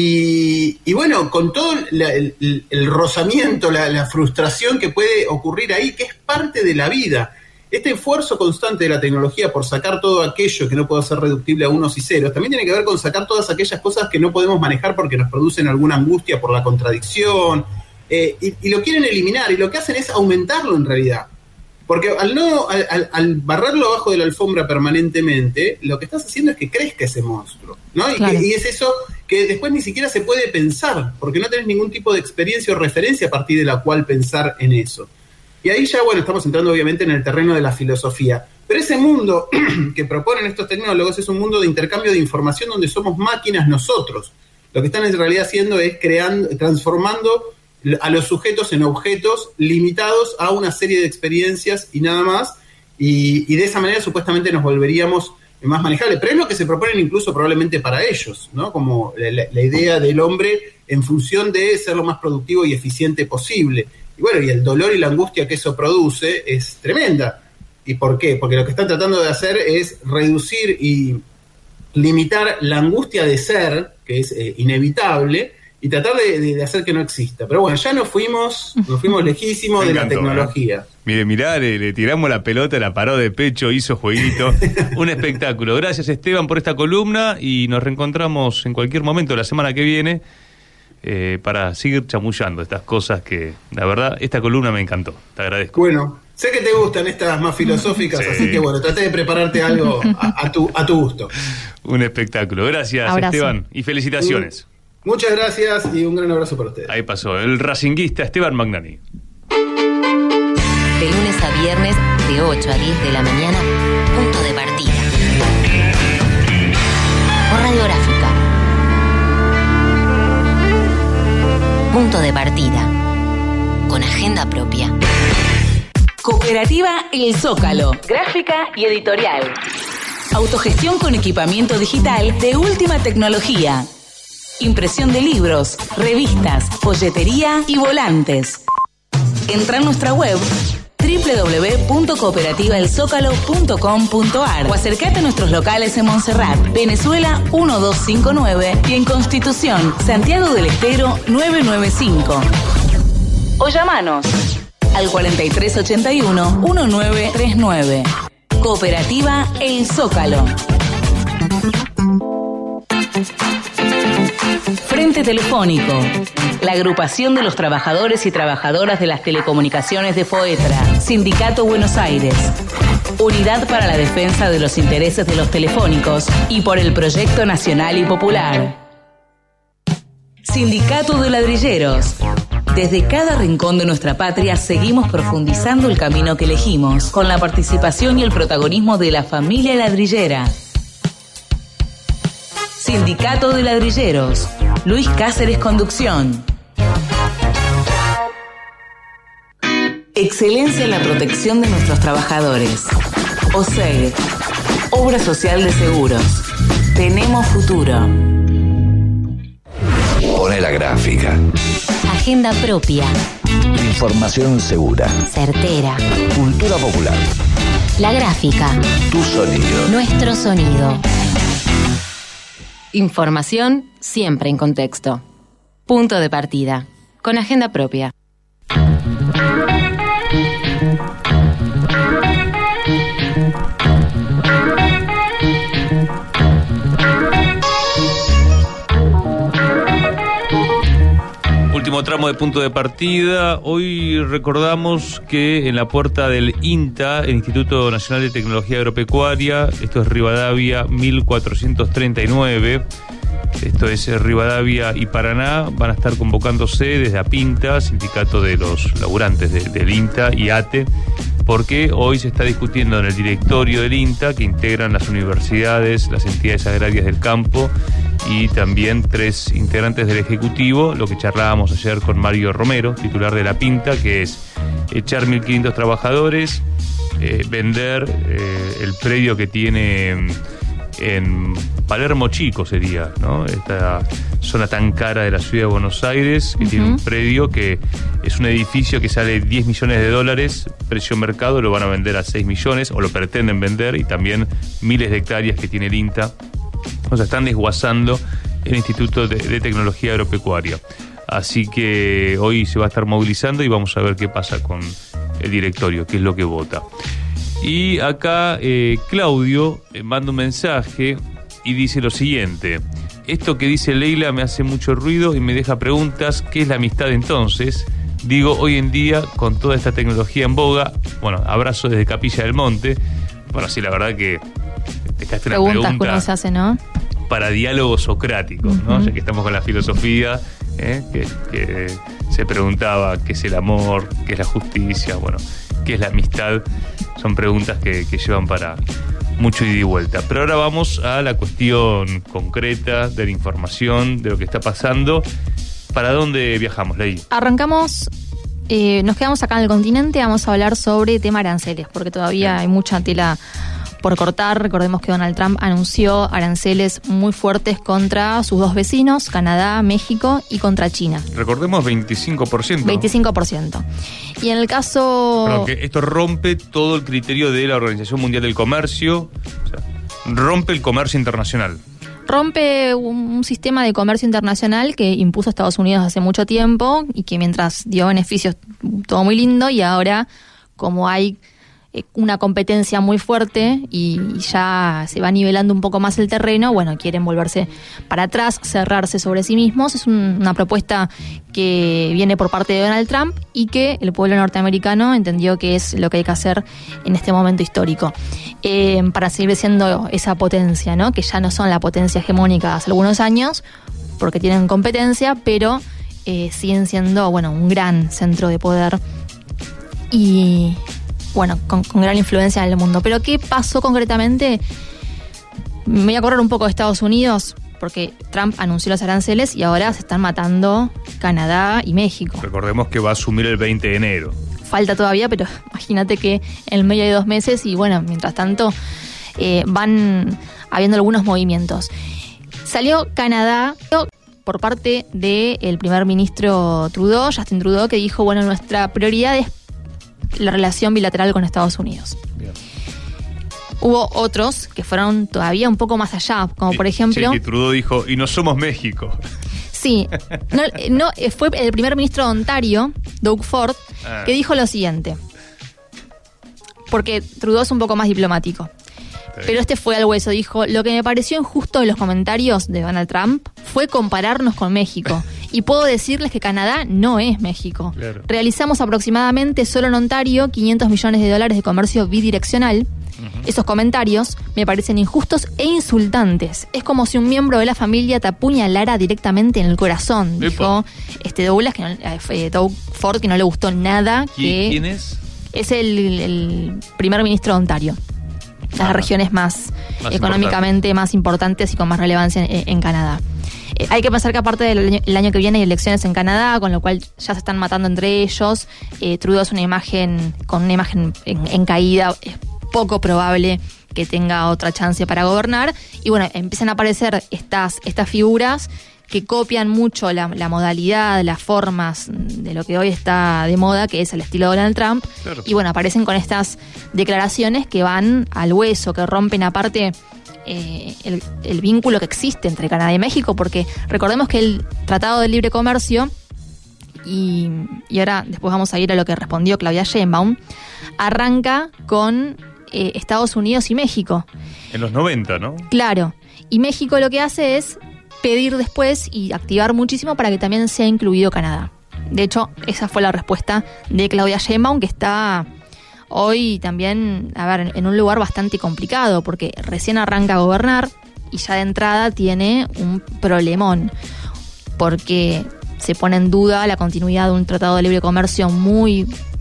Y, y bueno, con todo la- el, el- el rozamiento, la, la frustración que puede ocurrir ahí, que es parte de la vida. Este esfuerzo constante de la tecnología por sacar todo aquello que no puede ser reductible a unos y ceros, también tiene que ver con sacar todas aquellas cosas que no podemos manejar porque nos producen alguna angustia por la contradicción, eh, y, y lo quieren eliminar, y lo que hacen es aumentarlo en realidad. Porque al no al, al- al barrerlo abajo de la alfombra permanentemente, lo que estás haciendo es que crezca ese monstruo, ¿no? Y, Claro. que- y es eso que después ni siquiera se puede pensar, porque no tenés ningún tipo de experiencia o referencia a partir de la cual pensar en eso. Y ahí ya, bueno, estamos entrando obviamente en el terreno de la filosofía. Pero ese mundo que proponen estos tecnólogos es un mundo de intercambio de información donde somos máquinas nosotros. Lo que están en realidad haciendo es creando, transformando a los sujetos en objetos limitados a una serie de experiencias y nada más, y, y de esa manera supuestamente nos volveríamos más manejables. Pero es lo que se proponen incluso probablemente para ellos, ¿no? Como la, la- la idea del hombre en función de ser lo más productivo y eficiente posible. Y bueno, y el dolor y la angustia que eso produce es tremenda. ¿Y por qué? Porque lo que están tratando de hacer es reducir y limitar la angustia de ser, que es eh, inevitable, y tratar de, de, de hacer que no exista. Pero bueno, ya nos fuimos, nos fuimos lejísimos de la tecnología. ¿eh? Mire, mirá, le, le tiramos la pelota, la paró de pecho, hizo jueguito. Un espectáculo. Gracias, Esteban, por esta columna y nos reencontramos en cualquier momento la semana que viene eh, para seguir chamullando estas cosas que, la verdad, esta columna me encantó. Te agradezco. Bueno, sé que te gustan estas más filosóficas, sí. Así que bueno, traté de prepararte algo a, a, tu, a tu gusto. Un espectáculo. Gracias, Abrazo. Esteban, y felicitaciones. Uh. Muchas gracias y un gran abrazo para ustedes. Ahí pasó, el racinguista Esteban Magnani. De lunes a viernes, de ocho a diez de la mañana, punto de partida. Por Radiográfica. Punto de partida. Con agenda propia. Cooperativa El Zócalo. Gráfica y editorial. Autogestión con equipamiento digital de última tecnología. Impresión de libros, revistas, folletería y volantes. Entra en nuestra web doble u doble u doble u punto cooperativa el zócalo punto com punto a r o acércate a nuestros locales en Montserrat, Venezuela uno dos cinco nueve y en Constitución, Santiago del Estero nueve nueve cinco. O llamanos al cuarenta y tres ochenta y uno diecinueve treinta y nueve. Cooperativa El Zócalo. Frente Telefónico, la agrupación de los trabajadores y trabajadoras de las telecomunicaciones de FOETRA, Sindicato Buenos Aires, Unidad para la Defensa de los Intereses de los Telefónicos y por el Proyecto Nacional y Popular. Sindicato de Ladrilleros. Desde cada rincón de nuestra patria seguimos profundizando el camino que elegimos, con la participación y el protagonismo de la familia ladrillera. Sindicato de Ladrilleros. Luis Cáceres, conducción. Excelencia en la protección de nuestros trabajadores. O S E G, Obra Social de Seguros. Tenemos futuro. Pone la gráfica. Agenda propia. Información segura. Certera. Cultura popular. La gráfica. Tu sonido. Nuestro sonido. Información siempre en contexto. Punto de partida. Con agenda propia. Último tramo de punto de partida. Hoy recordamos que en la puerta del INTA, el Instituto Nacional de Tecnología Agropecuaria, esto es Rivadavia mil cuatrocientos treinta y nueve, esto es Rivadavia y Paraná, van a estar convocándose desde APINTA, Sindicato de los Laburantes de, del INTA y ATE, porque hoy se está discutiendo en el directorio del INTA, que integran las universidades, las entidades agrarias del campo y también tres integrantes del Ejecutivo, lo que charlábamos ayer con Mario Romero, titular de la PINTA, que es echar mil quinientos trabajadores, eh, vender eh, el predio que tiene en Palermo Chico, sería, ¿no? Esta zona tan cara de la ciudad de Buenos Aires, que uh-huh. tiene un predio que es un edificio que sale diez millones de dólares, precio mercado, lo van a vender a seis millones, o lo pretenden vender, y también miles de hectáreas que tiene el INTA. O sea, están desguazando el Instituto de, de Tecnología Agropecuaria. Así que hoy se va a estar movilizando y vamos a ver qué pasa con el directorio, qué es lo que vota. Y acá eh, Claudio eh, manda un mensaje y dice lo siguiente: esto que dice Leila me hace mucho ruido y me deja preguntas. ¿Qué es la amistad entonces? Digo, hoy en día, con toda esta tecnología en boga, bueno, abrazo desde Capilla del Monte. Bueno, sí, la verdad que te dejaste una preguntas pregunta que uno se hace, ¿no? Para diálogos socráticos, uh-huh. ¿no? Ya que estamos con la filosofía, ¿eh? que, que se preguntaba qué es el amor, qué es la justicia, bueno, qué es la amistad. Son preguntas que, que llevan para mucho ida y vuelta. Pero ahora vamos a la cuestión concreta de la información, de lo que está pasando. ¿Para dónde viajamos, Ley? Arrancamos, eh, nos quedamos acá en el continente, vamos a hablar sobre tema aranceles, porque todavía hay mucha tela por cortar. Recordemos que Donald Trump anunció aranceles muy fuertes contra sus dos vecinos, Canadá, México, y contra China. Recordemos veinticinco por ciento. veinticinco por ciento. Y en el caso... Perdón, que esto rompe todo el criterio de la Organización Mundial del Comercio, o sea, rompe el comercio internacional. Rompe un, un sistema de comercio internacional que impuso Estados Unidos hace mucho tiempo y que mientras dio beneficios, todo muy lindo, y ahora, como hay una competencia muy fuerte y ya se va nivelando un poco más el terreno, bueno, quieren volverse para atrás, cerrarse sobre sí mismos. Es un, una propuesta que viene por parte de Donald Trump y que el pueblo norteamericano entendió que es lo que hay que hacer en este momento histórico, eh, para seguir siendo esa potencia, ¿no? Que ya no son la potencia hegemónica hace algunos años, porque tienen competencia, pero eh, siguen siendo, bueno, un gran centro de poder y... bueno, con, con gran influencia en el mundo. Pero ¿qué pasó concretamente? Me voy a correr un poco de Estados Unidos, porque Trump anunció los aranceles y ahora se están matando Canadá y México. Recordemos que va a asumir el veinte de enero. Falta todavía, pero imagínate que en medio de dos meses y bueno, mientras tanto eh, van habiendo algunos movimientos. Salió Canadá por parte del primer ministro Trudeau, Justin Trudeau, que dijo, bueno, nuestra prioridad es la relación bilateral con Estados Unidos. Bien. Hubo otros que fueron todavía un poco más allá, como por ejemplo... Sí, que Trudeau dijo, y no somos México. Sí, no, no, fue el primer ministro de Ontario, Doug Ford, ah. que dijo lo siguiente, porque Trudeau es un poco más diplomático. Pero este fue al hueso, dijo, lo que me pareció injusto de los comentarios de Donald Trump fue compararnos con México. Y puedo decirles que Canadá no es México. Claro. Realizamos aproximadamente solo en Ontario quinientos millones de dólares de comercio bidireccional. Uh-huh. Esos comentarios me parecen injustos e insultantes. Es como si un miembro de la familia te apuñalara directamente en el corazón. Epa. Dijo este Douglas, que no, eh, Doug Ford, que no le gustó nada. Que ¿Quién es? Es el, el primer ministro de Ontario. Las ah, regiones más, más económicamente importante. más importantes y con más relevancia en, en Canadá. Eh, hay que pensar que aparte del año, el año que viene hay elecciones en Canadá, con lo cual ya se están matando entre ellos. Eh, Trudeau es una imagen, con una imagen en, en caída, es poco probable que tenga otra chance para gobernar. Y bueno, empiezan a aparecer estas, estas figuras que copian mucho la, la modalidad, las formas de lo que hoy está de moda, que es el estilo Donald Trump. Claro. Y bueno, aparecen con estas declaraciones que van al hueso, que rompen aparte eh, el, el vínculo que existe entre Canadá y México, porque recordemos que el Tratado de Libre Comercio, y, y ahora después vamos a ir a lo que respondió Claudia Sheinbaum, arranca con eh, Estados Unidos y México. En los noventa, ¿no? Claro. Y México lo que hace es pedir después y activar muchísimo para que también sea incluido Canadá. De hecho, esa fue la respuesta de Claudia Sheinbaum, que está hoy también, a ver, en un lugar bastante complicado, porque recién arranca a gobernar y ya de entrada tiene un problemón, porque se pone en duda la continuidad de un tratado de libre comercio muy...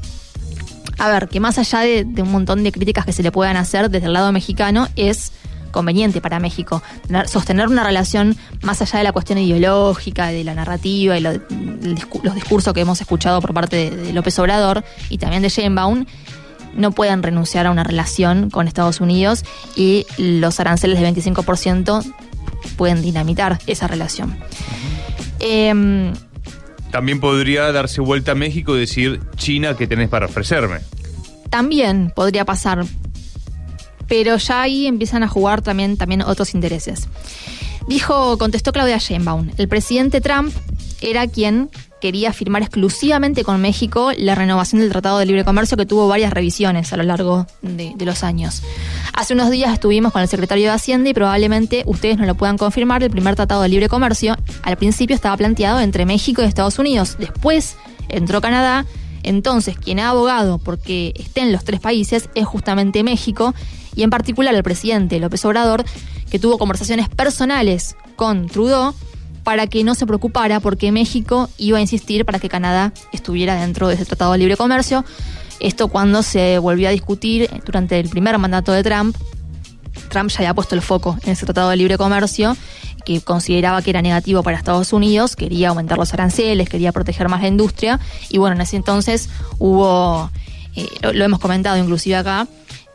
A ver, que más allá de, de un montón de críticas que se le puedan hacer desde el lado mexicano, es conveniente para México tener, sostener una relación más allá de la cuestión ideológica, de la narrativa y lo, discu- los discursos que hemos escuchado por parte de, de López Obrador y también de Sheinbaum. No pueden renunciar a una relación con Estados Unidos y los aranceles de veinticinco por ciento pueden dinamitar esa relación. Uh-huh. Eh, También podría darse vuelta a México y decir, China, ¿qué tenés para ofrecerme? También podría pasar, pero ya ahí empiezan a jugar también, también otros intereses. Dijo, contestó Claudia Sheinbaum, el presidente Trump era quien quería firmar exclusivamente con México la renovación del Tratado de Libre Comercio, que tuvo varias revisiones a lo largo de, de los años. Hace unos días estuvimos con el secretario de Hacienda y probablemente ustedes no lo puedan confirmar, el primer Tratado de Libre Comercio al principio estaba planteado entre México y Estados Unidos. Después entró Canadá, entonces quien ha abogado porque estén los tres países es justamente México, y en particular el presidente López Obrador, que tuvo conversaciones personales con Trudeau para que no se preocupara porque México iba a insistir para que Canadá estuviera dentro de ese Tratado de Libre Comercio. Esto cuando se volvió a discutir durante el primer mandato de Trump. Trump ya había puesto el foco en ese Tratado de Libre Comercio, que consideraba que era negativo para Estados Unidos, quería aumentar los aranceles, quería proteger más la industria, y bueno, en ese entonces hubo, eh, lo, lo hemos comentado inclusive acá,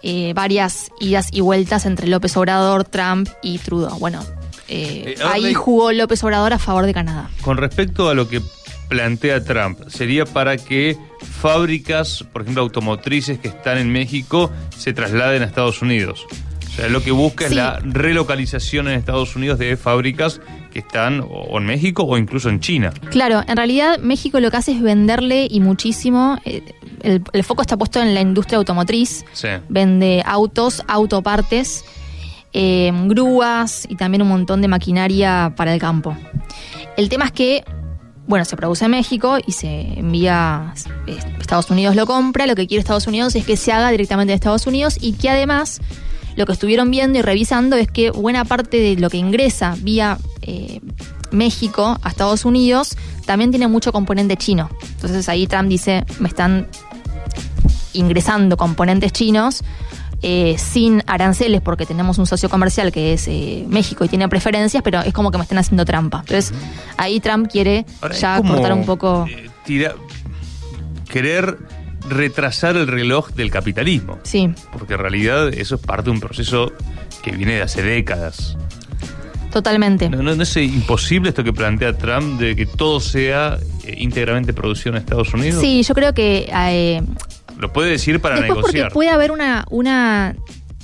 eh, varias idas y vueltas entre López Obrador, Trump y Trudeau. Bueno, eh, Eh, ahí Arley- jugó López Obrador a favor de Canadá. Con respecto a lo que plantea Trump, sería para que fábricas, por ejemplo, automotrices que están en México, se trasladen a Estados Unidos. O sea, lo que busca Sí. es la relocalización en Estados Unidos de fábricas que están o en México o incluso en China. Claro, en realidad México lo que hace es venderle y muchísimo. eh, el, el foco está puesto en la industria automotriz. Sí. Vende autos, autopartes, eh, grúas y también un montón de maquinaria para el campo. El tema es que, bueno, se produce en México y se envía, eh, Estados Unidos lo compra. Lo que quiere Estados Unidos es que se haga directamente en Estados Unidos y que además lo que estuvieron viendo y revisando es que buena parte de lo que ingresa vía eh, México a Estados Unidos también tiene mucho componente chino. Entonces ahí Trump dice, me están ingresando componentes chinos eh, sin aranceles porque tenemos un socio comercial que es eh, México y tiene preferencias, pero es como que me están haciendo trampa. Entonces ahí Trump quiere Ahora, es ya como, cortar un poco... eh, tira- querer retrasar el reloj del capitalismo. Sí. Porque en realidad eso es parte de un proceso que viene de hace décadas. Totalmente. ¿No, no, no es imposible esto que plantea Trump de que todo sea eh, íntegramente producido en Estados Unidos? Sí, yo creo que... eh, Lo puede decir para después negociar. porque puede haber una, una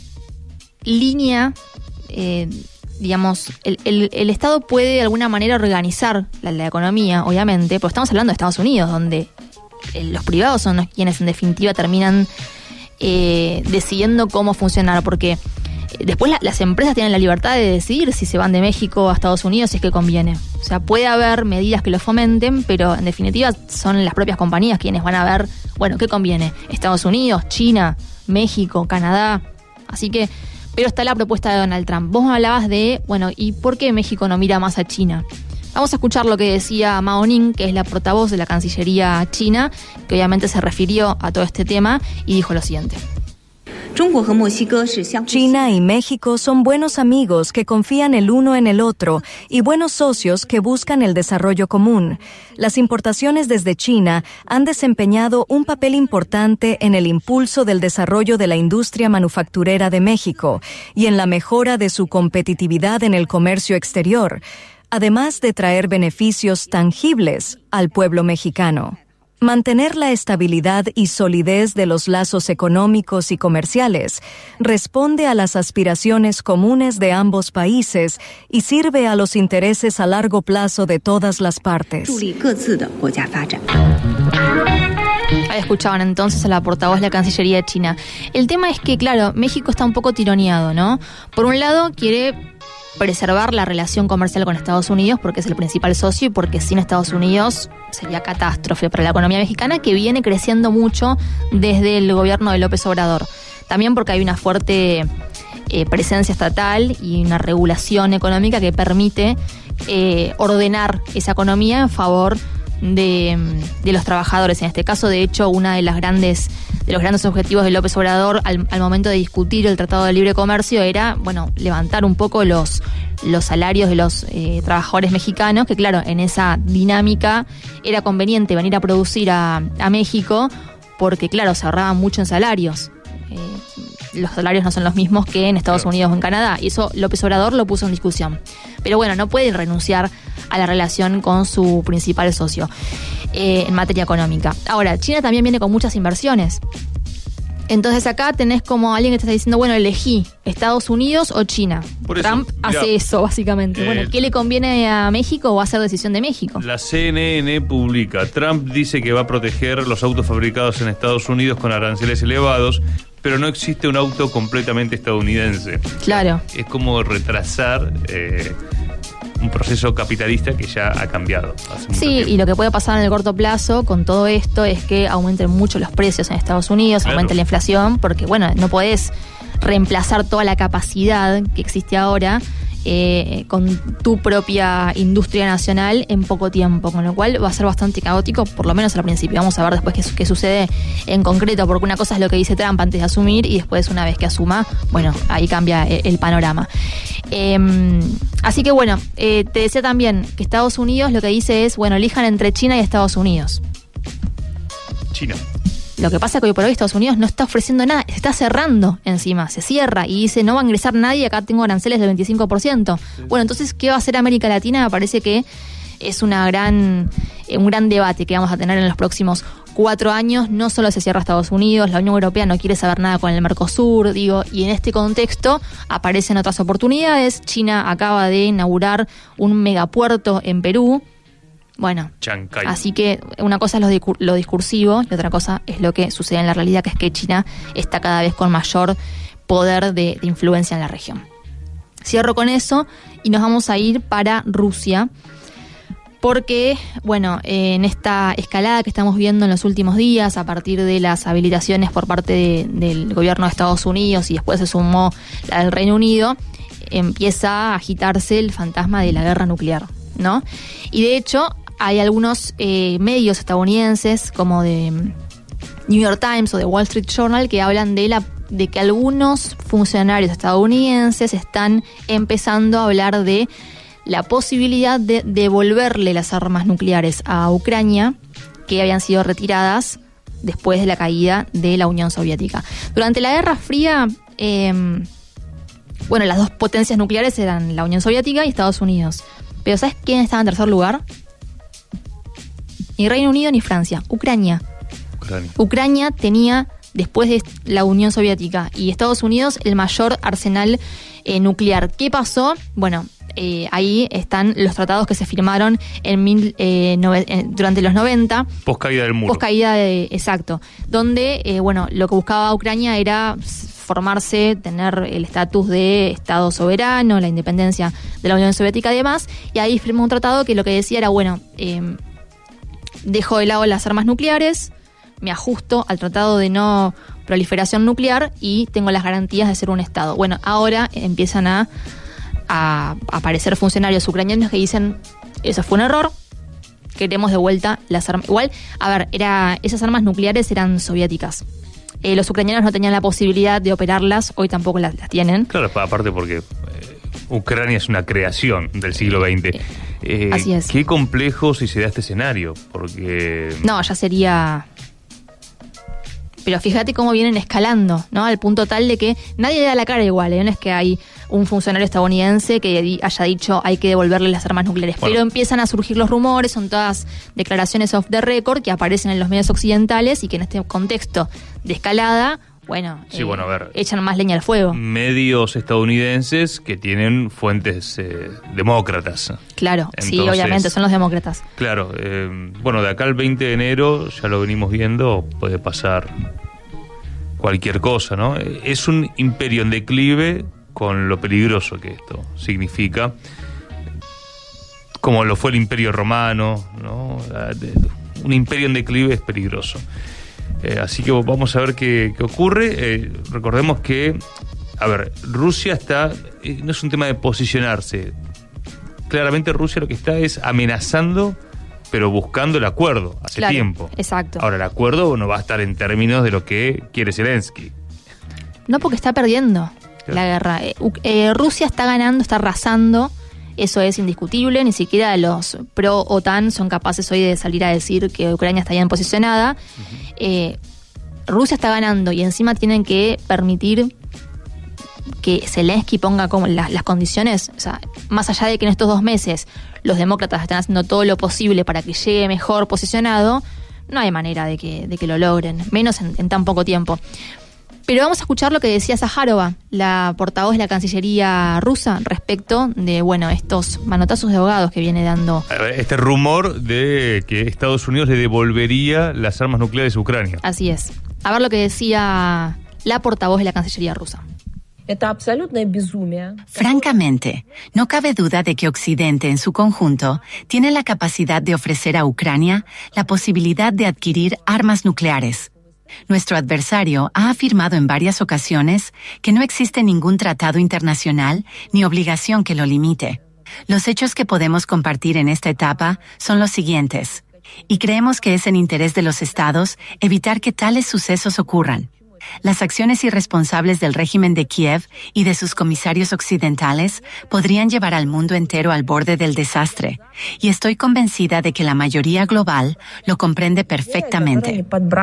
línea, eh, digamos, el, el, el Estado puede de alguna manera organizar la, la economía, obviamente, pero estamos hablando de Estados Unidos, donde eh, los privados son los quienes en definitiva terminan eh, decidiendo cómo funcionar, porque eh, después la, las empresas tienen la libertad de decidir si se van de México a Estados Unidos si es que conviene. O sea, puede haber medidas que lo fomenten, pero en definitiva son las propias compañías quienes van a ver, bueno, ¿qué conviene? Estados Unidos, China, México, Canadá. Así que, pero está la propuesta de Donald Trump. Vos hablabas de, bueno, ¿y por qué México no mira más a China? Vamos a escuchar lo que decía Mao Ning, que es la portavoz de la Cancillería china, que obviamente se refirió a todo este tema y dijo lo siguiente. China y México son buenos amigos que confían el uno en el otro y buenos socios que buscan el desarrollo común. Las importaciones desde China han desempeñado un papel importante en el impulso del desarrollo de la industria manufacturera de México y en la mejora de su competitividad en el comercio exterior, además de traer beneficios tangibles al pueblo mexicano. Mantener la estabilidad y solidez de los lazos económicos y comerciales responde a las aspiraciones comunes de ambos países y sirve a los intereses a largo plazo de todas las partes. Ahí escuchaban entonces a la portavoz de la Cancillería de China. El tema es que, claro, México está un poco tironeado, ¿no? Por un lado, quiere preservar la relación comercial con Estados Unidos porque es el principal socio y porque sin Estados Unidos sería catástrofe para la economía mexicana, que viene creciendo mucho desde el gobierno de López Obrador. También porque hay una fuerte eh, presencia estatal y una regulación económica que permite eh, ordenar esa economía en favor de, de los trabajadores. En este caso, de hecho, una de las grandes de los grandes objetivos de López Obrador al, al momento de discutir el Tratado de Libre Comercio era, bueno, levantar un poco los los salarios de los eh, trabajadores mexicanos, que claro, en esa dinámica era conveniente venir a producir a, a México porque, claro, se ahorraban mucho en salarios. Eh, los salarios no son los mismos que en Estados Unidos o en Canadá, y eso López Obrador lo puso en discusión. Pero bueno, no puede renunciar a la relación con su principal socio eh, en materia económica. Ahora, China también viene con muchas inversiones. Entonces acá tenés como alguien que te está diciendo, bueno, elegí Estados Unidos o China. Por eso, Trump mirá, hace eso, básicamente. eh, bueno, ¿qué le conviene a México o va a ser decisión de México? La C N N publica, Trump dice que va a proteger los autos fabricados en Estados Unidos con aranceles elevados, pero no existe un auto completamente estadounidense. Claro. Es como retrasar eh, un proceso capitalista que ya ha cambiado hace mucho Sí, tiempo. y lo que puede pasar en el corto plazo con todo esto es que aumenten mucho los precios en Estados Unidos, Claro. aumente la inflación, porque bueno, no podés reemplazar toda la capacidad que existe ahora eh, con tu propia industria nacional en poco tiempo, con lo cual va a ser bastante caótico, por lo menos al principio. Vamos a ver después qué, qué sucede en concreto, porque una cosa es lo que dice Trump antes de asumir y después, una vez que asuma, bueno, ahí cambia el, el panorama. Eh, así que bueno, eh, te decía también que Estados Unidos lo que dice es, bueno, elijan entre China y Estados Unidos. China. Lo que pasa es que hoy por hoy Estados Unidos no está ofreciendo nada, se está cerrando encima, se cierra y dice no va a ingresar nadie, acá tengo aranceles del veinticinco por ciento. Bueno, entonces, ¿qué va a hacer América Latina? Me parece que es una gran, un gran debate que vamos a tener en los próximos cuatro años. No solo se cierra Estados Unidos, la Unión Europea no quiere saber nada con el Mercosur, digo, y en este contexto aparecen otras oportunidades. China acaba de inaugurar un megapuerto en Perú. Bueno, Chancay. Así que una cosa es lo, discur- lo discursivo y otra cosa es lo que sucede en la realidad, que es que China está cada vez con mayor poder de, de influencia en la región. Cierro con eso y nos vamos a ir para Rusia, porque, bueno, eh, en esta escalada que estamos viendo en los últimos días, a partir de las habilitaciones por parte de, del gobierno de Estados Unidos y después se sumó la del Reino Unido, empieza a agitarse el fantasma de la guerra nuclear, ¿no? Y de hecho, hay algunos eh, medios estadounidenses, como de New York Times o de Wall Street Journal, que hablan de la de que algunos funcionarios estadounidenses están empezando a hablar de la posibilidad de devolverle las armas nucleares a Ucrania, que habían sido retiradas después de la caída de la Unión Soviética. Durante la Guerra Fría, eh, bueno, las dos potencias nucleares eran la Unión Soviética y Estados Unidos. Pero ¿sabes quién estaba en tercer lugar? Ni Reino Unido ni Francia, Ucrania. Ucrania. Ucrania tenía, después de la Unión Soviética y Estados Unidos, el mayor arsenal eh, nuclear. ¿Qué pasó? Bueno, eh, ahí están los tratados que se firmaron en mil, eh, nove, eh, durante los noventa. Post caída del muro. Post caída, de, exacto. Donde, eh, bueno, lo que buscaba Ucrania era formarse, tener el estatus de Estado soberano, la independencia de la Unión Soviética y demás. Y ahí firmó un tratado que lo que decía era, bueno, eh, dejo de lado las armas nucleares, me ajusto al tratado de no proliferación nuclear y tengo las garantías de ser un Estado. Bueno, ahora empiezan a, a aparecer funcionarios ucranianos que dicen, eso fue un error, queremos de vuelta las armas. Igual, a ver, era, esas armas nucleares eran soviéticas. Eh, los ucranianos no tenían la posibilidad de operarlas, hoy tampoco las, las tienen. Claro, aparte porque eh, Ucrania es una creación del siglo veinte. Eh, Así es. Qué complejo si se da este escenario, porque... No, ya sería... Pero fíjate cómo vienen escalando, ¿no? Al punto tal de que nadie da la cara igual, ¿eh? No es que hay un funcionario estadounidense que di- haya dicho hay que devolverle las armas nucleares. Bueno. Pero empiezan a surgir los rumores, son todas declaraciones off the record que aparecen en los medios occidentales y que en este contexto de escalada, bueno, sí, eh, bueno, a ver, echan más leña al fuego. Medios estadounidenses que tienen fuentes eh, demócratas. Claro, Entonces, sí, obviamente, son los demócratas. Claro, eh, bueno, de acá al veinte de enero, ya lo venimos viendo, puede pasar cualquier cosa, ¿no? Es un imperio en declive con lo peligroso que esto significa, como lo fue el Imperio Romano, ¿no? Un imperio en declive es peligroso. Eh, así que vamos a ver qué, qué ocurre. Eh, recordemos que, a ver, Rusia está, eh, no es un tema de posicionarse. Claramente Rusia lo que está es amenazando, pero buscando el acuerdo hace Claro, tiempo. Exacto. Ahora, el acuerdo no va a estar en términos de lo que quiere Zelensky. No, porque está perdiendo Claro. la guerra. Eh, U- eh, Rusia está ganando, está arrasando. Eso es indiscutible. Ni siquiera los pro-OTAN son capaces hoy de salir a decir que Ucrania está bien posicionada. Uh-huh. eh, Rusia está ganando y encima tienen que permitir que Zelensky ponga como la, las condiciones. O sea, más allá de que en estos dos meses los demócratas están haciendo todo lo posible para que llegue mejor posicionado, no hay manera de que, de que lo logren, menos en, en tan poco tiempo. Pero vamos a escuchar lo que decía Zaharova, la portavoz de la Cancillería rusa, respecto de, bueno, estos manotazos de abogados que viene dando. Este rumor de que Estados Unidos le devolvería las armas nucleares a Ucrania. Así es. A ver lo que decía la portavoz de la Cancillería rusa. Francamente, no cabe duda de que Occidente en su conjunto tiene la capacidad de ofrecer a Ucrania la posibilidad de adquirir armas nucleares. Nuestro adversario ha afirmado en varias ocasiones que no existe ningún tratado internacional ni obligación que lo limite. Los hechos que podemos compartir en esta etapa son los siguientes, y creemos que es en interés de los Estados evitar que tales sucesos ocurran. Las acciones irresponsables del régimen de Kiev y de sus comisarios occidentales podrían llevar al mundo entero al borde del desastre, y estoy convencida de que la mayoría global lo comprende perfectamente.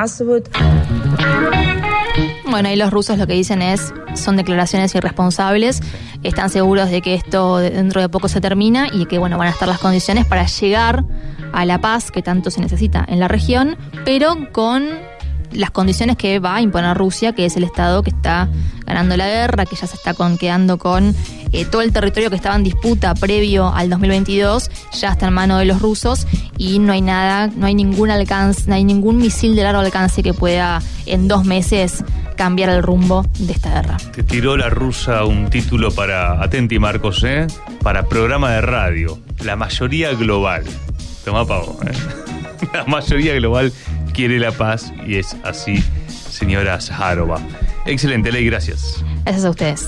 Bueno, y los rusos lo que dicen es, son declaraciones irresponsables, están seguros de que esto dentro de poco se termina y que, bueno, van a estar las condiciones para llegar a la paz que tanto se necesita en la región, pero con las condiciones que va a imponer Rusia, que es el Estado que está ganando la guerra, que ya se está con, quedando con eh, todo el territorio que estaba en disputa previo al dos mil veintidós, ya está en manos de los rusos y no hay nada, no hay ningún alcance, no hay ningún misil de largo alcance que pueda en dos meses cambiar el rumbo de esta guerra. Te tiró la rusa un título para, atenti Marcos, ¿eh? Para programa de radio, la mayoría global. Tomá pavo, ¿eh? La mayoría global quiere la paz y es así, señora Zaharova. Excelente, Ley, gracias. Gracias a ustedes.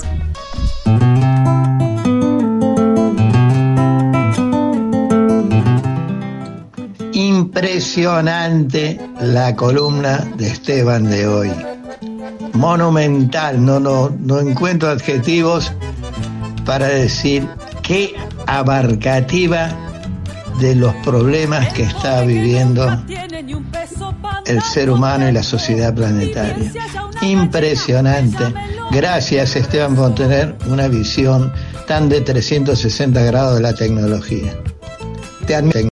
Impresionante la columna de Esteban de hoy. Monumental, no, no, no encuentro adjetivos para decir qué abarcativa de los problemas que está viviendo el ser humano y la sociedad planetaria. Impresionante. Gracias, Esteban, por tener una visión tan de trescientos sesenta grados de la tecnología. Te admiro.